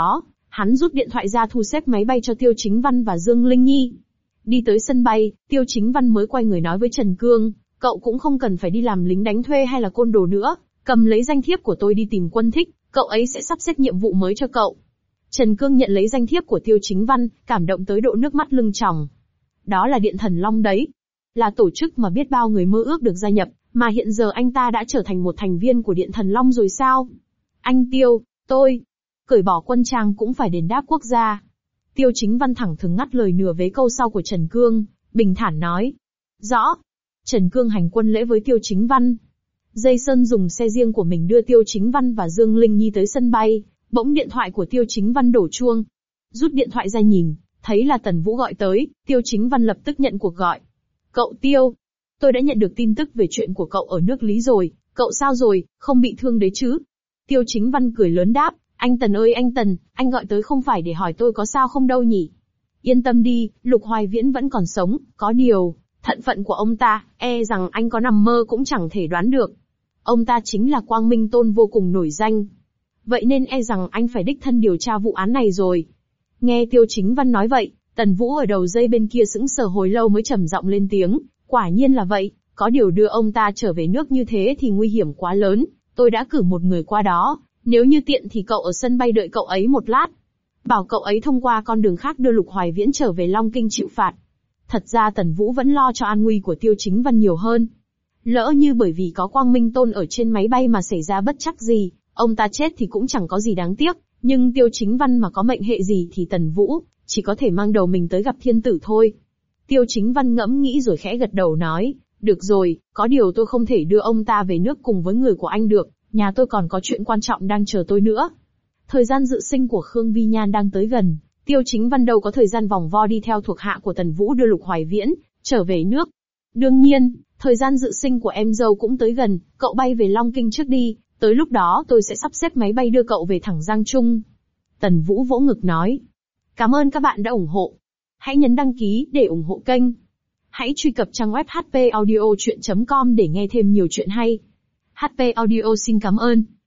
Hắn rút điện thoại ra thu xếp máy bay cho Tiêu Chính Văn và Dương Linh Nhi. Đi tới sân bay, Tiêu Chính Văn mới quay người nói với Trần Cương, cậu cũng không cần phải đi làm lính đánh thuê hay là côn đồ nữa, cầm lấy danh thiếp của tôi đi tìm Quân Thích, cậu ấy sẽ sắp xếp nhiệm vụ mới cho cậu. Trần Cương nhận lấy danh thiếp của Tiêu Chính Văn, cảm động tới độ nước mắt lưng tròng. Đó là Điện Thần Long đấy. Là tổ chức mà biết bao người mơ ước được gia nhập, mà hiện giờ anh ta đã trở thành một thành viên của Điện Thần Long rồi sao? Anh Tiêu, tôi cởi bỏ quân trang cũng phải đền đáp quốc gia. Tiêu Chính Văn thẳng thừng ngắt lời nửa vế câu sau của Trần Cương, bình thản nói. Rõ. Trần Cương hành quân lễ với Tiêu Chính Văn. Dây Sơn dùng xe riêng của mình đưa Tiêu Chính Văn và Dương Linh Nhi tới sân bay, bỗng điện thoại của Tiêu Chính Văn đổ chuông. Rút điện thoại ra nhìn, thấy là Tần Vũ gọi tới, Tiêu Chính Văn lập tức nhận cuộc gọi. Cậu Tiêu, tôi đã nhận được tin tức về chuyện của cậu ở nước Lý rồi, cậu sao rồi, không bị thương đấy chứ? Tiêu Chính Văn cười lớn đáp, anh Tần ơi anh Tần, anh gọi tới không phải để hỏi tôi có sao không đâu nhỉ? Yên tâm đi, Lục Hoài Viễn vẫn còn sống, có điều, thận phận của ông ta, e rằng anh có nằm mơ cũng chẳng thể đoán được. Ông ta chính là Quang Minh Tôn vô cùng nổi danh. Vậy nên e rằng anh phải đích thân điều tra vụ án này rồi. Nghe Tiêu Chính Văn nói vậy, Tần Vũ ở đầu dây bên kia sững sờ hồi lâu mới trầm giọng lên tiếng, quả nhiên là vậy, có điều đưa ông ta trở về nước như thế thì nguy hiểm quá lớn, tôi đã cử một người qua đó, nếu như tiện thì cậu ở sân bay đợi cậu ấy một lát. Bảo cậu ấy thông qua con đường khác đưa Lục Hoài Viễn trở về Long Kinh chịu phạt. Thật ra Tần Vũ vẫn lo cho an nguy của Tiêu Chính Văn nhiều hơn. Lỡ như bởi vì có Quang Minh Tôn ở trên máy bay mà xảy ra bất trắc gì, ông ta chết thì cũng chẳng có gì đáng tiếc, nhưng Tiêu Chính Văn mà có mệnh hệ gì thì Tần Vũ chỉ có thể mang đầu mình tới gặp thiên tử thôi. Tiêu Chính Văn ngẫm nghĩ rồi khẽ gật đầu nói, được rồi, có điều tôi không thể đưa ông ta về nước cùng với người của anh được, nhà tôi còn có chuyện quan trọng đang chờ tôi nữa. Thời gian dự sinh của Khương Vi Nhan đang tới gần, Tiêu Chính Văn đâu có thời gian vòng vo đi theo thuộc hạ của Tần Vũ đưa Lục Hoài Viễn trở về nước. Đương nhiên, thời gian dự sinh của em dâu cũng tới gần, cậu bay về Long Kinh trước đi, tới lúc đó tôi sẽ sắp xếp máy bay đưa cậu về thẳng Giang Trung. Tần Vũ vỗ ngực nói. Cảm ơn các bạn đã ủng hộ. Hãy nhấn đăng ký để ủng hộ kênh. Hãy truy cập trang web hpaudiochuyen.com để nghe thêm nhiều chuyện hay. HP Audio xin cảm ơn.